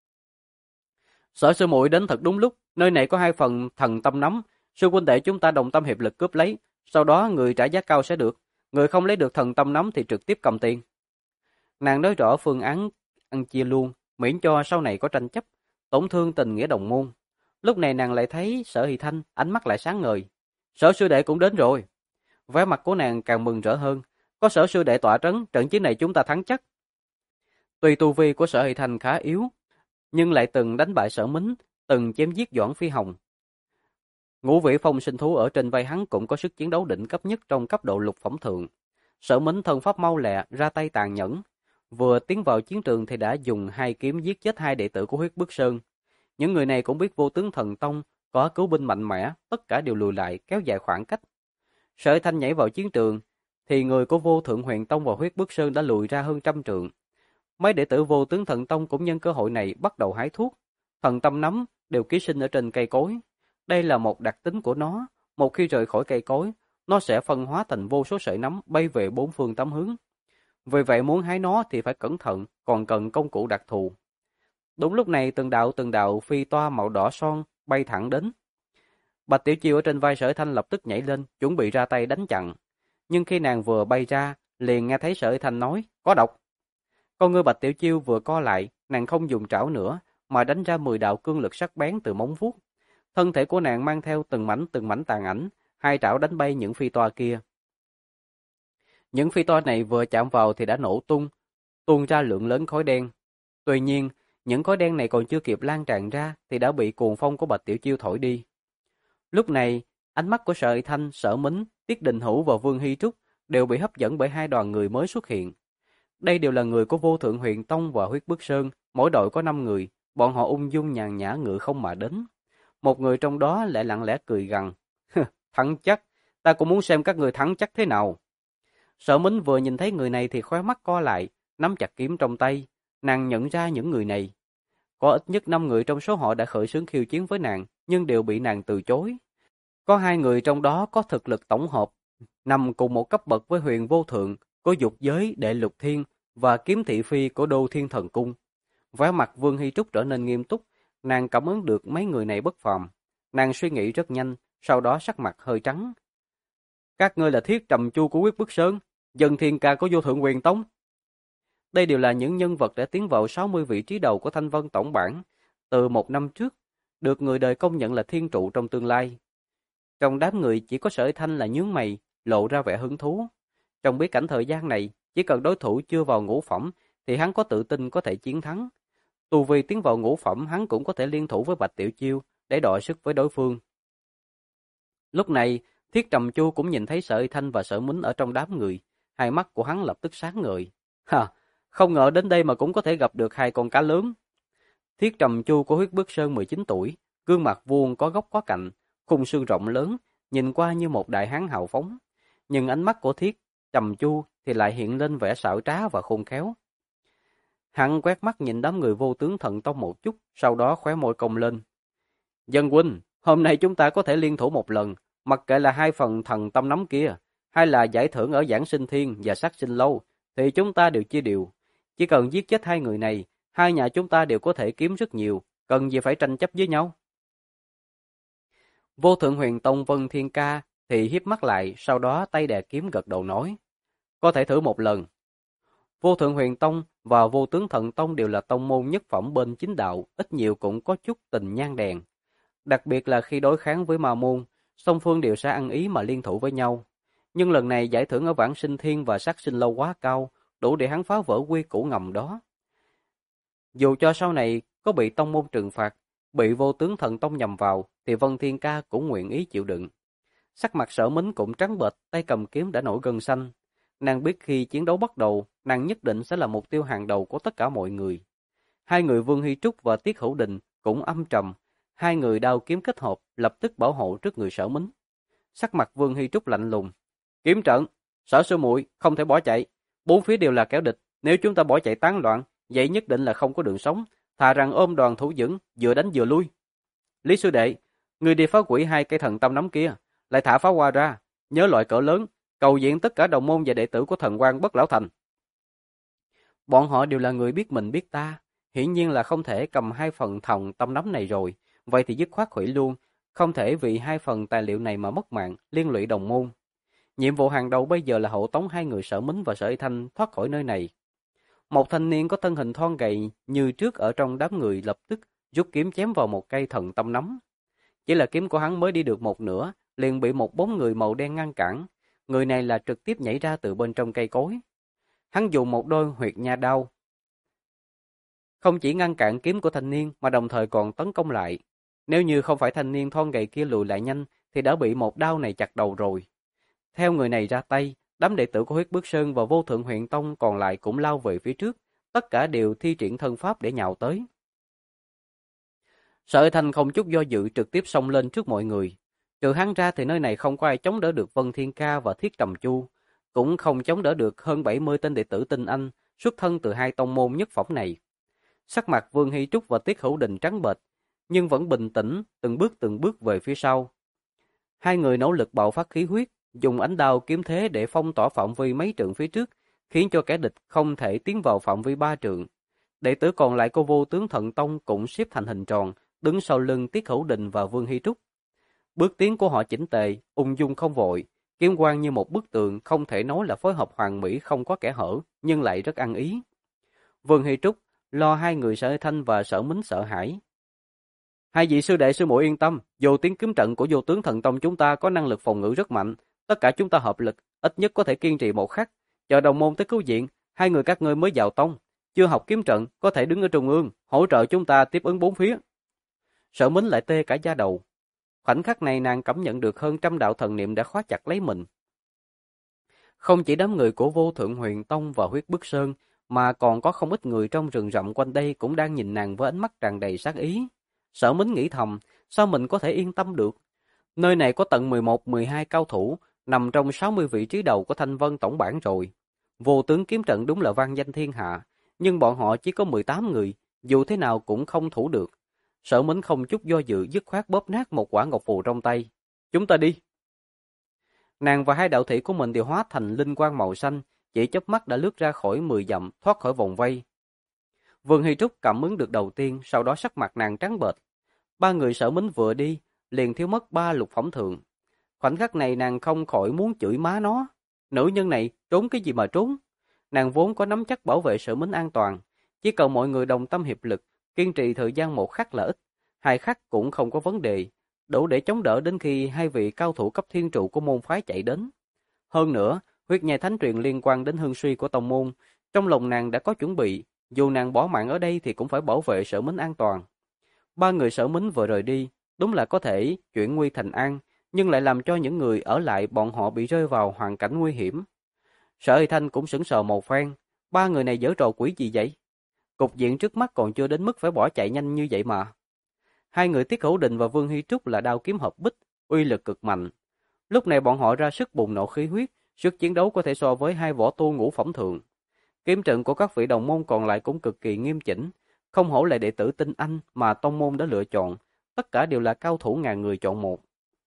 Sở sư muội đến thật đúng lúc, nơi này có 2 phần thần tâm nắm, sư huynh đệ chúng ta đồng tâm hiệp lực cướp lấy, sau đó người trả giá cao sẽ được, người không lấy được thần tâm nắm thì trực tiếp cầm tiền. Nàng nói rõ phương án ăn chia luôn, miễn cho sau này có tranh chấp, tổn thương tình nghĩa đồng môn. Lúc này nàng lại thấy Sở Hy Thanh, ánh mắt lại sáng ngời. Sở sư đệ cũng đến rồi. Vẻ mặt của nàng càng mừng rỡ hơn, có Sở sư đệ tọa trấn, trận chiến này chúng ta thắng chắc. Tuy tu vi của Sở Hy Thanh khá yếu, nhưng lại từng đánh bại Sở Mính, từng chém giết Doãn Phi Hồng. Ngũ vị phong sinh thú ở trên vai hắn cũng có sức chiến đấu đỉnh cấp nhất trong cấp độ lục phẩm thượng. Sở Mính thân pháp mau lẹ, ra tay tàn nhẫn. Vừa tiến vào chiến trường thì đã dùng 2 kiếm giết chết 2 đệ tử của Huyết Bức Sơn. Những người này cũng biết Vô Tướng Thần Tông có cứu binh mạnh mẽ, tất cả đều lùi lại, kéo dài khoảng cách. Sở Thanh nhảy vào chiến trường, thì người của Vô Thượng Huyền Tông và Huyết Bức Sơn đã lùi ra hơn 100 trượng. Mấy đệ tử Vô Tướng Thần Tông cũng nhân cơ hội này bắt đầu hái thuốc. Thần tâm nắm đều ký sinh ở trên cây cối. Đây là một đặc tính của nó, một khi rời khỏi cây cối, nó sẽ phân hóa thành vô số sợi nấm bay về 4 phương 8 hướng. Vì vậy muốn hái nó thì phải cẩn thận, còn cần công cụ đặc thù. Đúng lúc này từng đạo phi toa màu đỏ son bay thẳng đến. Bạch Tiểu Chiêu ở trên vai Sở Thanh lập tức nhảy lên, chuẩn bị ra tay đánh chặn. Nhưng khi nàng vừa bay ra, liền nghe thấy Sở Thanh nói, có độc. Con ngươi Bạch Tiểu Chiêu vừa co lại, nàng không dùng trảo nữa, mà đánh ra 10 đạo cương lực sắc bén từ móng vuốt. Thân thể của nàng mang theo từng mảnh tàn ảnh, 2 trảo đánh bay những phi toa kia. Những phi toa này vừa chạm vào thì đã nổ tung, tuôn ra lượng lớn khói đen. Tuy nhiên, Những khói đen này còn chưa kịp lan tràn ra thì đã bị cuồng phong của Bạch Tiểu Chiêu thổi đi. Lúc này, ánh mắt của Sở Thanh, Sở Mính, Tiết Đình Hữu và Vương Hy Trúc đều bị hấp dẫn bởi hai đoàn người mới xuất hiện. Đây đều là người của Vô Thượng Huyền Tông và Huyết Bức Sơn, mỗi đội có 5 người, bọn họ ung dung nhàn nhã ngự không mà đến. Một người trong đó lại lặng lẽ cười gằn, thắng chắc, ta cũng muốn xem các người thắng chắc thế nào. Sở Mính vừa nhìn thấy người này thì khóe mắt co lại, nắm chặt kiếm trong tay, nàng nhận ra những người này. Có ít nhất 5 người trong số họ đã khởi xướng khiêu chiến với nàng, nhưng đều bị nàng từ chối. Có 2 người trong đó có thực lực tổng hợp, nằm cùng một cấp bậc với Huyền Vô Thượng, có dục giới Đệ Lục Thiên và Kiếm Thị Phi của Đô Thiên Thần Cung. Vẻ mặt Vương Hy Trúc trở nên nghiêm túc, nàng cảm ứng được mấy người này bất phàm. Nàng suy nghĩ rất nhanh, sau đó sắc mặt hơi trắng. Các ngươi là Thiết Trầm Chu của Huyết Bức Sơn, Dân Thiên Ca của Vô Thượng Huyền Tông. Đây đều là những nhân vật đã tiến vào 60 vị trí đầu của Thanh Vân Tổng bảng từ 1 năm trước, được người đời công nhận là thiên trụ trong tương lai. Trong đám người chỉ có Sở Thanh là nhướng mày, lộ ra vẻ hứng thú. Trong bối cảnh thời gian này, chỉ cần đối thủ chưa vào ngũ phẩm thì hắn có tự tin có thể chiến thắng. Tu vi tiến vào ngũ phẩm hắn cũng có thể liên thủ với Bạch Tiểu Chiêu để đọ sức với đối phương. Lúc này, Thiết Trầm Chu cũng nhìn thấy Sở Thanh và Sở Mính ở trong đám người, hai mắt của hắn lập tức sáng ngời. Không ngờ đến đây mà cũng có thể gặp được hai con cá lớn. Thiết Trầm Chu của Huyết Bức Sơn 19 tuổi, gương mặt vuông có góc có cạnh, khung xương rộng lớn, nhìn qua như một đại hán hào phóng. Nhưng ánh mắt của Thiết Trầm Chu thì lại hiện lên vẻ xảo trá và khôn khéo. Hắn quét mắt nhìn đám người Vô Tướng Thần Tông một chút, sau đó khóe môi cong lên. Dân huynh, hôm nay chúng ta có thể liên thủ một lần, mặc kệ là 2 phần thần tâm nắm kia, hay là giải thưởng ở Giảng Sinh Thiên và Sát Sinh Lâu, thì chúng ta đều chia đều. Chỉ cần giết chết 2 người này, 2 nhà chúng ta đều có thể kiếm rất nhiều, cần gì phải tranh chấp với nhau. Vô Thượng Huyền Tông Vân Thiên Ca thì hiếp mắt lại, sau đó tay đè kiếm gật đầu nói. Có thể thử một lần. Vô Thượng Huyền Tông và Vô Tướng Thần Tông đều là tông môn nhất phẩm bên chính đạo, ít nhiều cũng có chút tình nhang đèn. Đặc biệt là khi đối kháng với ma môn, song phương đều sẽ ăn ý mà liên thủ với nhau. Nhưng lần này giải thưởng ở Vãng Sinh Thiên và Sát Sinh Lâu quá cao, đủ để hắn phá vỡ quy củ ngầm đó. Dù cho sau này có bị tông môn trừng phạt, bị Vô Tướng Thần Tông nhầm vào, thì Vân Thiên Ca cũng nguyện ý chịu đựng. Sắc mặt Sở Mính cũng trắng bệch, tay cầm kiếm đã nổi gân xanh. Nàng biết khi chiến đấu bắt đầu, nàng nhất định sẽ là mục tiêu hàng đầu của tất cả mọi người. 2 người Vương Hy Trúc và Tiết Hữu Đình cũng âm trầm, 2 người đao kiếm kết hợp, lập tức bảo hộ trước người Sở Mính. Sắc mặt Vương Hy Trúc lạnh lùng. Kiếm trận, Sở sư muội không thể bỏ chạy, 4 phía đều là kẻ địch, nếu chúng ta bỏ chạy tán loạn, vậy nhất định là không có đường sống, thà rằng ôm đoàn thủ vững, vừa đánh vừa lui. Lý sư đệ, người đi phá hủy 2 cây thần tâm nắm kia, lại thả pháo hoa ra, nhớ loại cỡ lớn, cầu diện tất cả đồng môn và đệ tử của Thần Quang Bất Lão Thành. Bọn họ đều là người biết mình biết ta, hiển nhiên là không thể cầm 2 phần thần tâm nắm này rồi, vậy thì dứt khoát hủy luôn, không thể vì 2 phần tài liệu này mà mất mạng, liên lụy đồng môn. Nhiệm vụ hàng đầu bây giờ là hộ tống 2 người Sở Mính và Sở Y Thanh thoát khỏi nơi này. Một thanh niên có thân hình thon gầy như trước ở trong đám người lập tức rút kiếm chém vào một cây thần tâm nắm. Chỉ là kiếm của hắn mới đi được một nửa, liền bị một bóng người màu đen ngăn cản. Người này là trực tiếp nhảy ra từ bên trong cây cối. Hắn dùng một đôi huyệt nha đao, không chỉ ngăn cản kiếm của thanh niên mà đồng thời còn tấn công lại. Nếu như không phải thanh niên thon gầy kia lùi lại nhanh thì đã bị một đao này chặt đầu rồi. Theo người này ra tay, đám đệ tử của Huyết Bức Sơn và Vô Thượng Huyền Tông còn lại cũng lao về phía trước, tất cả đều thi triển thân pháp để nhào tới. Sở Thanh không chút do dự trực tiếp xông lên trước mọi người. Trừ hắn ra thì nơi này không có ai chống đỡ được Vân Thiên Ca và Thiết Trầm Chu, cũng không chống đỡ được hơn 70 tên đệ tử tinh anh xuất thân từ 2 tông môn nhất phẩm này. Sắc mặt Vương Hy Trúc và Tiết Hữu Đình trắng bệch, nhưng vẫn bình tĩnh, từng bước về phía sau. 2 người nỗ lực bạo phát khí huyết, dùng ánh đao kiếm thế để phong tỏa phạm vi mấy trượng phía trước, khiến cho kẻ địch không thể tiến vào phạm vi 3 trượng. Đệ tử còn lại của Vô Tướng Thần Tông cũng xếp thành hình tròn, đứng sau lưng Tiết Hữu Đình và Vương Hy Trúc. Bước tiến của họ chỉnh tề, ung dung không vội, kiếm quang như một bức tường, không thể nói là phối hợp hoàn mỹ không có kẽ hở, nhưng lại rất ăn ý. Vương Hy Trúc lo 2 người Sở Thanh và Sở Mính sợ hãi. 2 vị sư đệ sư muội yên tâm, dù tiếng kiếm trận của Vô Tướng Thần Tông chúng ta có năng lực phòng ngự rất mạnh, tất cả chúng ta hợp lực, ít nhất có thể kiên trì một khắc, chờ đồng môn tới cứu viện, 2 người các ngươi mới vào tông, chưa học kiếm trận, có thể đứng ở trung ương, hỗ trợ chúng ta tiếp ứng bốn phía. Sở Mính lại tê cả da đầu. Khoảnh khắc này nàng cảm nhận được hơn trăm đạo thần niệm đã khóa chặt lấy mình. Không chỉ đám người của Vô Thượng Huyền Tông và Huyết Bức Sơn, mà còn có không ít người trong rừng rậm quanh đây cũng đang nhìn nàng với ánh mắt tràn đầy sát ý. Sở Mính nghĩ thầm, sao mình có thể yên tâm được? Nơi này có tận 11-12 cao thủ, nằm trong 60 vị trí đầu của Thanh Vân tổng bảng rồi. Vô tướng kiếm trận đúng là vang danh thiên hạ, nhưng bọn họ chỉ có 18 người, dù thế nào cũng không thủ được. Sở Mính không chút do dự dứt khoát bóp nát một quả ngọc phù trong tay. Chúng ta đi. Nàng và hai đạo thị của mình đều hóa thành linh quang màu xanh, chỉ chớp mắt đã lướt ra khỏi 10 dặm, thoát khỏi vòng vây. Vương Hy Trúc cảm ứng được đầu tiên, sau đó sắc mặt nàng trắng bệch. Ba người Sở Mính vừa đi, liền thiếu mất 3 lục phẩm thượng. Khoảnh khắc này nàng không khỏi muốn chửi má nó. Nữ nhân này trốn cái gì mà trốn? Nàng vốn có nắm chắc bảo vệ Sở Mính an toàn, chỉ cần mọi người đồng tâm hiệp lực, kiên trì thời gian 1 khắc là ít, 2 khắc cũng không có vấn đề, đủ để chống đỡ đến khi hai vị cao thủ cấp thiên trụ của môn phái chạy đến. Hơn nữa, huyết nhai thánh truyền liên quan đến hưng suy của tông môn, trong lòng nàng đã có chuẩn bị, dù nàng bỏ mạng ở đây thì cũng phải bảo vệ Sở Mính an toàn. Ba người Sở Mính vừa rời đi, đúng là có thể chuyển nguy thành an, nhưng lại làm cho những người ở lại bọn họ bị rơi vào hoàn cảnh nguy hiểm. Sở Hy Thanh cũng sững sờ một phen, ba người này giở trò quỷ gì vậy? Cục diện trước mắt còn chưa đến mức phải bỏ chạy nhanh như vậy mà. Hai người Tiết Hữu Đình và Vương Hy Trúc là đao kiếm hợp bích, uy lực cực mạnh. Lúc này bọn họ ra sức bùng nổ khí huyết, sức chiến đấu có thể so với hai võ tu ngũ phẩm thượng. Kiếm trận của các vị đồng môn còn lại cũng cực kỳ nghiêm chỉnh, không hổ là đệ tử tinh anh mà tông môn đã lựa chọn, tất cả đều là cao thủ ngàn người chọn một.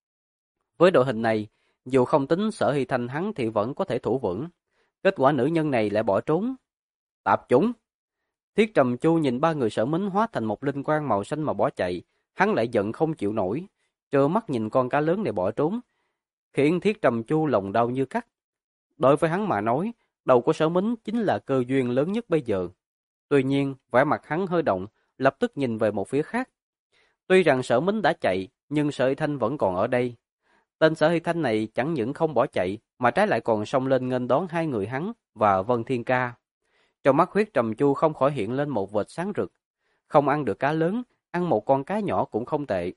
Với đội hình này, dù không tính Sở Hy Thanh hắn thì vẫn có thể thủ vững. Kết quả nữ nhân này lại bỏ trốn. Tạp chủng! Thiết Trầm Chu nhìn ba người Sở Mính hóa thành một linh quang màu xanh mà bỏ chạy, hắn lại giận không chịu nổi, trơ mắt nhìn con cá lớn này bỏ trốn, khiến Thiết Trầm Chu lòng đau như cắt. Đối với hắn mà nói, đầu của Sở Mính chính là cơ duyên lớn nhất bây giờ. Tuy nhiên, vẻ mặt hắn hơi động, lập tức nhìn về một phía khác. Tuy rằng Sở Mính đã chạy, nhưng Sở Hy Thanh vẫn còn ở đây. Tên Sở Hy Thanh này chẳng những không bỏ chạy, mà trái lại còn xông lên nghênh đón hai người hắn và Vân Thiên Ca. Trong mắt Huyết Trầm Chu không khỏi hiện lên một vệt sáng rực. Không ăn được cá lớn, ăn một con cá nhỏ cũng không tệ.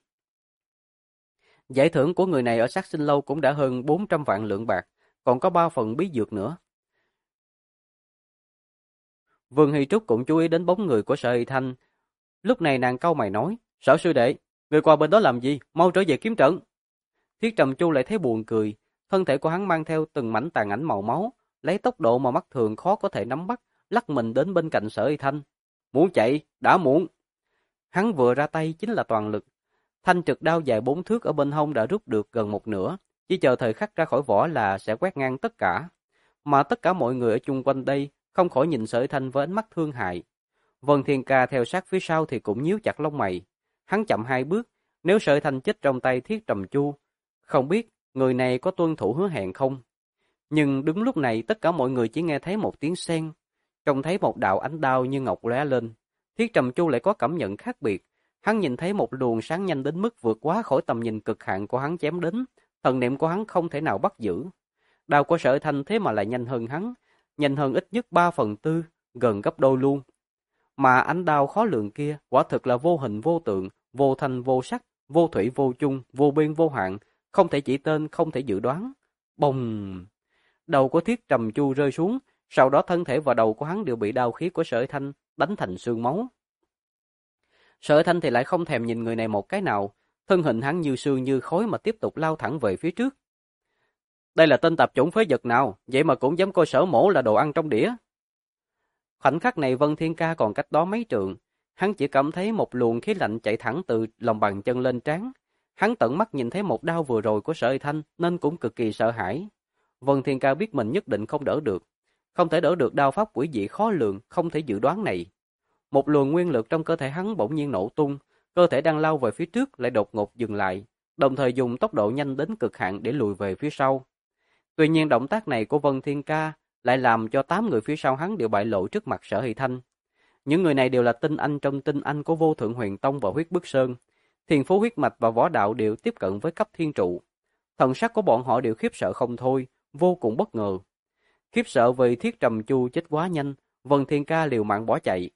Giải thưởng của người này ở Sát Sinh Lâu cũng đã hơn 400 vạn lượng bạc, còn có 3 phần bí dược nữa. Vương Hy Trúc cũng chú ý đến bóng người của Sở Hy Thanh. Lúc này nàng cau mày nói, Sở sư đệ, người qua bên đó làm gì, mau trở về kiếm trận. Thiết Trầm Chu lại thấy buồn cười, thân thể của hắn mang theo từng mảnh tàn ảnh màu máu, lấy tốc độ mà mắt thường khó có thể nắm bắt, lắc mình đến bên cạnh Sở Hy Thanh. Muốn chạy, đã muộn. Hắn vừa ra tay chính là toàn lực. Thanh trực đao dài 4 thước ở bên hông đã rút được gần một nửa, chỉ chờ thời khắc ra khỏi vỏ là sẽ quét ngang tất cả. Mà tất cả mọi người ở chung quanh đây không khỏi nhìn Sở Hy Thanh với ánh mắt thương hại. Vân Thiên Ca theo sát phía sau thì cũng nhíu chặt lông mày. Hắn chậm 2 bước, nếu Sở Hy Thanh chết trong tay Thiết Trầm Chu, không biết người này có tuân thủ hứa hẹn không. Nhưng đúng lúc này tất cả mọi người chỉ nghe thấy một tiếng seng, trông thấy một đạo ánh đao như ngọc lóe lên. Thiết Trầm Chu lại có cảm nhận khác biệt. Hắn nhìn thấy một luồng sáng nhanh đến mức vượt quá khỏi tầm nhìn cực hạn của hắn chém đến, thần niệm của hắn không thể nào bắt giữ. Đao của Sở Thanh thế mà lại nhanh hơn hắn, nhanh hơn ít nhất 3/4, gần gấp đôi luôn. Mà ánh đao khó lường kia quả thực là vô hình vô tượng, vô thanh vô sắc, vô thủy vô chung, vô biên vô hạn, không thể chỉ tên, không thể dự đoán. Bồng! Đầu của Thiết Trầm Chu rơi xuống, sau đó thân thể và đầu của hắn đều bị đao khí của Sở Thanh đánh thành xương máu. Sở Thanh thì lại không thèm nhìn người này một cái nào, thân hình hắn như sương như khói mà tiếp tục lao thẳng về phía trước. Đây là tên tạp chủng phế vật nào, vậy mà cũng dám coi Sở mổ là đồ ăn trong đĩa. Khoảnh khắc này Vân Thiên Ca còn cách đó mấy trượng, hắn chỉ cảm thấy một luồng khí lạnh chạy thẳng từ lòng bàn chân lên trán. Hắn tận mắt nhìn thấy một đao vừa rồi của Sở Thanh nên cũng cực kỳ sợ hãi. Vân Thiên Ca biết mình nhất định không đỡ được, không thể đỡ được đao pháp quỷ dị khó lường, không thể dự đoán này. Một luồng nguyên lực trong cơ thể hắn bỗng nhiên nổ tung, cơ thể đang lao về phía trước lại đột ngột dừng lại, đồng thời dùng tốc độ nhanh đến cực hạn để lùi về phía sau. Tuy nhiên động tác này của Vân Thiên Ca lại làm cho 8 người phía sau hắn đều bại lộ trước mặt Sở Hy Thanh. Những người này đều là tinh anh trong tinh anh của Vô Thượng Huyền Tông và Huyết Bức Sơn. Thiền Phú huyết mạch và võ đạo đều tiếp cận với cấp thiên trụ. Thần sắc của bọn họ đều khiếp sợ không thôi, vô cùng bất ngờ. Khiếp sợ vì Thiết Trầm Chu chết quá nhanh, Vân Thiên Ca liều mạng bỏ chạy,